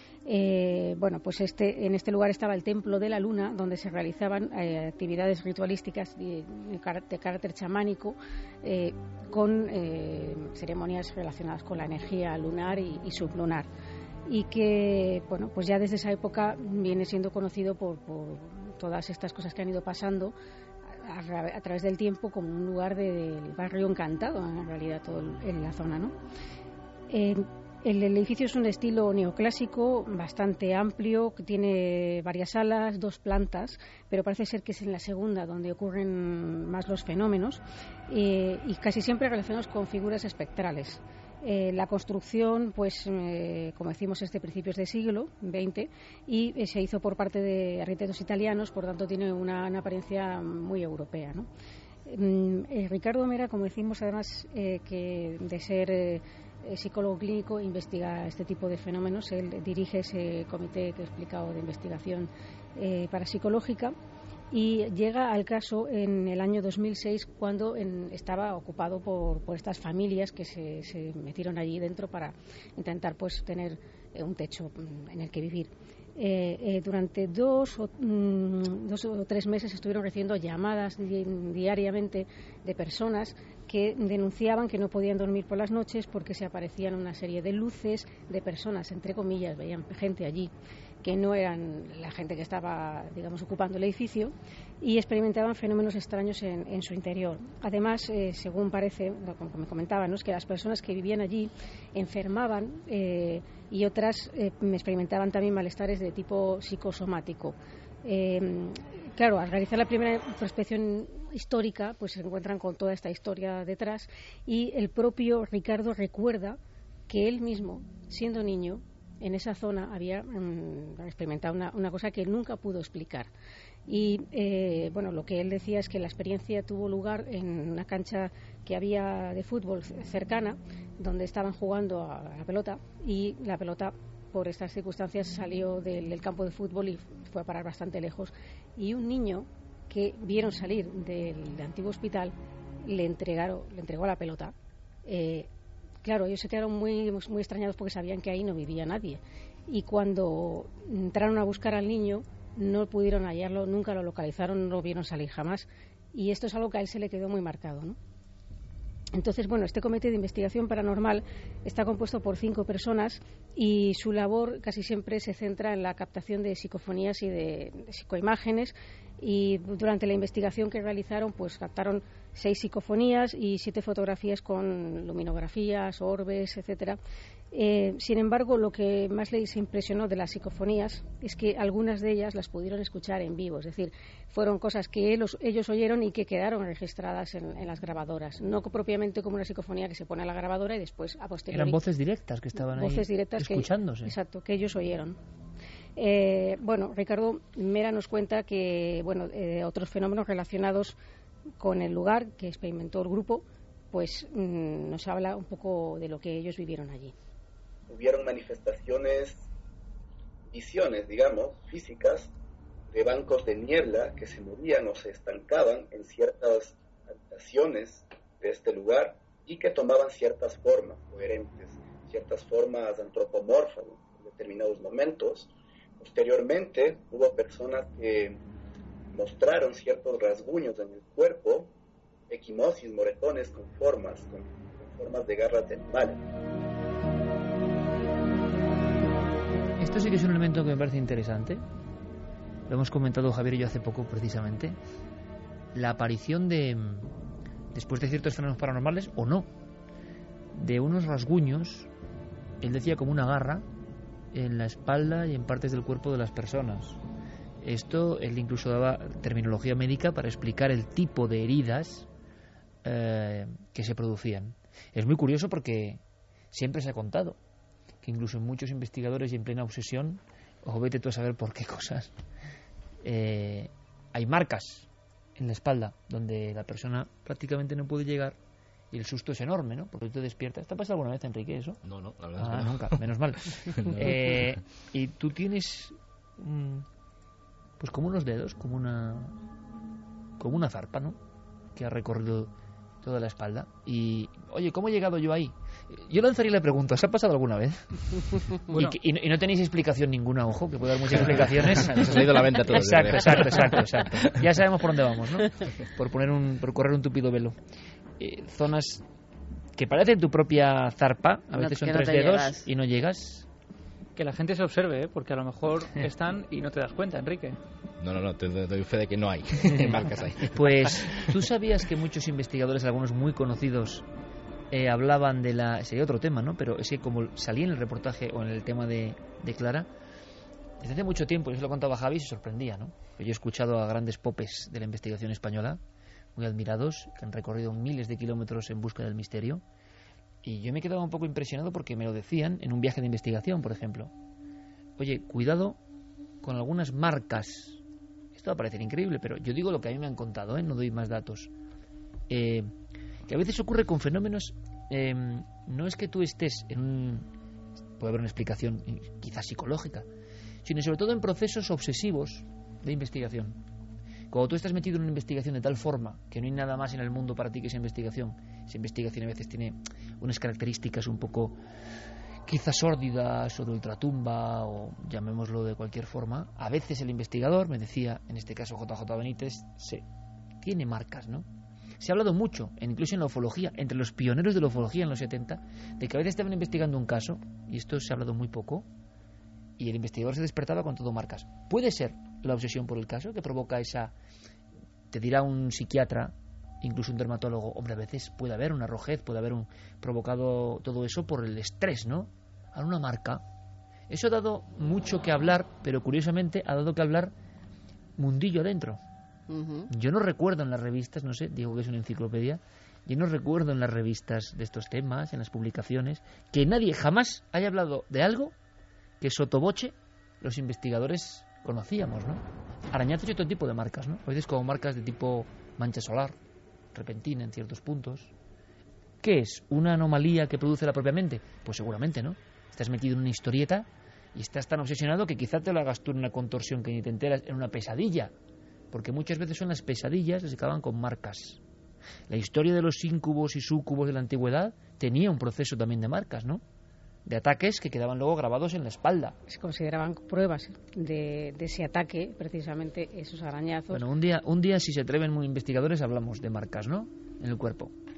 Eh, bueno, pues este, en este lugar estaba el Templo de la Luna, donde se realizaban eh, actividades ritualísticas de, de, carácter, de carácter chamánico, eh, con eh, ceremonias relacionadas con la energía lunar y, y sublunar. Y que, bueno, pues ya desde esa época viene siendo conocido por, por todas estas cosas que han ido pasando a, a, a través del tiempo como un lugar de, del barrio encantado, en realidad, todo el, en la zona, ¿no? Eh, el, el edificio es un estilo neoclásico bastante amplio, que tiene varias salas, dos plantas, pero parece ser que es en la segunda donde ocurren más los fenómenos, eh, y casi siempre relacionados con figuras espectrales. Eh, la construcción, pues, eh, como decimos, es de principios del siglo veinte y eh, se hizo por parte de arquitectos italianos, por tanto tiene una, una apariencia muy europea, ¿no? Eh, Ricardo Mera, como decimos, además eh, que de ser eh, psicólogo clínico, investiga este tipo de fenómenos. Él dirige ese comité que he explicado de investigación eh, parapsicológica. Y llega al caso en el año dos mil seis, cuando en, estaba ocupado por, por estas familias que se, se metieron allí dentro para intentar, pues, tener eh, un techo en el que vivir. Eh, eh, durante dos o, mm, dos o tres meses estuvieron recibiendo llamadas di diariamente de personas que denunciaban que no podían dormir por las noches porque se aparecían una serie de luces de personas, entre comillas, veían gente allí que no eran la gente que estaba, digamos, ocupando el edificio, y experimentaban fenómenos extraños en, en su interior. Además, eh, según parece, como me comentaban, ¿no?, es que las personas que vivían allí enfermaban eh, y otras eh, experimentaban también malestares de tipo psicosomático. Eh, claro, al realizar la primera prospección histórica, pues se encuentran con toda esta historia detrás, y el propio Ricardo recuerda que él mismo, siendo niño, en esa zona había um, experimentado una, una cosa que él nunca pudo explicar. Y eh, bueno, lo que él decía es que la experiencia tuvo lugar en una cancha que había de fútbol cercana, donde estaban jugando a la pelota, y la pelota, por estas circunstancias, salió del, del campo de fútbol y fue a parar bastante lejos. Y un niño que vieron salir del, del antiguo hospital le entregaron, le entregó la pelota. Eh, Claro, ellos se quedaron muy, muy extrañados porque sabían que ahí no vivía nadie. Y cuando entraron a buscar al niño, no pudieron hallarlo, nunca lo localizaron, no lo vieron salir jamás. Y esto es algo que a él se le quedó muy marcado, ¿no? Entonces, bueno, este comité de investigación paranormal está compuesto por cinco personas y su labor casi siempre se centra en la captación de psicofonías y de, de psicoimágenes, y durante la investigación que realizaron pues captaron seis psicofonías y siete fotografías con luminografías, orbes, etcétera. Eh, sin embargo, lo que más les impresionó de las psicofonías es que algunas de ellas las pudieron escuchar en vivo, es decir, fueron cosas que ellos, ellos oyeron y que quedaron registradas en, en las grabadoras, no propiamente como una psicofonía que se pone a la grabadora y después a posteriori. Eran voces directas que estaban ahí voces directas escuchándose. Que, exacto, que ellos oyeron. Eh, bueno, Ricardo Mera nos cuenta que bueno, eh, otros fenómenos relacionados con el lugar que experimentó el grupo, pues mmm, nos habla un poco de lo que ellos vivieron allí. Hubieron manifestaciones, visiones, digamos, físicas, de bancos de niebla que se movían o se estancaban en ciertas habitaciones de este lugar y que tomaban ciertas formas coherentes, ciertas formas antropomorfas en determinados momentos. Posteriormente hubo personas que mostraron ciertos rasguños en el cuerpo, equimosis, moretones con formas, con, con formas de garras de animales. Esto sí que es un elemento que me parece interesante. Lo hemos comentado Javier y yo hace poco precisamente. La aparición de, después de ciertos fenómenos paranormales, o no, de unos rasguños, él decía como una garra, en la espalda y en partes del cuerpo de las personas. Esto, él incluso daba terminología médica para explicar el tipo de heridas eh, que se producían. Es muy curioso porque siempre se ha contado que incluso muchos investigadores y en plena obsesión, o vete tú a saber por qué cosas, eh, hay marcas en la espalda donde la persona prácticamente no puede llegar y el susto es enorme, ¿no? Porque tú te despiertas. ¿Te ha pasado alguna vez, Enrique, eso? No, no, la verdad ah, es que no. nunca, menos mal. no. eh, y tú tienes mm, pues como unos dedos, como una como una zarpa, ¿no? Que ha recorrido toda la espalda. Y, oye, ¿cómo he llegado yo ahí? Yo lanzaría la pregunta, ¿os ha pasado alguna vez? Bueno. y, que, y, no, y no tenéis explicación ninguna, ojo, que puede dar muchas explicaciones. Nos ha salido la venta todo. Exacto, exacto, exacto, exacto. Ya sabemos por dónde vamos, ¿no? Por poner un, por correr un tupido velo. Eh, zonas que parecen tu propia zarpa, a veces son tres dedos llegas. Y no llegas. Que la gente se observe, ¿eh? Porque a lo mejor están y no te das cuenta, Enrique. No, no, no, te doy fe de que no hay marcas ahí. Pues, ¿tú sabías que muchos investigadores, algunos muy conocidos, eh, hablaban de la... Sería otro tema, ¿no? Pero es que como salía en el reportaje o en el tema de, de Clara, desde hace mucho tiempo, yo se lo contaba a Javi y se sorprendía, ¿no? Yo he escuchado a grandes popes de la investigación española, muy admirados, que han recorrido miles de kilómetros en busca del misterio, y yo me he quedado un poco impresionado porque me lo decían en un viaje de investigación, por ejemplo. Oye, cuidado con algunas marcas. Esto va a parecer increíble, pero yo digo lo que a mí me han contado, ¿eh? No doy más datos. Eh, que a veces ocurre con fenómenos, eh, no es que tú estés en un... puede haber una explicación quizás psicológica, sino sobre todo en procesos obsesivos de investigación. Cuando tú estás metido en una investigación de tal forma que no hay nada más en el mundo para ti que esa investigación, esa investigación a veces tiene unas características un poco quizás sórdidas o de ultratumba o llamémoslo de cualquier forma, a veces el investigador, me decía en este caso J J Benítez, se, tiene marcas, ¿no? Se ha hablado mucho, incluso en la ufología, entre los pioneros de la ufología en los setenta, de que a veces estaban investigando un caso, y esto se ha hablado muy poco, y el investigador se despertaba con todo marcas. Puede ser la obsesión por el caso que provoca esa... Te dirá un psiquiatra, incluso un dermatólogo, hombre, a veces puede haber una rojez, puede haber un provocado todo eso por el estrés, ¿no? A una marca. Eso ha dado mucho que hablar, pero curiosamente ha dado que hablar mundillo adentro. Uh-huh. Yo no recuerdo en las revistas, no sé, digo que es una enciclopedia, yo no recuerdo en las revistas de estos temas, en las publicaciones, que nadie jamás haya hablado de algo que sotoboche los investigadores conocíamos, ¿no? Arañazos y otro tipo de marcas, ¿no? A veces como marcas de tipo mancha solar, repentina en ciertos puntos. ¿Qué es? ¿Una anomalía que produce la propia mente? Pues seguramente, ¿no? Estás metido en una historieta y estás tan obsesionado que quizá te lo hagas tú en una contorsión que ni te enteras, en una pesadilla. Porque muchas veces son las pesadillas las que acaban con marcas. La historia de los íncubos y súcubos de la antigüedad tenía un proceso también de marcas, ¿no? De ataques que quedaban luego grabados en la espalda. Se consideraban pruebas de, de ese ataque, precisamente esos arañazos. Bueno, un día, un día si se atreven muy investigadores hablamos de marcas, ¿no? En el cuerpo.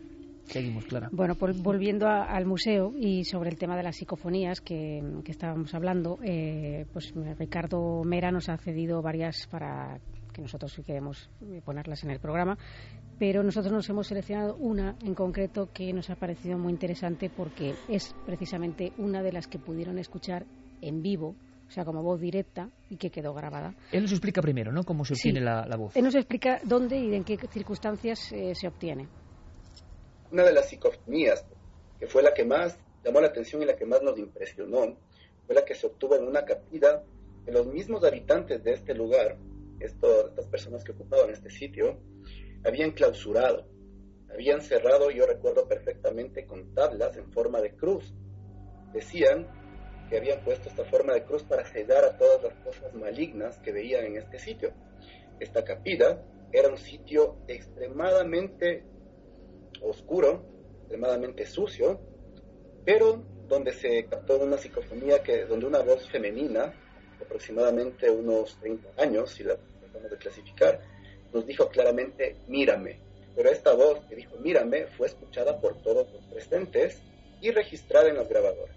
Seguimos, Clara. Bueno, por, volviendo a, al museo y sobre el tema de las psicofonías que, que estábamos hablando, eh, pues Ricardo Mera nos ha cedido varias para que nosotros queremos ponerlas en el programa, pero nosotros nos hemos seleccionado una en concreto que nos ha parecido muy interesante porque es precisamente una de las que pudieron escuchar en vivo, o sea, como voz directa, y que quedó grabada. Él nos explica primero, ¿no?, cómo se obtiene Sí. la, la voz. Él nos explica dónde y en qué circunstancias eh, se obtiene. Una de las psicofonías, que fue la que más llamó la atención y la que más nos impresionó, fue la que se obtuvo en una capilla que los mismos habitantes de este lugar, esto, estas personas que ocupaban este sitio, habían clausurado, habían cerrado, yo recuerdo perfectamente, con tablas en forma de cruz. Decían que habían puesto esta forma de cruz para cegar a todas las cosas malignas que veían en este sitio. Esta capilla era un sitio extremadamente oscuro, extremadamente sucio, pero donde se captó una psicofonía, que, donde una voz femenina, de aproximadamente unos treinta años, si la tratamos de clasificar, nos dijo claramente, mírame. Pero esta voz que dijo, mírame, fue escuchada por todos los presentes y registrada en las grabadoras.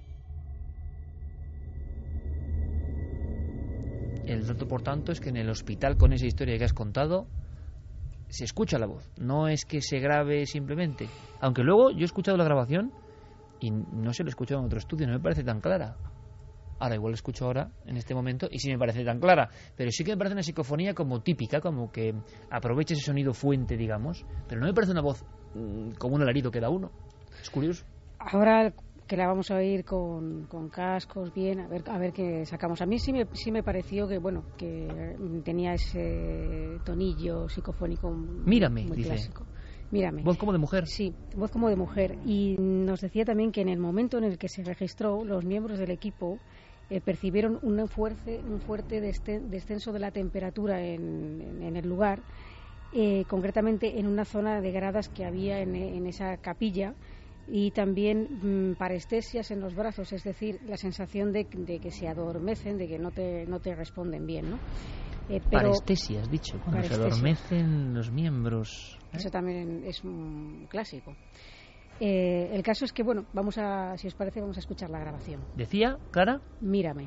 El dato, por tanto, es que en el hospital, con esa historia que has contado, se escucha la voz. No es que se grabe simplemente. Aunque luego yo he escuchado la grabación y no se lo he escuchado en otro estudio, no me parece tan clara. Ahora igual lo escucho ahora, en este momento, y sí me parece tan clara. Pero sí que me parece una psicofonía como típica, como que aprovecha ese sonido fuente, digamos. Pero no me parece una voz mmm, como un alarido que da uno. Es curioso. Ahora que la vamos a oír con, con cascos, bien, a ver a ver qué sacamos. A mí sí me, sí me pareció que, bueno, que tenía ese tonillo psicofónico Mírame, muy dice. clásico. Mírame. Voz como de mujer. Sí, voz como de mujer. Y nos decía también que en el momento en el que se registró, los miembros del equipo eh, percibieron un fuerte, un fuerte descenso de la temperatura en, en, en el lugar, eh, concretamente en una zona de gradas que había en, en esa capilla, y también mmm, parestesias en los brazos, es decir, la sensación de, de que se adormecen, de que no te, no te responden bien, ¿no? Eh, pero, parestesia, has dicho, cuando parestesia. Se adormecen los miembros. ¿eh? Eso también es un clásico. Eh, el caso es que, bueno, vamos a, si os parece, vamos a escuchar la grabación. ¿Decía, Clara? Mírame.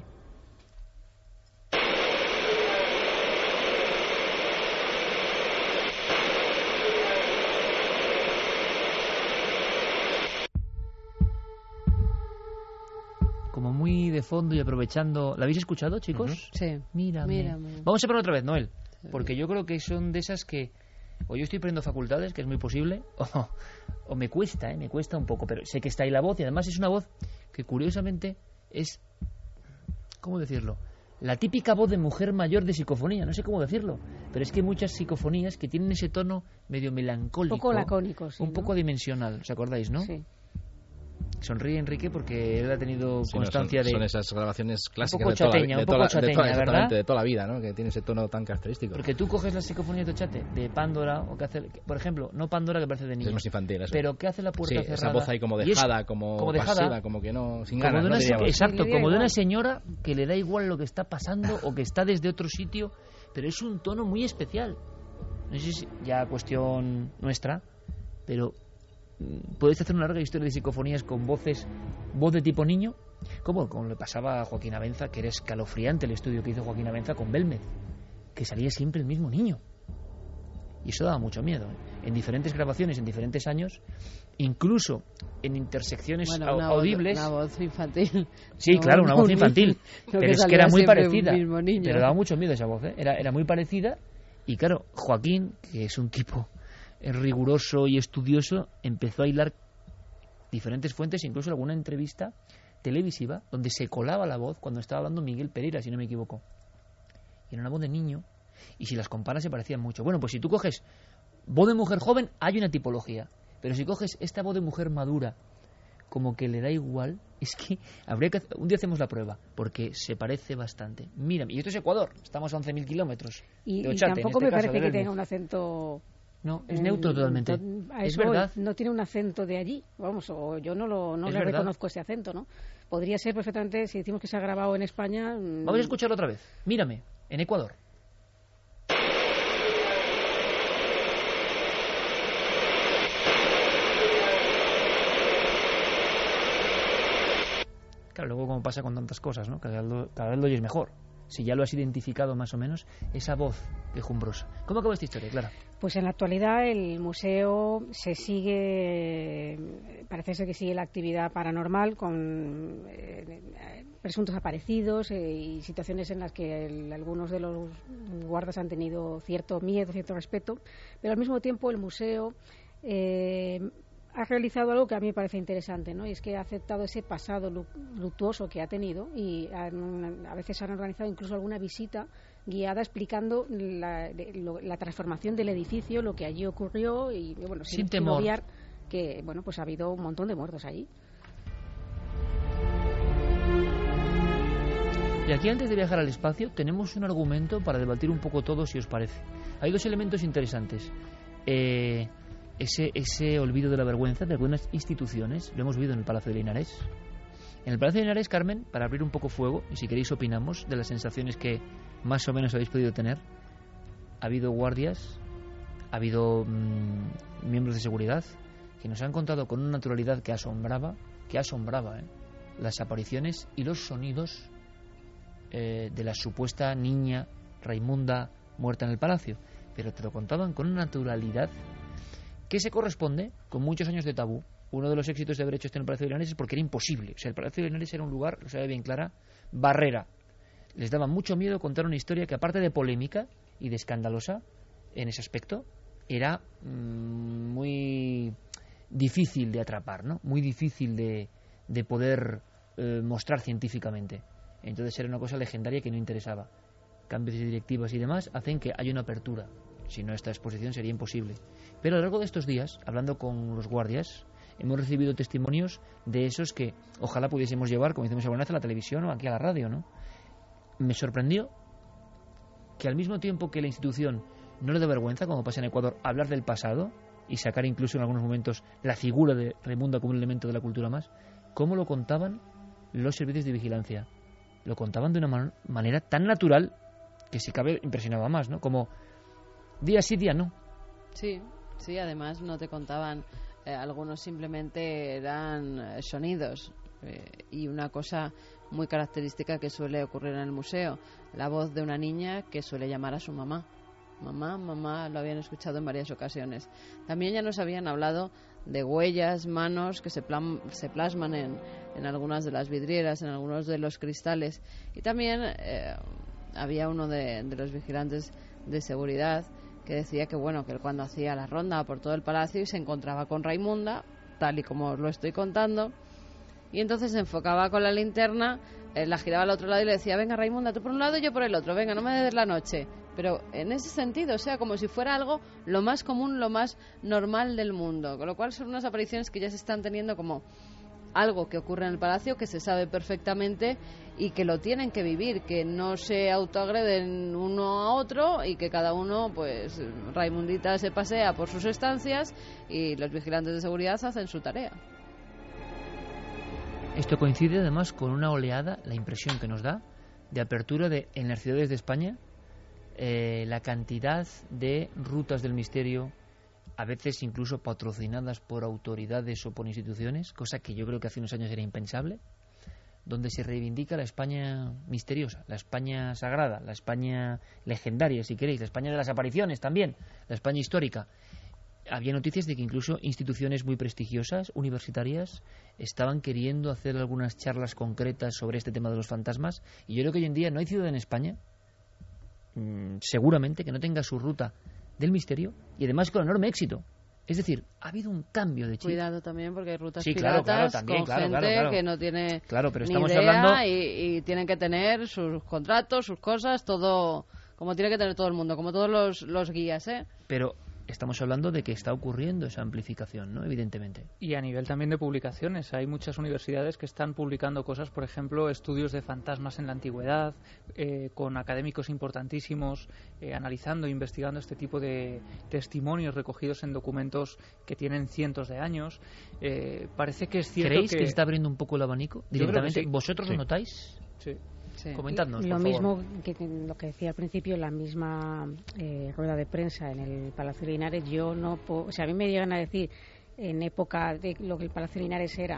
Como muy de fondo y aprovechando. ¿La habéis escuchado, chicos? Uh-huh. Sí. Mírame. Mírame. Vamos a probar otra vez, Noel. Porque yo creo que son de esas que o yo estoy perdiendo facultades, que es muy posible, o, o me cuesta, ¿eh? me cuesta un poco, pero sé que está ahí la voz, y además es una voz que curiosamente es, ¿cómo decirlo?, la típica voz de mujer mayor de psicofonía, no sé cómo decirlo, pero es que hay muchas psicofonías que tienen ese tono medio melancólico, un poco lacónico, sí, un ¿no? poco dimensional, ¿os acordáis, no? Sí. Sonríe Enrique porque él ha tenido sí, constancia no, son, de... Son esas grabaciones clásicas un poco chateña, de toda, un de poco toda, chateña, de toda, ¿verdad? de toda la vida, ¿no? Que tiene ese tono tan característico. Porque tú coges la psicofonía de Tochate, de Pándora, o que hace... Por ejemplo, no Pándora, que parece de niño. Es más infantil, eso. Pero que hace la puerta sí, cerrada. esa voz ahí como dejada, como, como dejada, pasiva, como que no... Sin como ganas, de una, ¿no? exacto, como de una señora que le da igual lo que está pasando o que está desde otro sitio, pero es un tono muy especial. No sé si ya cuestión nuestra, pero... ¿Podéis hacer una larga historia de psicofonías con voces, voz de tipo niño? Como, como le pasaba a Joaquín Abenza, que era escalofriante el estudio que hizo Joaquín Abenza con Belmez, que salía siempre el mismo niño. Y eso daba mucho miedo, ¿eh? En diferentes grabaciones, en diferentes años, incluso en intersecciones bueno, una audibles. Voz, una voz infantil. Sí, no, claro, una voz infantil. No, pero es que era muy parecida. Pero daba mucho miedo esa voz, ¿eh? Era, era muy parecida. Y claro, Joaquín, que es un tipo riguroso y estudioso, empezó a hilar diferentes fuentes, incluso alguna entrevista televisiva donde se colaba la voz cuando estaba hablando Miguel Pereira, si no me equivoco, y era una voz de niño, y si las comparas se parecían mucho. Bueno, pues si tú coges voz de mujer joven, hay una tipología, pero si coges esta voz de mujer madura, como que le da igual, es que habría que hacer... un día hacemos la prueba, porque se parece bastante. Mira, y esto es Ecuador, estamos a once mil kilómetros y, de Ochate, y tampoco en este me caso, parece que tenga un acento... No, es neutro totalmente. Es verdad. No tiene un acento de allí, vamos, o yo no lo no le reconozco ese acento, ¿no? Podría ser perfectamente, si decimos que se ha grabado en España... Vamos a escucharlo otra vez. Mírame, en Ecuador. Claro, luego como pasa con tantas cosas, ¿no? Cada vez lo, cada vez lo oyes mejor. Si ya lo has identificado más o menos, esa voz quejumbrosa. ¿Cómo acaba esta historia, Clara? Pues en la actualidad el museo se sigue, parece ser que sigue la actividad paranormal con eh, presuntos aparecidos eh, y situaciones en las que el, algunos de los guardas han tenido cierto miedo, cierto respeto, pero al mismo tiempo el museo eh, ha realizado algo que a mí me parece interesante, ¿no? Y es que ha aceptado ese pasado luctuoso que ha tenido y han, a veces han organizado incluso alguna visita guiada explicando la, lo, la transformación del edificio, lo que allí ocurrió y, bueno, sin, sin temor. Sin obviar que, bueno, pues ha habido un montón de muertos allí. Y aquí, antes de viajar al espacio, tenemos un argumento para debatir un poco todo, si os parece. Hay dos elementos interesantes. Eh... Ese, ese olvido de la vergüenza de algunas instituciones, lo hemos vivido en el Palacio de Linares. En el Palacio de Linares, Carmen, para abrir un poco fuego, y si queréis opinamos de las sensaciones que más o menos habéis podido tener, ha habido guardias, ha habido mmm, miembros de seguridad que nos han contado con una naturalidad que asombraba, que asombraba, ¿eh? las apariciones y los sonidos eh, de la supuesta niña Raimunda muerta en el palacio, pero te lo contaban con una naturalidad que se corresponde con muchos años de tabú. Uno de los éxitos de haber hecho esto en el Palacio de Linares es porque era imposible. O sea, el Palacio de Linares era un lugar, lo sabe bien Clara, barrera. Les daba mucho miedo contar una historia que, aparte de polémica y de escandalosa en ese aspecto, era mmm, muy difícil de atrapar, ¿no? Muy difícil de, de poder eh, mostrar científicamente. Entonces era una cosa legendaria que no interesaba. Cambios de directivas y demás hacen que haya una apertura. Si no, esta exposición sería imposible. Pero a lo largo de estos días, hablando con los guardias, hemos recibido testimonios de esos que ojalá pudiésemos llevar, como decimos alguna vez, a la televisión o aquí a la radio, ¿no? Me sorprendió que al mismo tiempo que la institución no le da vergüenza, como pasa en Ecuador, hablar del pasado y sacar incluso en algunos momentos la figura de Raimunda como un elemento de la cultura más, cómo lo contaban los servicios de vigilancia. Lo contaban de una man- manera tan natural que, si cabe, impresionaba más, ¿no? Como día sí, día no. Sí, sí, además no te contaban, eh, algunos simplemente eran eh, sonidos eh, y una cosa muy característica que suele ocurrir en el museo, la voz de una niña que suele llamar a su mamá. Mamá, mamá, lo habían escuchado en varias ocasiones. También ya nos habían hablado de huellas, manos que se, plan, se plasman en, en algunas de las vidrieras, en algunos de los cristales. Y también eh, había uno de, de los vigilantes de seguridad que decía que, bueno, que él cuando hacía la ronda por todo el palacio y se encontraba con Raimunda, tal y como os lo estoy contando, y entonces se enfocaba con la linterna, eh, la giraba al otro lado y le decía: venga Raimunda, tú por un lado y yo por el otro, venga, no me des la noche. Pero en ese sentido, o sea, como si fuera algo lo más común, lo más normal del mundo, con lo cual son unas apariciones que ya se están teniendo como algo que ocurre en el palacio, que se sabe perfectamente y que lo tienen que vivir, que no se autoagreden uno a otro y que cada uno, pues, Raimundita se pasea por sus estancias y los vigilantes de seguridad hacen su tarea. Esto coincide además con una oleada, la impresión que nos da, de apertura de, en las ciudades de España, eh, la cantidad de rutas del misterio, a veces incluso patrocinadas por autoridades o por instituciones, cosa que yo creo que hace unos años era impensable, donde se reivindica la España misteriosa, la España sagrada, la España legendaria, si queréis, la España de las apariciones también, la España histórica. Había noticias de que incluso instituciones muy prestigiosas, universitarias, estaban queriendo hacer algunas charlas concretas sobre este tema de los fantasmas, y yo creo que hoy en día no hay ciudad en España, mmm, seguramente, que no tenga su ruta del misterio, y además con enorme éxito. Es decir, ha habido un cambio de chip. Cuidado también, porque hay rutas sí, piratas claro, claro, también, con claro, gente claro, claro. que no tiene claro, pero ni estamos idea hablando... y, y tienen que tener sus contratos, sus cosas, todo como tiene que tener todo el mundo, como todos los, los guías, ¿eh? Pero estamos hablando de que está ocurriendo esa amplificación, ¿no? Evidentemente. Y a nivel también de publicaciones, hay muchas universidades que están publicando cosas, por ejemplo, estudios de fantasmas en la antigüedad, eh, con académicos importantísimos, eh, analizando e investigando este tipo de testimonios recogidos en documentos que tienen cientos de años. Eh, parece que es cierto ¿Creéis que... que se está abriendo un poco el abanico directamente? Sí. ¿Vosotros sí. lo notáis? Sí. Sí. Comentadnos, lo por mismo favor. que lo que decía al principio, la misma eh, rueda de prensa en el Palacio de Linares. Yo no puedo, o sea, a mí me llegan a decir en época de lo que el Palacio de Linares era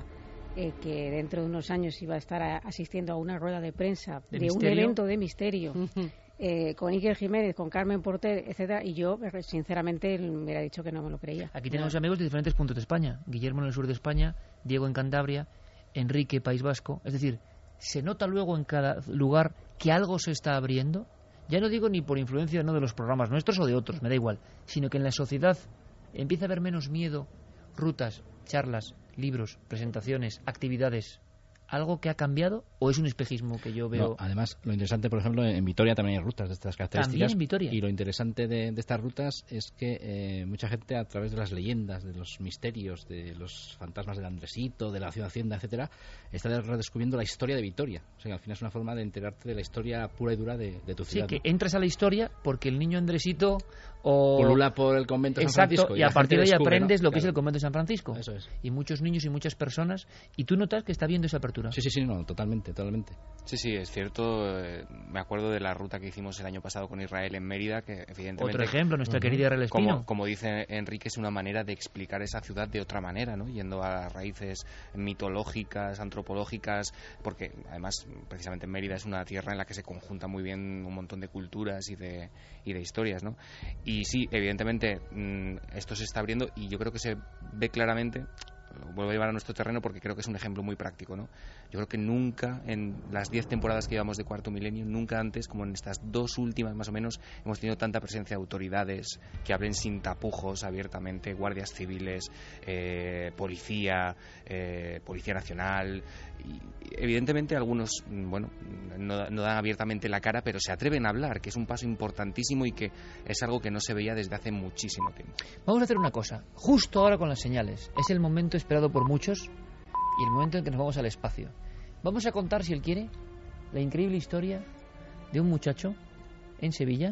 eh, que dentro de unos años iba a estar a, asistiendo a una rueda de prensa ¿De de, un misterio? evento de misterio eh, con Iker Jiménez, con Carmen Porter, etcétera, y yo sinceramente me hubiera dicho que no me lo creía. Aquí tenemos amigos de diferentes puntos de España. Guillermo en el sur de España, Diego en Cantabria, Enrique, País Vasco. Es decir, se nota luego en cada lugar que algo se está abriendo. Ya no digo ni por influencia no de los programas nuestros o de otros, me da igual, sino que en la sociedad empieza a haber menos miedo, rutas, charlas, libros, presentaciones, actividades. ¿Algo que ha cambiado o es un espejismo que yo veo? No, además, lo interesante, por ejemplo, en Vitoria también hay rutas de estas características. También en Vitoria. Y lo interesante de, de estas rutas es que eh, mucha gente, a través de las leyendas, de los misterios, de los fantasmas del Andresito, de la Ciudad Hacienda, etcétera, está redescubriendo la historia de Vitoria. O sea, que al final es una forma de enterarte de la historia pura y dura de, de tu Sí, ciudad. que ¿no? entras a la historia porque el niño Andresito o... Pulula por el convento de San Exacto, Francisco. y, y a partir de ahí descubre, aprendes ¿no? lo que Claro. es el convento de San Francisco. Eso es. Y muchos niños y muchas personas. Y tú notas que está viendo esa apertura. Sí, sí, sí, no, totalmente, totalmente. Sí, sí, es cierto. eh, Me acuerdo de la ruta que hicimos el año pasado con Israel en Mérida, que evidentemente... Otro ejemplo, nuestra querida Israel Espino. Como, como dice Enrique, es una manera de explicar esa ciudad de otra manera, ¿no? Yendo a las raíces mitológicas, antropológicas, porque además, precisamente en Mérida es una tierra en la que se conjunta muy bien un montón de culturas y de, y de historias, ¿no? Y sí, evidentemente, mmm, esto se está abriendo y yo creo que se ve claramente... Lo vuelvo a llevar a nuestro terreno porque creo que es un ejemplo muy práctico, ¿no? Yo creo que nunca, en las diez temporadas que llevamos de Cuarto Milenio, nunca antes, como en estas dos últimas más o menos, hemos tenido tanta presencia de autoridades que hablen sin tapujos abiertamente, guardias civiles, eh, policía, eh, policía nacional. Y evidentemente algunos, bueno, no, no dan abiertamente la cara, pero se atreven a hablar, que es un paso importantísimo y que es algo que no se veía desde hace muchísimo tiempo. Vamos a hacer una cosa, justo ahora con las señales. Es el momento esperado por muchos y el momento en que nos vamos al espacio. Vamos a contar, si él quiere, la increíble historia de un muchacho en Sevilla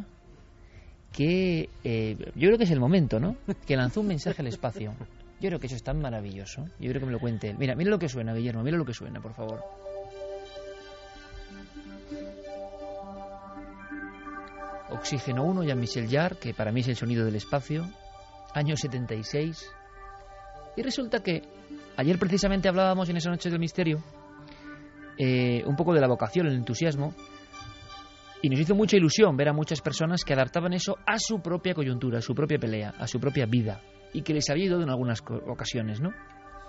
que eh, yo creo que es el momento, ¿no? Que lanzó un mensaje al espacio. Yo creo que eso es tan maravilloso. Yo creo que me lo cuente él. Mira, mira lo que suena, Guillermo, mira lo que suena, por favor. Oxígeno uno, Jean-Michel Jarre, que para mí es el sonido del espacio. Año setenta y seis. Y resulta que ayer precisamente hablábamos en esa noche del misterio eh, un poco de la vocación, el entusiasmo, y nos hizo mucha ilusión ver a muchas personas que adaptaban eso a su propia coyuntura, a su propia pelea, a su propia vida, y que les había ido en algunas ocasiones, ¿no?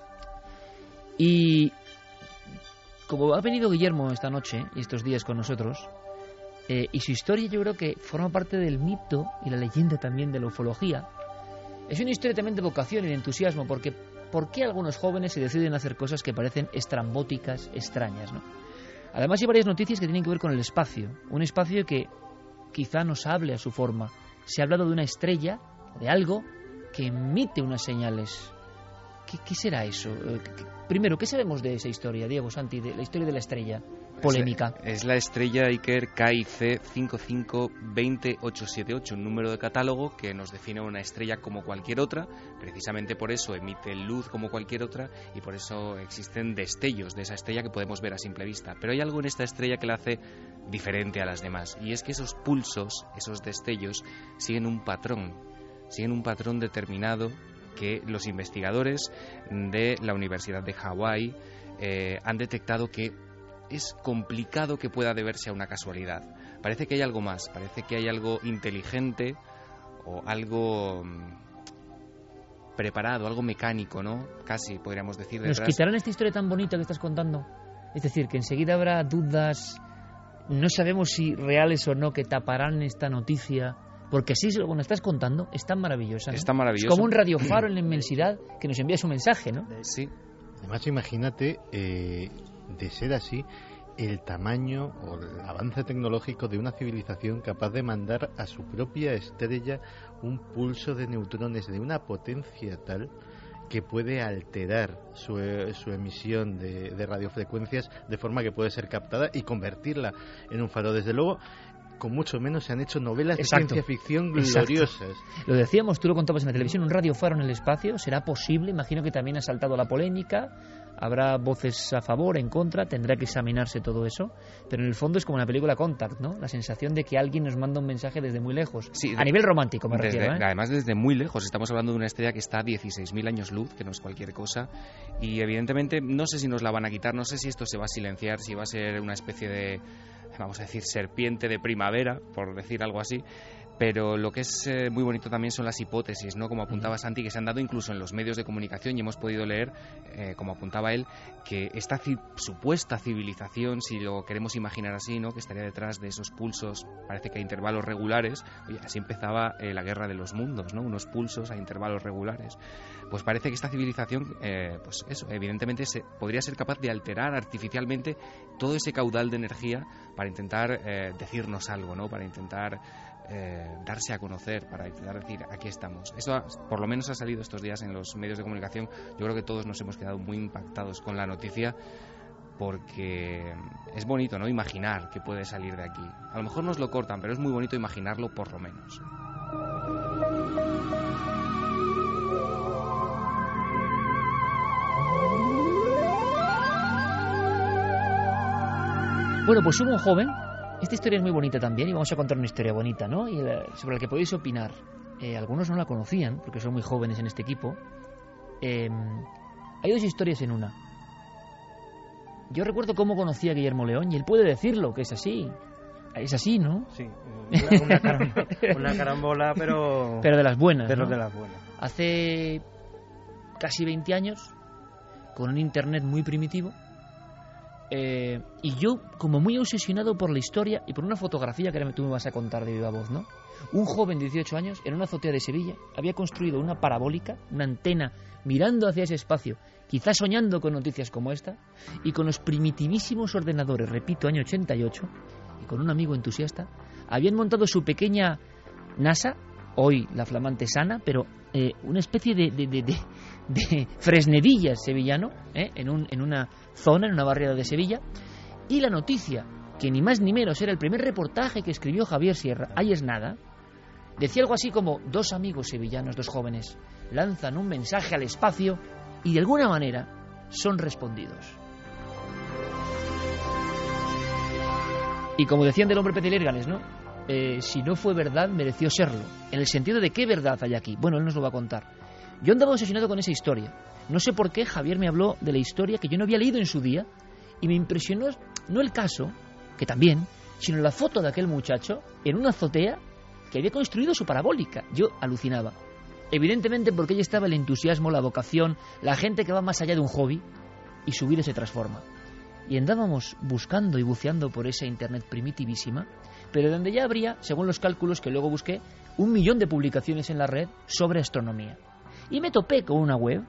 Y como ha venido Guillermo esta noche y estos días con nosotros, eh, y su historia yo creo que forma parte del mito y la leyenda también de la ufología. Es una historia también de vocación y de entusiasmo, porque ¿por qué algunos jóvenes se deciden a hacer cosas que parecen estrambóticas, extrañas, ¿no? Además hay varias noticias que tienen que ver con el espacio, un espacio que quizá nos hable a su forma. Se ha hablado de una estrella, de algo que emite unas señales. ¿Qué, qué será eso? Primero, ¿qué sabemos de esa historia, Diego, Santi, de la historia de la estrella? Polémica. Es la, es la estrella Iker K I C cinco cinco dos cero ocho siete ocho, un número de catálogo que nos define una estrella como cualquier otra. Precisamente por eso emite luz como cualquier otra y por eso existen destellos de esa estrella que podemos ver a simple vista. Pero hay algo en esta estrella que la hace diferente a las demás, y es que esos pulsos, esos destellos, siguen un patrón, siguen un patrón determinado que los investigadores de la Universidad de Hawái eh, han detectado que es complicado que pueda deberse a una casualidad. Parece que hay algo más, parece que hay algo inteligente o algo mmm, preparado, algo mecánico, ¿no? Casi podríamos decir. ¿Nos detrás. quitarán esta historia tan bonita que estás contando? Es decir, que enseguida habrá dudas, no sabemos si reales o no, que taparán esta noticia. Porque sí, lo que nos estás contando es tan maravillosa, ¿no? Es tan maravilloso. Es como un radiofaro en la inmensidad que nos envía su mensaje, ¿no? Sí. Además, imagínate, eh, de ser así, el tamaño o el avance tecnológico de una civilización capaz de mandar a su propia estrella un pulso de neutrones de una potencia tal que puede alterar su, su emisión de, de radiofrecuencias de forma que puede ser captada y convertirla en un faro. Desde luego, con mucho menos se han hecho novelas Exacto. de ciencia ficción Exacto. gloriosas. Lo decíamos, tú lo contabas en la televisión, un radiofaro en el espacio, ¿será posible? Imagino que también ha saltado la polémica, habrá voces a favor, en contra, tendrá que examinarse todo eso, pero en el fondo es como en la película Contact, ¿no? La sensación de que alguien nos manda un mensaje desde muy lejos, Sí, a nivel romántico me desde, refiero, ¿eh? Además desde muy lejos, estamos hablando de una estrella que está a dieciséis mil años luz, que no es cualquier cosa, y evidentemente no sé si nos la van a quitar, no sé si esto se va a silenciar, si va a ser una especie de, vamos a decir, serpiente de primavera, por decir algo así, pero lo que es eh, muy bonito también son las hipótesis, ¿no? Como apuntaba Santi, que se han dado incluso en los medios de comunicación y hemos podido leer, eh, como apuntaba él, que esta ci- supuesta civilización, si lo queremos imaginar así, ¿no? Que estaría detrás de esos pulsos, parece que a intervalos regulares. Oye, así empezaba eh, la guerra de los mundos, ¿no? Unos pulsos a intervalos regulares. Pues parece que esta civilización, eh, pues eso, evidentemente se, podría ser capaz de alterar artificialmente todo ese caudal de energía para intentar eh, decirnos algo, ¿no? Para intentar Eh, darse a conocer, para intentar decir aquí estamos. Eso ha, por lo menos ha salido estos días en los medios de comunicación. Yo creo que todos nos hemos quedado muy impactados con la noticia, porque es bonito, ¿no? Imaginar que puede salir de aquí. A lo mejor nos lo cortan, pero es muy bonito imaginarlo por lo menos. Bueno, pues hubo un joven. Esta historia es muy bonita también y vamos a contar una historia bonita, ¿no? Y la, sobre la que podéis opinar. Eh, algunos no la conocían porque son muy jóvenes en este equipo. Eh, hay dos historias en una. Yo recuerdo cómo conocí a Guillermo León y él puede decirlo, que es así. Es así, ¿no? Sí, una, una, carambola, una carambola, pero... Pero de las buenas, Pero ¿no? de las buenas. Hace casi veinte años, con un internet muy primitivo, eh, y yo como muy obsesionado por la historia y por una fotografía que ahora tú me vas a contar de viva voz, ¿no? Un joven de dieciocho años, en una azotea de Sevilla, había construido una parabólica, una antena, mirando hacia ese espacio, quizás soñando con noticias como esta, y con los primitivísimos ordenadores, repito, año ochenta y ocho, y con un amigo entusiasta, habían montado su pequeña NASA, hoy la flamante Sana, pero eh, una especie de, de, de, de, de Fresnedillas sevillano, ¿eh? en, un, en una zona, en una barriada de Sevilla, y la noticia, que ni más ni menos era el primer reportaje que escribió Javier Sierra, ahí es nada, decía algo así como: dos amigos sevillanos, dos jóvenes, lanzan un mensaje al espacio y de alguna manera son respondidos. Y como decían del hombre pez y Lérgales, ¿no? Eh, si no fue verdad, mereció serlo. En el sentido de qué verdad hay aquí. Bueno, él nos lo va a contar. Yo andaba obsesionado con esa historia. No sé por qué Javier me habló de la historia que yo no había leído en su día y me impresionó no el caso, que también, sino la foto de aquel muchacho en una azotea que había construido su parabólica. Yo alucinaba. Evidentemente porque ahí estaba el entusiasmo, la vocación, la gente que va más allá de un hobby y su vida se transforma. Y andábamos buscando y buceando por esa internet primitivísima, pero donde ya habría, según los cálculos que luego busqué, un millón de publicaciones en la red sobre astronomía. Y me topé con una web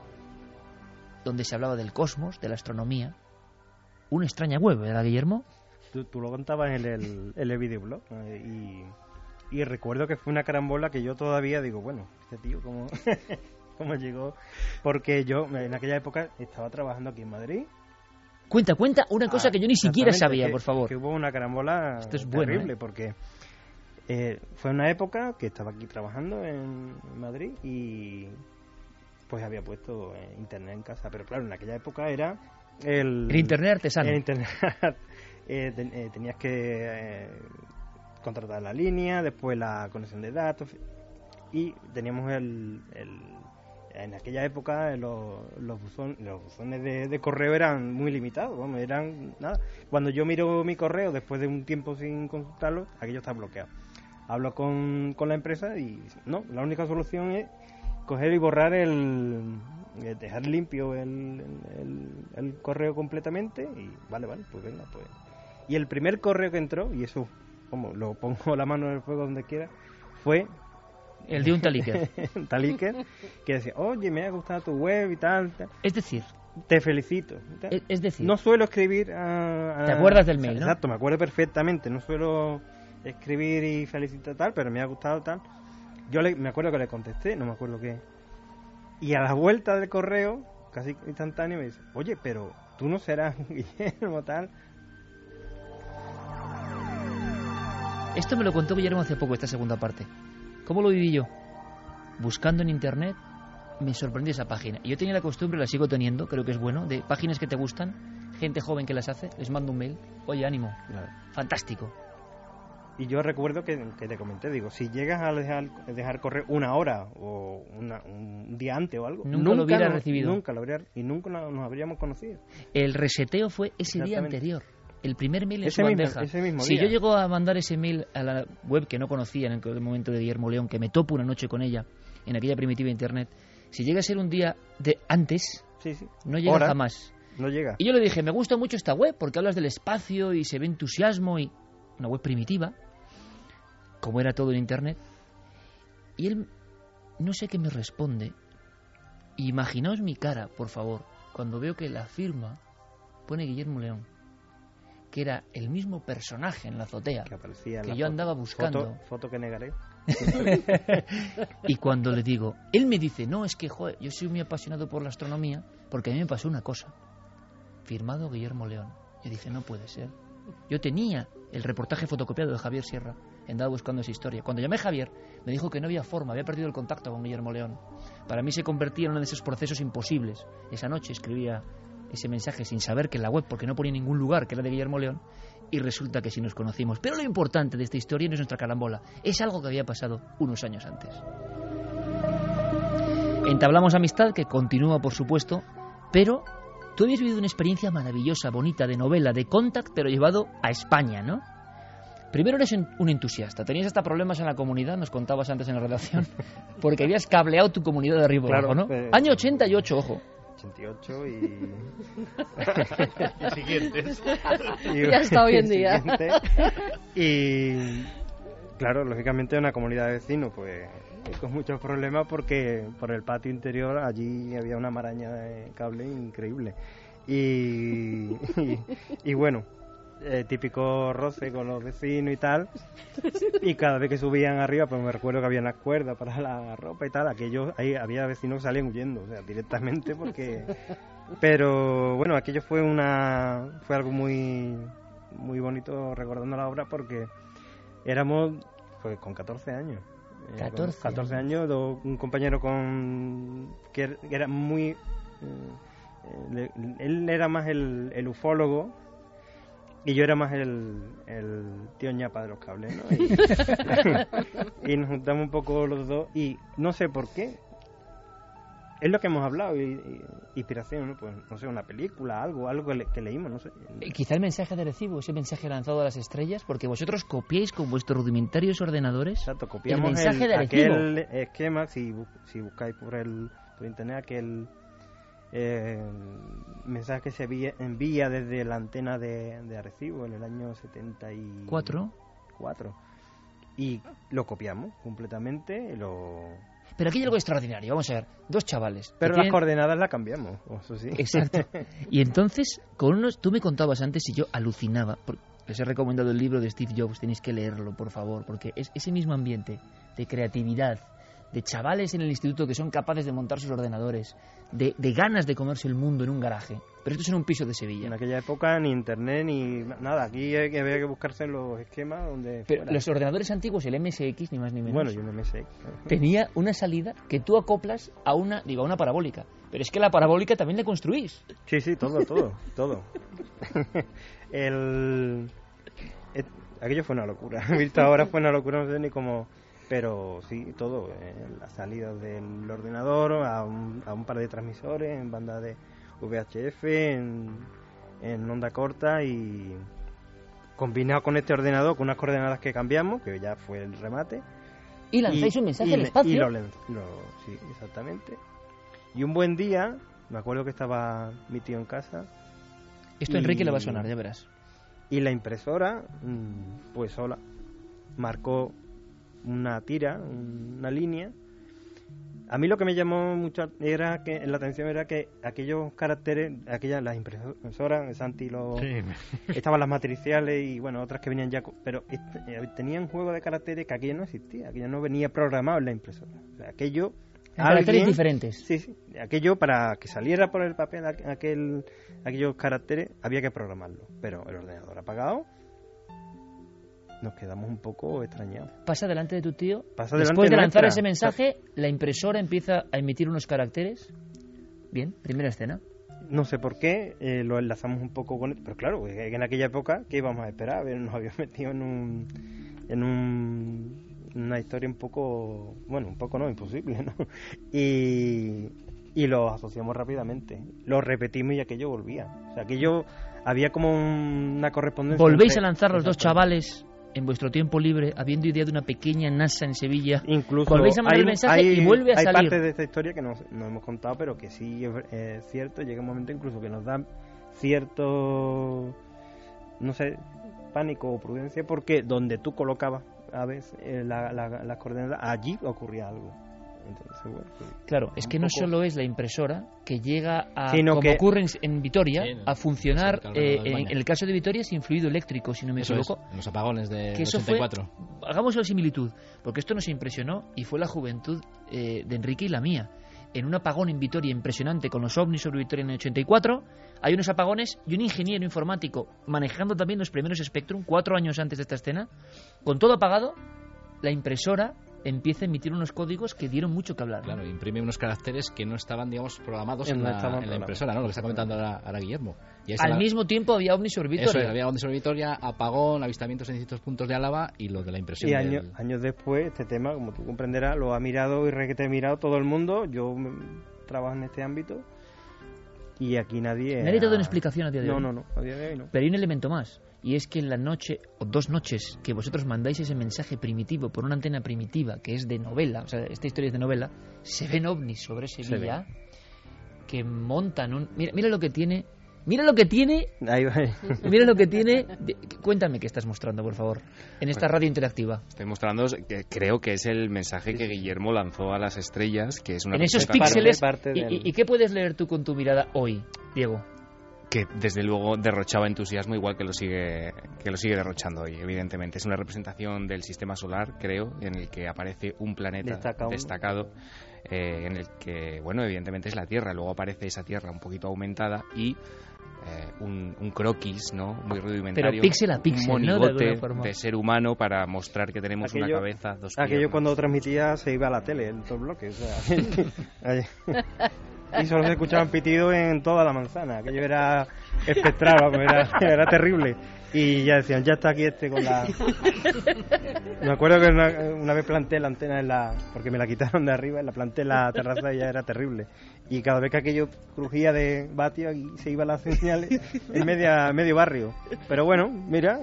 donde se hablaba del cosmos, de la astronomía. Una extraña web, ¿verdad, Guillermo? Tú, tú lo contabas en el, en el videoblog, eh, y, y recuerdo que fue una carambola que yo todavía digo, bueno, este tío, ¿cómo, cómo llegó? Porque yo en aquella época estaba trabajando aquí en Madrid. Cuenta, cuenta una cosa Ah, que yo ni siquiera sabía, que, por favor. Que hubo una carambola Esto es terrible, bueno, ¿eh? porque eh, fue una época que estaba aquí trabajando en Madrid y pues había puesto eh, internet en casa, pero claro, en aquella época era el... El internet artesano. El internet, eh, ten, eh, tenías que eh, contratar la línea, después la conexión de datos, y teníamos el... el en aquella época los, los, buzón, los buzones de, de correo eran muy limitados, vamos, eran nada. Cuando yo miro mi correo después de un tiempo sin consultarlo, aquello está bloqueado. Hablo con, con la empresa y no, la única solución es coger y borrar el, dejar limpio el, el, el correo completamente y vale, vale, pues venga, pues. Y el primer correo que entró, y eso, como lo pongo la mano en el fuego donde quiera, fue el de un Taliker. Taliker, que decía, oye, me ha gustado tu web y tal, tal. Es decir, te felicito. Es, es decir, no suelo escribir a, a, ¿te acuerdas del mail, no? Exacto, me acuerdo perfectamente. No suelo escribir y felicitar tal, pero me ha gustado tal. Yo le, me acuerdo que le contesté, no me acuerdo qué. Y a la vuelta del correo, casi instantáneo, me dice, oye, pero tú no serás Guillermo tal. Esto me lo contó Guillermo hace poco, esta segunda parte. ¿Cómo lo viví yo? Buscando en internet, me sorprendió esa página. Y yo tenía la costumbre, la sigo teniendo, creo que es bueno, de páginas que te gustan, gente joven que las hace, les mando un mail, oye, ánimo, claro. Fantástico. Y yo recuerdo que, que te comenté, digo, si llegas a dejar, dejar correr una hora o una, un día antes o algo, nunca, nunca lo hubiera nos, recibido. Nunca lo habría, y nunca nos, nos habríamos conocido. El reseteo fue ese día anterior. El primer mail en ese su mismo, bandeja. Ese mismo si día. yo llego a mandar ese mail a la web que no conocía en el momento de Guillermo León, que me topo una noche con ella, en aquella primitiva internet, si llega a ser un día de antes, sí, sí. no llega Hora, jamás. No llega. Y yo le dije, me gusta mucho esta web porque hablas del espacio y se ve entusiasmo y una web primitiva, como era todo en internet. Y él, no sé qué me responde. Imaginaos mi cara, por favor, cuando veo que la firma pone Guillermo León, que era el mismo personaje en la azotea que, aparecía que yo foto, andaba buscando. Foto, foto que negaré. Y cuando le digo, él me dice, no, es que joder, yo soy muy apasionado por la astronomía, porque a mí me pasó una cosa. Firmado Guillermo León. Yo dije, no puede ser. Yo tenía el reportaje fotocopiado de Javier Sierra, andaba buscando esa historia. Cuando llamé a Javier, me dijo que no había forma, había perdido el contacto con Guillermo León. Para mí se convertía en uno de esos procesos imposibles. Esa noche escribía ese mensaje sin saber que en la web, porque no ponía en ningún lugar que era de Guillermo León, y resulta que sí nos conocimos. Pero lo importante de esta historia no es nuestra carambola, es algo que había pasado unos años antes. Entablamos amistad, que continúa por supuesto, pero tú habías vivido una experiencia maravillosa, bonita, de novela, de contact, pero llevado a España, ¿no? Primero eres un entusiasta, tenías hasta problemas en la comunidad, nos contabas antes en la redacción, porque habías cableado tu comunidad de arriba claro, abajo, ¿no? Eh... Año ochenta y ocho, ojo. ochenta y ocho y... y siguientes. Y ya está hoy en día. Y claro, lógicamente una comunidad de vecinos, pues con muchos problemas porque por el patio interior allí había una maraña de cable increíble. Y, y, y bueno, eh, típico roce con los vecinos y tal. Y cada vez que subían arriba, pues me recuerdo que había unas cuerdas para la ropa y tal. Aquello, ahí había vecinos que salían huyendo, o sea, directamente porque... Pero bueno, aquello fue una fue algo muy muy bonito recordando la obra porque éramos pues con catorce años. catorce, catorce años, do, un compañero con que era muy eh, le, él era más el, el ufólogo y yo era más el, el tío ñapa de los cables, ¿no? Y, y nos juntamos un poco los dos y no sé por qué. Es lo que hemos hablado, y, y, inspiración, ¿no? Pues, no sé, una película, algo, algo que, le, que leímos, no sé. Quizá el mensaje de recibo, ese mensaje lanzado a las estrellas, porque vosotros copiáis con vuestros rudimentarios ordenadores. Exacto, copiamos el mensaje el, de recibo. aquel esquema, si, si buscáis por el por internet, aquel eh, mensaje que se envía, envía desde la antena de, de Arecibo en el año setenta y cuatro. Y lo copiamos completamente, lo... Pero aquí hay algo extraordinario, vamos a ver, dos chavales. Pero tienen... las coordenadas las cambiamos, eso sí. Exacto. Y entonces, con unos, tú me contabas antes y yo alucinaba. Les he recomendado el libro de Steve Jobs, tenéis que leerlo, por favor, porque es ese mismo ambiente de creatividad, de chavales en el instituto que son capaces de montar sus ordenadores, de, de ganas de comerse el mundo en un garaje. Pero esto es en un piso de Sevilla. En aquella época ni internet ni nada, aquí había que buscarse los esquemas donde Pero fuera. Los ordenadores antiguos, el M S X, ni más ni menos. Bueno, y un M S X. Tenía una salida que tú acoplas a una, digo, a una parabólica. Pero es que la parabólica también la construís. Sí, sí, todo, todo, todo. el, el, aquello fue una locura. Visto ahora fue una locura, no sé ni cómo... Pero sí, todo. Eh, la salida del ordenador a un, a un par de transmisores en banda de V H F, en, en onda corta y combinado con este ordenador, con unas coordenadas que cambiamos, que ya fue el remate. Y lanzáis y, un mensaje y, al espacio. Y lo, lo, sí, exactamente. Y un buen día, me acuerdo que estaba mi tío en casa. Esto a Enrique le va a sonar, ya verás. Y la impresora, pues sola, marcó una tira, una línea. A mí lo que me llamó mucho era que la atención era que aquellos caracteres, aquellas las impresoras, Santi lo sí. Estaban las matriciales y bueno, otras que venían ya, pero este, tenían juego de caracteres que aquello no existía, aquello no venía programado en la impresora. O sea, aquello caracteres alguien, diferentes. Sí, sí. Aquello para que saliera por el papel aquel aquellos caracteres había que programarlo, pero el ordenador apagado nos quedamos un poco extrañados. Pasa delante de tu tío, Pasa después de lanzar nuestra. ese mensaje, la impresora empieza a emitir unos caracteres. Bien, primera escena. No sé por qué, eh, lo enlazamos un poco con... Pero claro, en aquella época, ¿qué íbamos a esperar? A ver, nos habíamos metido en un... En un una historia un poco... Bueno, un poco no, imposible, ¿no? Y, y lo asociamos rápidamente. Lo repetimos y aquello volvía. O sea, aquello... Había como un- una correspondencia... Volvéis entre- a lanzar los dos Exacto. chavales en vuestro tiempo libre, habiendo idea de una pequeña NASA en Sevilla. Incluso Volvéis a mandar hay, el mensaje hay- y vuelve a hay salir. parte de esta historia que no, no hemos contado, pero que sí es, es cierto. Llega un momento incluso que nos da cierto, no sé, pánico o prudencia, porque donde tú colocabas a veces eh, la- la- las coordenadas, allí ocurría algo. Entonces, bueno, pues, Claro, es un que no poco- solo es la impresora que llega a, Sino como que- ocurre en, en Vitoria, Sí, a funcionar, eso, claro, eh, lo de en, España. en el caso de Vitoria sin fluido eléctrico, si no me Eso es, equivoco. en los apagones de Que eso ochenta y cuatro. fue, hagamos la similitud, porque esto nos impresionó y fue la juventud eh, de Enrique y la mía. En un apagón en Vitoria impresionante con los ovnis sobre Vitoria en el ochenta y cuatro, hay unos apagones y un ingeniero informático manejando también los primeros Spectrum, cuatro años antes de esta escena, con todo apagado, la impresora empieza a emitir unos códigos que dieron mucho que hablar. ¿no? Claro, imprime unos caracteres que no estaban, digamos, programados No en, la, estaban en la programados. impresora, ¿no? Lo que está comentando ahora, ahora Guillermo. Y ahí Al está- mismo tiempo había ovnis sobre Vitoria. Eso es, había ondas sobre Vitoria, apagón, avistamientos en distintos puntos de Álava y lo de la impresión. Y del- años, años después, este tema, como tú comprenderás, lo ha mirado y requete mirado todo el mundo. Yo mm, trabajo en este ámbito y aquí nadie... Nadie te ha- da una explicación a día de no, hoy. No, no, a día de hoy no. Pero hay un elemento más, y es que en la noche, o dos noches, que vosotros mandáis ese mensaje primitivo por una antena primitiva, que es de novela, o sea, esta historia es de novela, se ven ovnis sobre Sevilla, que montan un... Mira, mira lo que tiene... Mira lo que tiene... Ahí va. Mira lo que tiene... de- Cuéntame qué estás mostrando, por favor, en esta radio interactiva. Estoy mostrando, que creo que es el mensaje que Guillermo lanzó a las estrellas, que es una En esos cosa píxeles... parte ¿Y, del- y- y qué puedes leer tú con tu mirada hoy, Diego? que desde luego derrochaba entusiasmo, igual que lo sigue que lo sigue derrochando hoy, evidentemente. Es una representación del sistema solar, creo, en el que aparece un planeta Destacado. destacado, eh, en el que, bueno, evidentemente es la Tierra. Luego aparece esa Tierra un poquito aumentada y eh, un, un croquis, ¿no? Muy rudimentario. Pero píxel a píxel, un ¿no? De monigote alguna forma. de ser humano para mostrar que tenemos una Aquello- cabeza, dos Aquello piernas. cuando transmitía se iba a la tele, en todo el bloque. O sea, ahí. Y solo se escuchaban pitidos en toda la manzana. Aquello era espectral, vamos, era, era terrible. Y ya decían, ya está aquí este con la... Me acuerdo que una, una vez planté la antena en la... Porque me la quitaron de arriba, la planté en la terraza y ya era terrible. Y cada vez que aquello crujía de vatio, aquí se iba la señal en media, medio barrio. Pero bueno, mira...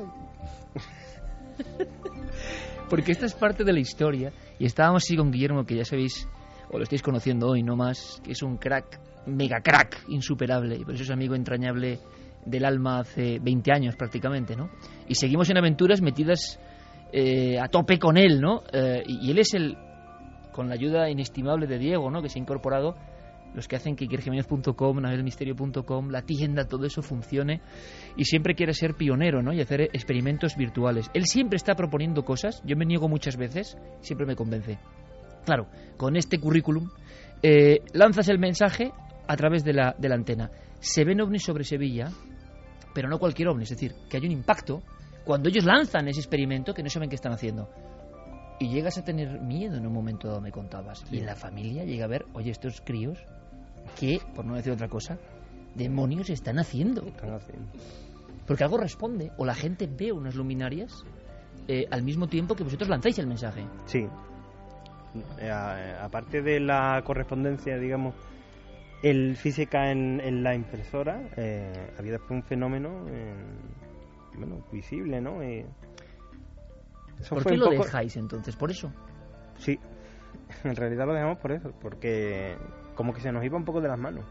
Porque esta es parte de la historia. Y estábamos así con Guillermo, que ya sabéis, o lo estáis conociendo hoy no más, que es un crack, mega crack, insuperable. Y por eso es amigo entrañable del alma hace veinte años prácticamente, ¿no? Y seguimos en aventuras metidas eh, a tope con él, ¿no? Eh, y, y él es el, con la ayuda inestimable de Diego, ¿no? Que se ha incorporado, los que hacen que iker jiménez punto com, navedelmisterio punto com, la tienda, todo eso funcione, y siempre quiere ser pionero, ¿no? Y hacer experimentos virtuales. Él siempre está proponiendo cosas, yo me niego muchas veces, siempre me convence. Claro, con este currículum eh, lanzas el mensaje a través de la, de la antena. Se ven ovnis sobre Sevilla, pero no cualquier ovni, es decir, que hay un impacto cuando ellos lanzan ese experimento que no saben qué están haciendo. Y llegas a tener miedo en un momento dado, me contabas. Y en la familia llega a ver, oye, estos críos, que, por no decir otra cosa, demonios están haciendo. Están haciendo. Porque algo responde, o la gente ve unas luminarias eh, al mismo tiempo que vosotros lanzáis el mensaje. Sí. Eh, a- aparte de la correspondencia, digamos, el física en, en la impresora, eh, había después un fenómeno eh, bueno, visible, ¿no? Eh, eso ¿Por fue qué un lo poco- dejáis entonces? ¿Por eso? Sí, en realidad lo dejamos por eso, porque como que se nos iba un poco de las manos.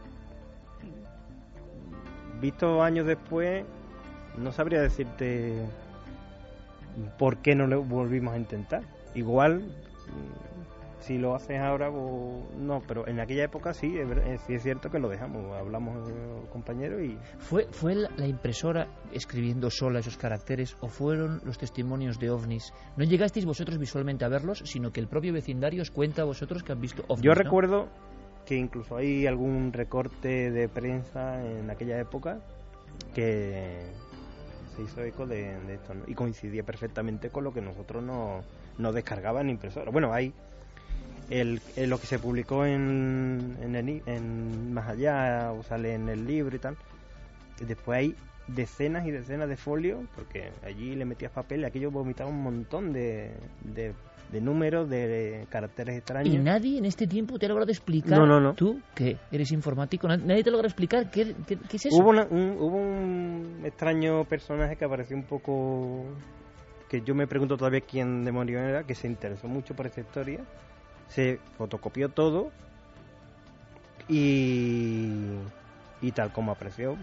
Visto años después, no sabría decirte por qué no lo volvimos a intentar. Igual, mm, si lo haces ahora, o no, pero en aquella época sí, es, ver- eh, sí es cierto que lo dejamos. Hablamos eh, compañeros y ¿Fue, ¿Fue la la impresora escribiendo sola esos caracteres o fueron los testimonios de ovnis? No llegasteis vosotros visualmente a verlos, sino que el propio vecindario os cuenta a vosotros que han visto ovnis. yo ¿no? recuerdo que incluso hay algún recorte de prensa en aquella época que se hizo eco de, de esto, ¿no? Y coincidía perfectamente con lo que nosotros nos no descargaban en impresora. Bueno, hay el, el, lo que se publicó en, en, el, en Más Allá, o sale en el libro y tal, y después hay decenas y decenas de folios, porque allí le metías papel y aquello vomitaba un montón de, de, de números, de caracteres extraños. ¿Y nadie en este tiempo te ha logrado explicar, no, no, no. tú, que eres informático, nadie te ha logrado explicar qué, qué, qué es eso? Hubo, una, un, hubo un extraño personaje que apareció un poco, que yo me pregunto todavía quién demonios era, que se interesó mucho por esta historia, se fotocopió todo y, y tal como apareció,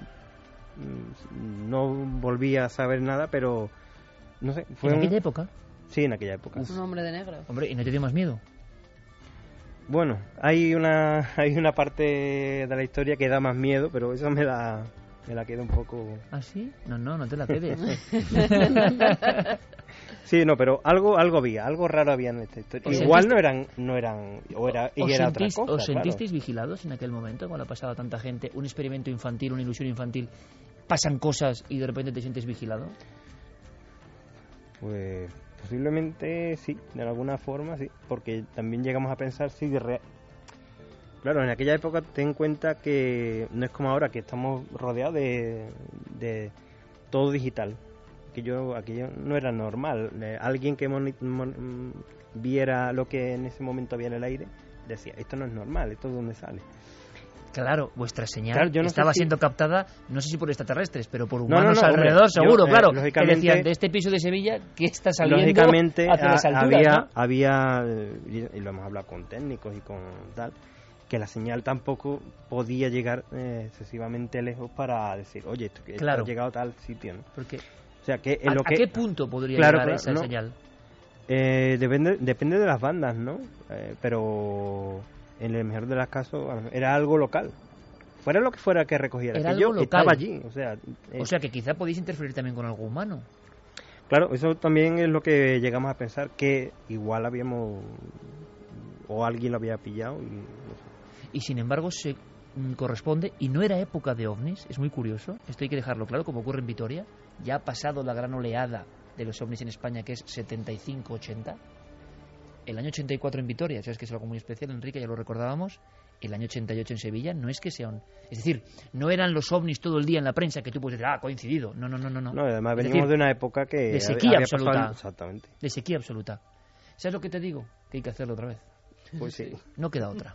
no volví a saber nada, pero no sé. Fue ¿En aquella un... época? Sí, en aquella época. Un hombre de negro. Hombre, ¿y no te dio más miedo? Bueno, hay una hay una parte de la historia que da más miedo, pero esa me la me la quedo un poco. ¿Ah, sí? No, no, no te la quedes. Sí, no, pero algo algo había, algo raro había en esta historia. Igual no eran no eran o era y era otra cosa. ¿Os sentisteis claro. vigilados en aquel momento cuando ha pasado tanta gente, un experimento infantil, una ilusión infantil? Pasan cosas y de repente te sientes vigilado. Pues posiblemente sí, de alguna forma sí, porque también llegamos a pensar si de re... Claro, en aquella época ten en cuenta que no es como ahora que estamos rodeados de, de todo digital. Que yo aquello no era normal. Eh, alguien que moni- mon- viera lo que en ese momento había en el aire decía, esto no es normal, esto es donde sale. Claro, vuestra señal claro, yo no estaba sé si... siendo captada, no sé si por extraterrestres, pero por no, humanos no, no, alrededor, hombre, seguro, yo, claro. Eh, lógicamente, que decían, de este piso de Sevilla, ¿qué está saliendo lógicamente, hacia las alturas? había, ¿no? había, y lo hemos hablado con técnicos y con tal, que la señal tampoco podía llegar eh, excesivamente lejos para decir, oye, esto, esto claro. ha llegado a tal sitio, ¿no? Porque, o sea, que en ¿a, lo que, ¿a qué punto podría claro, llegar claro, esa no, señal? Eh, depende, depende de las bandas, ¿no? Eh, pero en el mejor de los casos era algo local. Fuera lo que fuera que recogiera, Era que yo local. estaba allí, o sea... Eh, o sea, que quizá podéis interferir también con algo humano. Claro, eso también es lo que llegamos a pensar, que igual habíamos... o alguien lo había pillado y... No sé. Y sin embargo se mm, corresponde, y no era época de ovnis, es muy curioso, esto hay que dejarlo claro, como ocurre en Vitoria, ya ha pasado la gran oleada de los ovnis en España, que es setenta y cinco ochenta, el año ochenta y cuatro en Vitoria, sabes que es algo muy especial, Enrique, ya lo recordábamos, el año ochenta y ocho en Sevilla, no es que sean... Es decir, no eran los ovnis todo el día en la prensa que tú puedes decir, ah, coincidido. No, no, no, no. No, no además es venimos decir, de una época que... De sequía había absoluta. Pasado... Exactamente. De sequía absoluta. ¿Sabes lo que te digo? Que hay que hacerlo otra vez. Pues sí. No queda otra.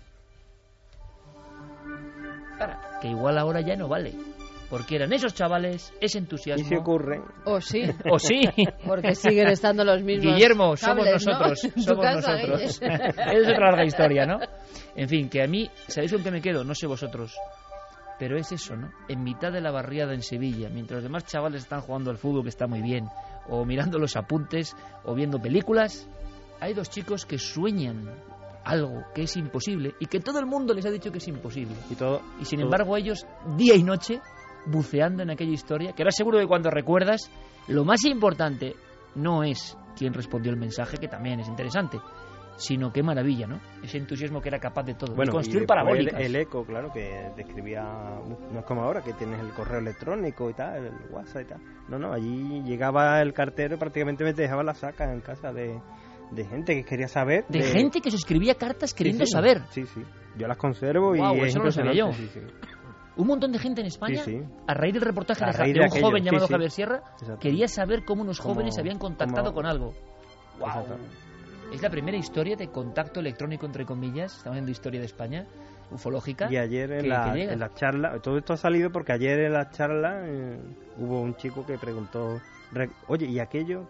Para, que igual ahora ya no vale. Porque eran esos chavales, ese entusiasmo. Y se ocurre. O sí. O sí. Porque siguen estando los mismos. Guillermo, somos cables, nosotros. ¿no? Somos casa, nosotros. Es otra larga historia, ¿no? En fin, que a mí, ¿sabéis con qué me quedo? No sé vosotros. Pero es eso, ¿no? En mitad de la barriada en Sevilla, mientras los demás chavales están jugando al fútbol, que está muy bien, o mirando los apuntes, o viendo películas, hay dos chicos que sueñan algo que es imposible y que todo el mundo les ha dicho que es imposible. Y, todo, y sin todo... embargo ellos, día y noche, buceando en aquella historia, que ahora seguro que cuando recuerdas, lo más importante no es quién respondió el mensaje, que también es interesante, sino qué maravilla, ¿no? Ese entusiasmo que era capaz de todo, bueno, de construir y parabólicas. El, el eco, claro, que describía, no es como ahora que tienes el correo electrónico y tal, el WhatsApp y tal. No, no, allí llegaba el cartero y prácticamente me dejaba la saca en casa de, de gente que quería saber. De, de... gente que se escribía cartas queriendo sí, sí, saber. Sí, sí, yo las conservo y wow, es eso no lo sabía yo. Sí, sí. Un montón de gente en España, sí, sí. a raíz del reportaje a de, raíz de, de un aquello, joven llamado sí, sí. Javier Sierra, quería saber cómo unos como, jóvenes habían contactado como... con algo. Wow. Es la primera historia de contacto electrónico, entre comillas, estamos viendo historia de España, ufológica. Y ayer en, que, la, que en la charla, todo esto ha salido porque ayer en la charla eh, hubo un chico que preguntó, oye, ¿y aquello?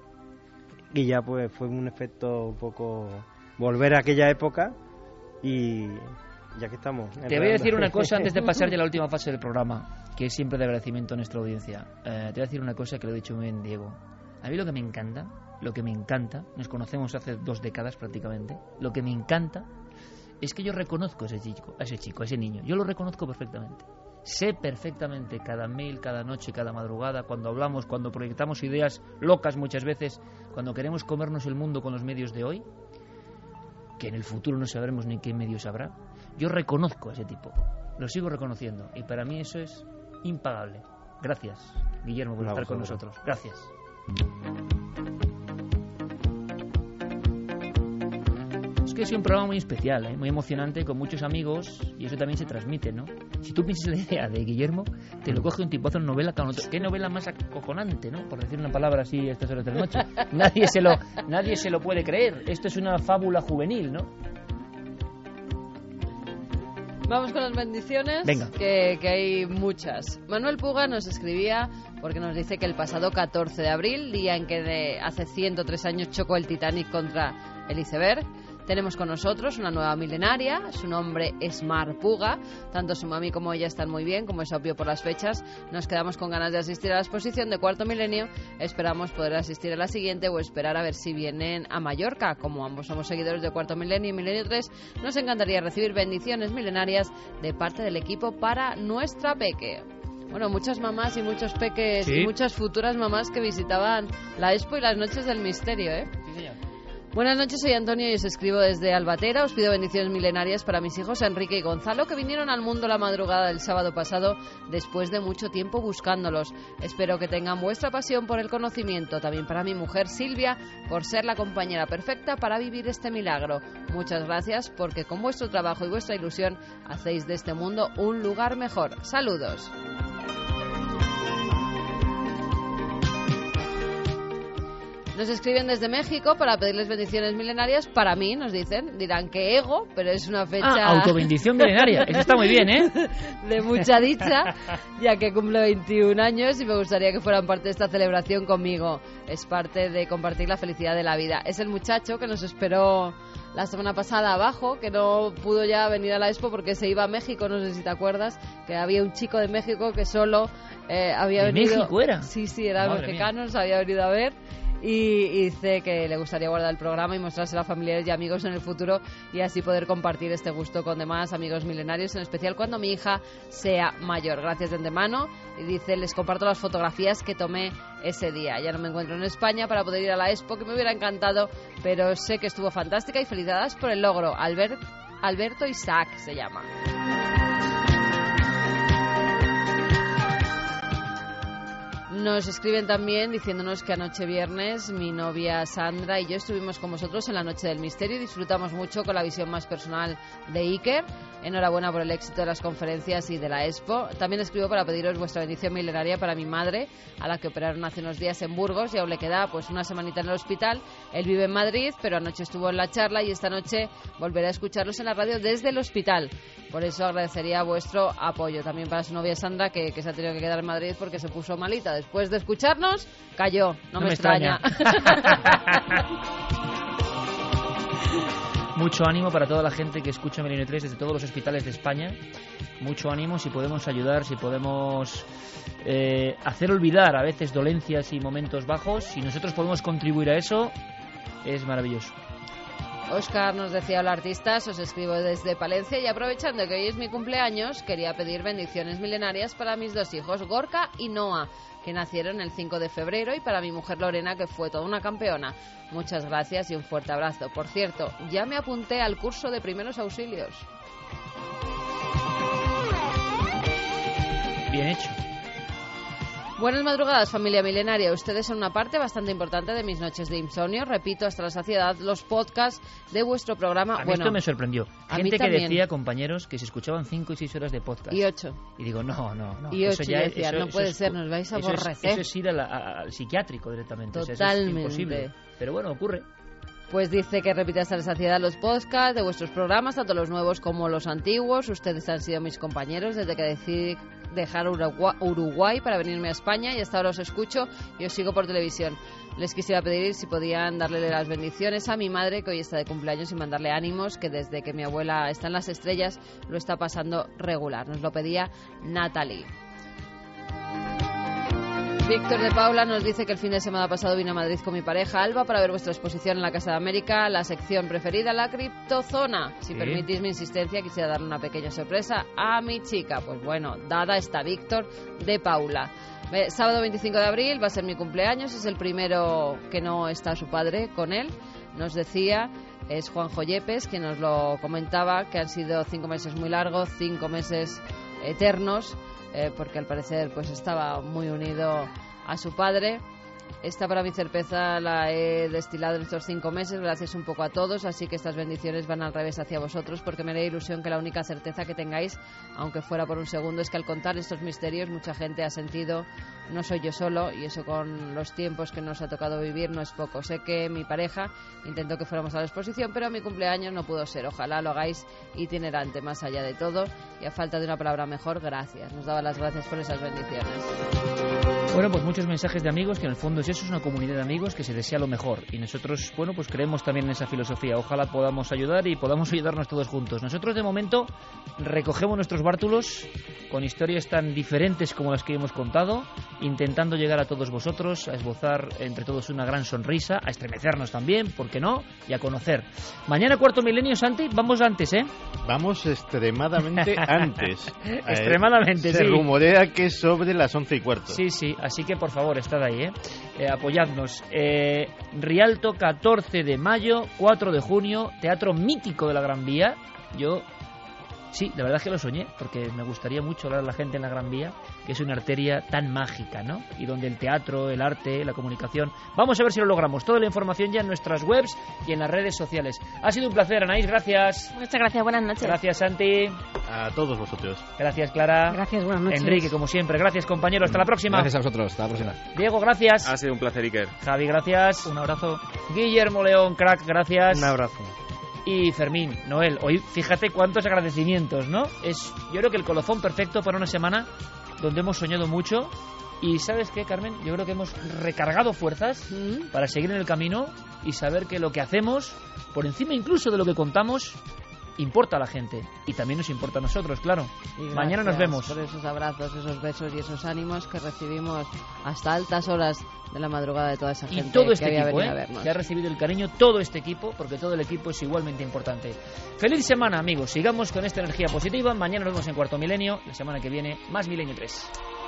Y ya pues fue un efecto un poco volver a aquella época y ya que estamos. Te voy a decir una cosa antes de pasar ya a la última fase del programa, que es siempre de agradecimiento a nuestra audiencia. Eh, te voy a decir una cosa que lo he dicho muy bien, Diego. A mí lo que me encanta, lo que me encanta, nos conocemos hace dos décadas prácticamente, lo que me encanta es que yo reconozco a ese chico, a ese chico, a ese niño. Yo lo reconozco perfectamente. Sé perfectamente cada mail, cada noche, cada madrugada, cuando hablamos, cuando proyectamos ideas locas muchas veces, cuando queremos comernos el mundo con los medios de hoy, que en el futuro no sabremos ni qué medios habrá. Yo reconozco a ese tipo, lo sigo reconociendo y para mí eso es impagable. Gracias, Guillermo, por A estar con vosotros. nosotros. Gracias. Es que es un programa muy especial, ¿eh? Muy emocionante, con muchos amigos, y eso también se transmite, ¿no? Si tú piensas la idea de Guillermo, te lo coge un tipazo en novela. ¿Qué novela más acojonante, no? Por decir una palabra así a estas horas de la noche. Nadie se lo, nadie se lo puede creer. Esto es una fábula juvenil, ¿no? Vamos con las bendiciones, Venga. Que, que hay muchas. Manuel Puga nos escribía porque nos dice que el pasado catorce de abril, día en que de hace ciento tres años chocó el Titanic contra el iceberg, tenemos con nosotros una nueva milenaria. Su nombre es Mar Puga. Tanto su mami como ella están muy bien, como es obvio por las fechas. Nos quedamos con ganas de asistir a la exposición de Cuarto Milenio. Esperamos poder asistir a la siguiente o esperar a ver si vienen a Mallorca. Como ambos somos seguidores de Cuarto Milenio y Milenio tres, nos encantaría recibir bendiciones milenarias de parte del equipo para nuestra peque. Bueno, muchas mamás y muchos peques, ¿Sí? Y muchas futuras mamás que visitaban la Expo y las Noches del Misterio, ¿eh? Buenas noches, soy Antonio y os escribo desde Albatera. Os pido bendiciones milenarias para mis hijos Enrique y Gonzalo, que vinieron al mundo la madrugada del sábado pasado después de mucho tiempo buscándolos. Espero que tengan vuestra pasión por el conocimiento. También para mi mujer Silvia, por ser la compañera perfecta para vivir este milagro. Muchas gracias, porque con vuestro trabajo y vuestra ilusión hacéis de este mundo un lugar mejor. Saludos. Nos escriben desde México para pedirles bendiciones milenarias. Para mí, nos dicen, dirán que ego, pero es una fecha... Ah, autobendición milenaria. Eso está muy bien, ¿eh? De mucha dicha, ya que cumplo veintiún años y me gustaría que fueran parte de esta celebración conmigo. Es parte de compartir la felicidad de la vida. Es el muchacho que nos esperó la semana pasada abajo, que no pudo ya venir a la Expo porque se iba a México, no sé si te acuerdas, que había un chico de México que solo eh, había ¿De venido... México era? Sí, sí, era Madre mexicano, mía. se había venido a ver. Y, y dice que le gustaría guardar el programa y mostrárselo a familiares y amigos en el futuro y así poder compartir este gusto con demás amigos milenarios, en especial cuando mi hija sea mayor. Gracias de antemano. Y dice, les comparto las fotografías que tomé ese día. Ya no me encuentro en España para poder ir a la Expo, que me hubiera encantado, pero sé que estuvo fantástica y felicidades por el logro. Albert, Alberto Isaac se llama. Nos escriben también diciéndonos que anoche viernes mi novia Sandra y yo estuvimos con vosotros en la Noche del Misterio y disfrutamos mucho con la visión más personal de Iker. Enhorabuena por el éxito de las conferencias y de la Expo. También escribo para pediros vuestra bendición milenaria para mi madre, a la que operaron hace unos días en Burgos y aún le queda pues una semanita en el hospital. Él vive en Madrid, pero anoche estuvo en la charla y esta noche volverá a escucharlos en la radio desde el hospital. Por eso agradecería vuestro apoyo. También para su novia Sandra, que, que se ha tenido que quedar en Madrid porque se puso malita. Después de escucharnos, cayó. No, No me, me extraña. Mucho ánimo para toda la gente que escucha Milenio tres desde todos los hospitales de España. Mucho ánimo, si podemos ayudar, si podemos eh, hacer olvidar a veces dolencias y momentos bajos. Si nosotros podemos contribuir a eso, es maravilloso. Óscar nos decía, hola artistas, os escribo desde Palencia y aprovechando que hoy es mi cumpleaños, quería pedir bendiciones milenarias para mis dos hijos, Gorka y Noah, que nacieron el cinco de febrero, y para mi mujer Lorena, que fue toda una campeona. Muchas gracias y un fuerte abrazo. Por cierto, ya me apunté al curso de primeros auxilios. Bien hecho. Buenas madrugadas, familia milenaria. Ustedes son una parte bastante importante de mis noches de insomnio. Repito hasta la saciedad los podcasts de vuestro programa. A mí bueno, esto me sorprendió. a mí Gente que también. decía, compañeros, que se escuchaban cinco y seis horas de podcast. Y ocho. Y digo, no, no, no. Y eso ocho, ya y es- decía, eso- no eso puede es- ser, nos vais a eso es- aborrecer. Eso es ir a la- a- al psiquiátrico directamente. O sea, eso Totalmente. es imposible. Pero bueno, ocurre. Pues dice que repite hasta la saciedad los podcasts de vuestros programas, tanto los nuevos como los antiguos. Ustedes han sido mis compañeros desde que decidí dejar Urugua- Uruguay para venirme a España y hasta ahora os escucho y os sigo por televisión. Les quisiera pedir si podían darle las bendiciones a mi madre, que hoy está de cumpleaños, y mandarle ánimos, que desde que mi abuela está en las estrellas lo está pasando regular. Nos lo pedía Natalie. Víctor de Paula nos dice que el fin de semana pasado vine a Madrid con mi pareja Alba para ver vuestra exposición en la Casa de América, la sección preferida, la criptozona. Si Sí. permitís mi insistencia, quisiera darle una pequeña sorpresa a mi chica. Pues bueno, dada está Víctor de Paula. Eh, Sábado veinticinco de abril va a ser mi cumpleaños, es el primero que no está su padre con él. Nos decía, es Juanjo Yepes, que nos lo comentaba, que han sido cinco meses muy largos, cinco meses eternos, eh, porque al parecer pues estaba muy unido a su padre. Esta para mi cerveza la he destilado en estos cinco meses, gracias un poco a todos, así que estas bendiciones van al revés hacia vosotros, porque me da ilusión que la única certeza que tengáis, aunque fuera por un segundo, es que al contar estos misterios mucha gente ha sentido, no soy yo solo, y eso con los tiempos que nos ha tocado vivir no es poco. Sé que mi pareja intentó que fuéramos a la exposición, pero a mi cumpleaños no pudo ser. Ojalá lo hagáis itinerante, más allá de todo, y a falta de una palabra mejor, gracias. Nos daba las gracias por esas bendiciones. Bueno, pues muchos mensajes de amigos, que en el fondo es eso, es una comunidad de amigos que se desea lo mejor, y nosotros, bueno, pues creemos también en esa filosofía. Ojalá podamos ayudar y podamos ayudarnos todos juntos. Nosotros de momento recogemos nuestros bártulos con historias tan diferentes como las que hemos contado, intentando llegar a todos vosotros, a esbozar entre todos una gran sonrisa, a estremecernos también, ¿por qué no? Y a conocer. Mañana cuarto milenio, Santi, vamos antes, ¿eh? Vamos extremadamente antes. Extremadamente, eh, sí. Se rumorea que es sobre las once y cuarto. Sí, sí. Así que, por favor, estad ahí, ¿eh? eh apoyadnos. Eh, Rialto, catorce de mayo, cuatro de junio, Teatro Mítico de la Gran Vía. Yo, sí, la verdad es que lo soñé, porque me gustaría mucho hablar a la gente en la Gran Vía, que es una arteria tan mágica, ¿no? Y donde el teatro, el arte, la comunicación... Vamos a ver si lo logramos. Toda la información ya en nuestras webs y en las redes sociales. Ha sido un placer, Anaís, gracias. Muchas gracias, buenas noches. Gracias, Santi. A todos vosotros. Gracias, Clara. Gracias, buenas noches. Enrique, como siempre, gracias, compañero. Hasta la próxima. Gracias a vosotros, hasta la próxima. Diego, gracias. Ha sido un placer, Iker. Javi, gracias. Un abrazo. Guillermo León, crack, gracias. Un abrazo. Y Fermín, Noel, hoy fíjate cuántos agradecimientos, ¿no? Es, yo creo que el colofón perfecto para una semana donde hemos soñado mucho. Y ¿sabes qué, Carmen? Yo creo que hemos recargado fuerzas ¿Mm? para seguir en el camino y saber que lo que hacemos, por encima incluso de lo que contamos, importa a la gente. Y también nos importa a nosotros, claro. Mañana nos vemos. Por esos abrazos, esos besos y esos ánimos que recibimos hasta altas horas de la madrugada de toda esa gente y todo este que había equipo, venido ¿eh? a vernos. Que ha recibido el cariño, todo este equipo, porque todo el equipo es igualmente importante. Feliz semana, amigos. Sigamos con esta energía positiva. Mañana nos vemos en Cuarto Milenio. La semana que viene, más Milenio tres.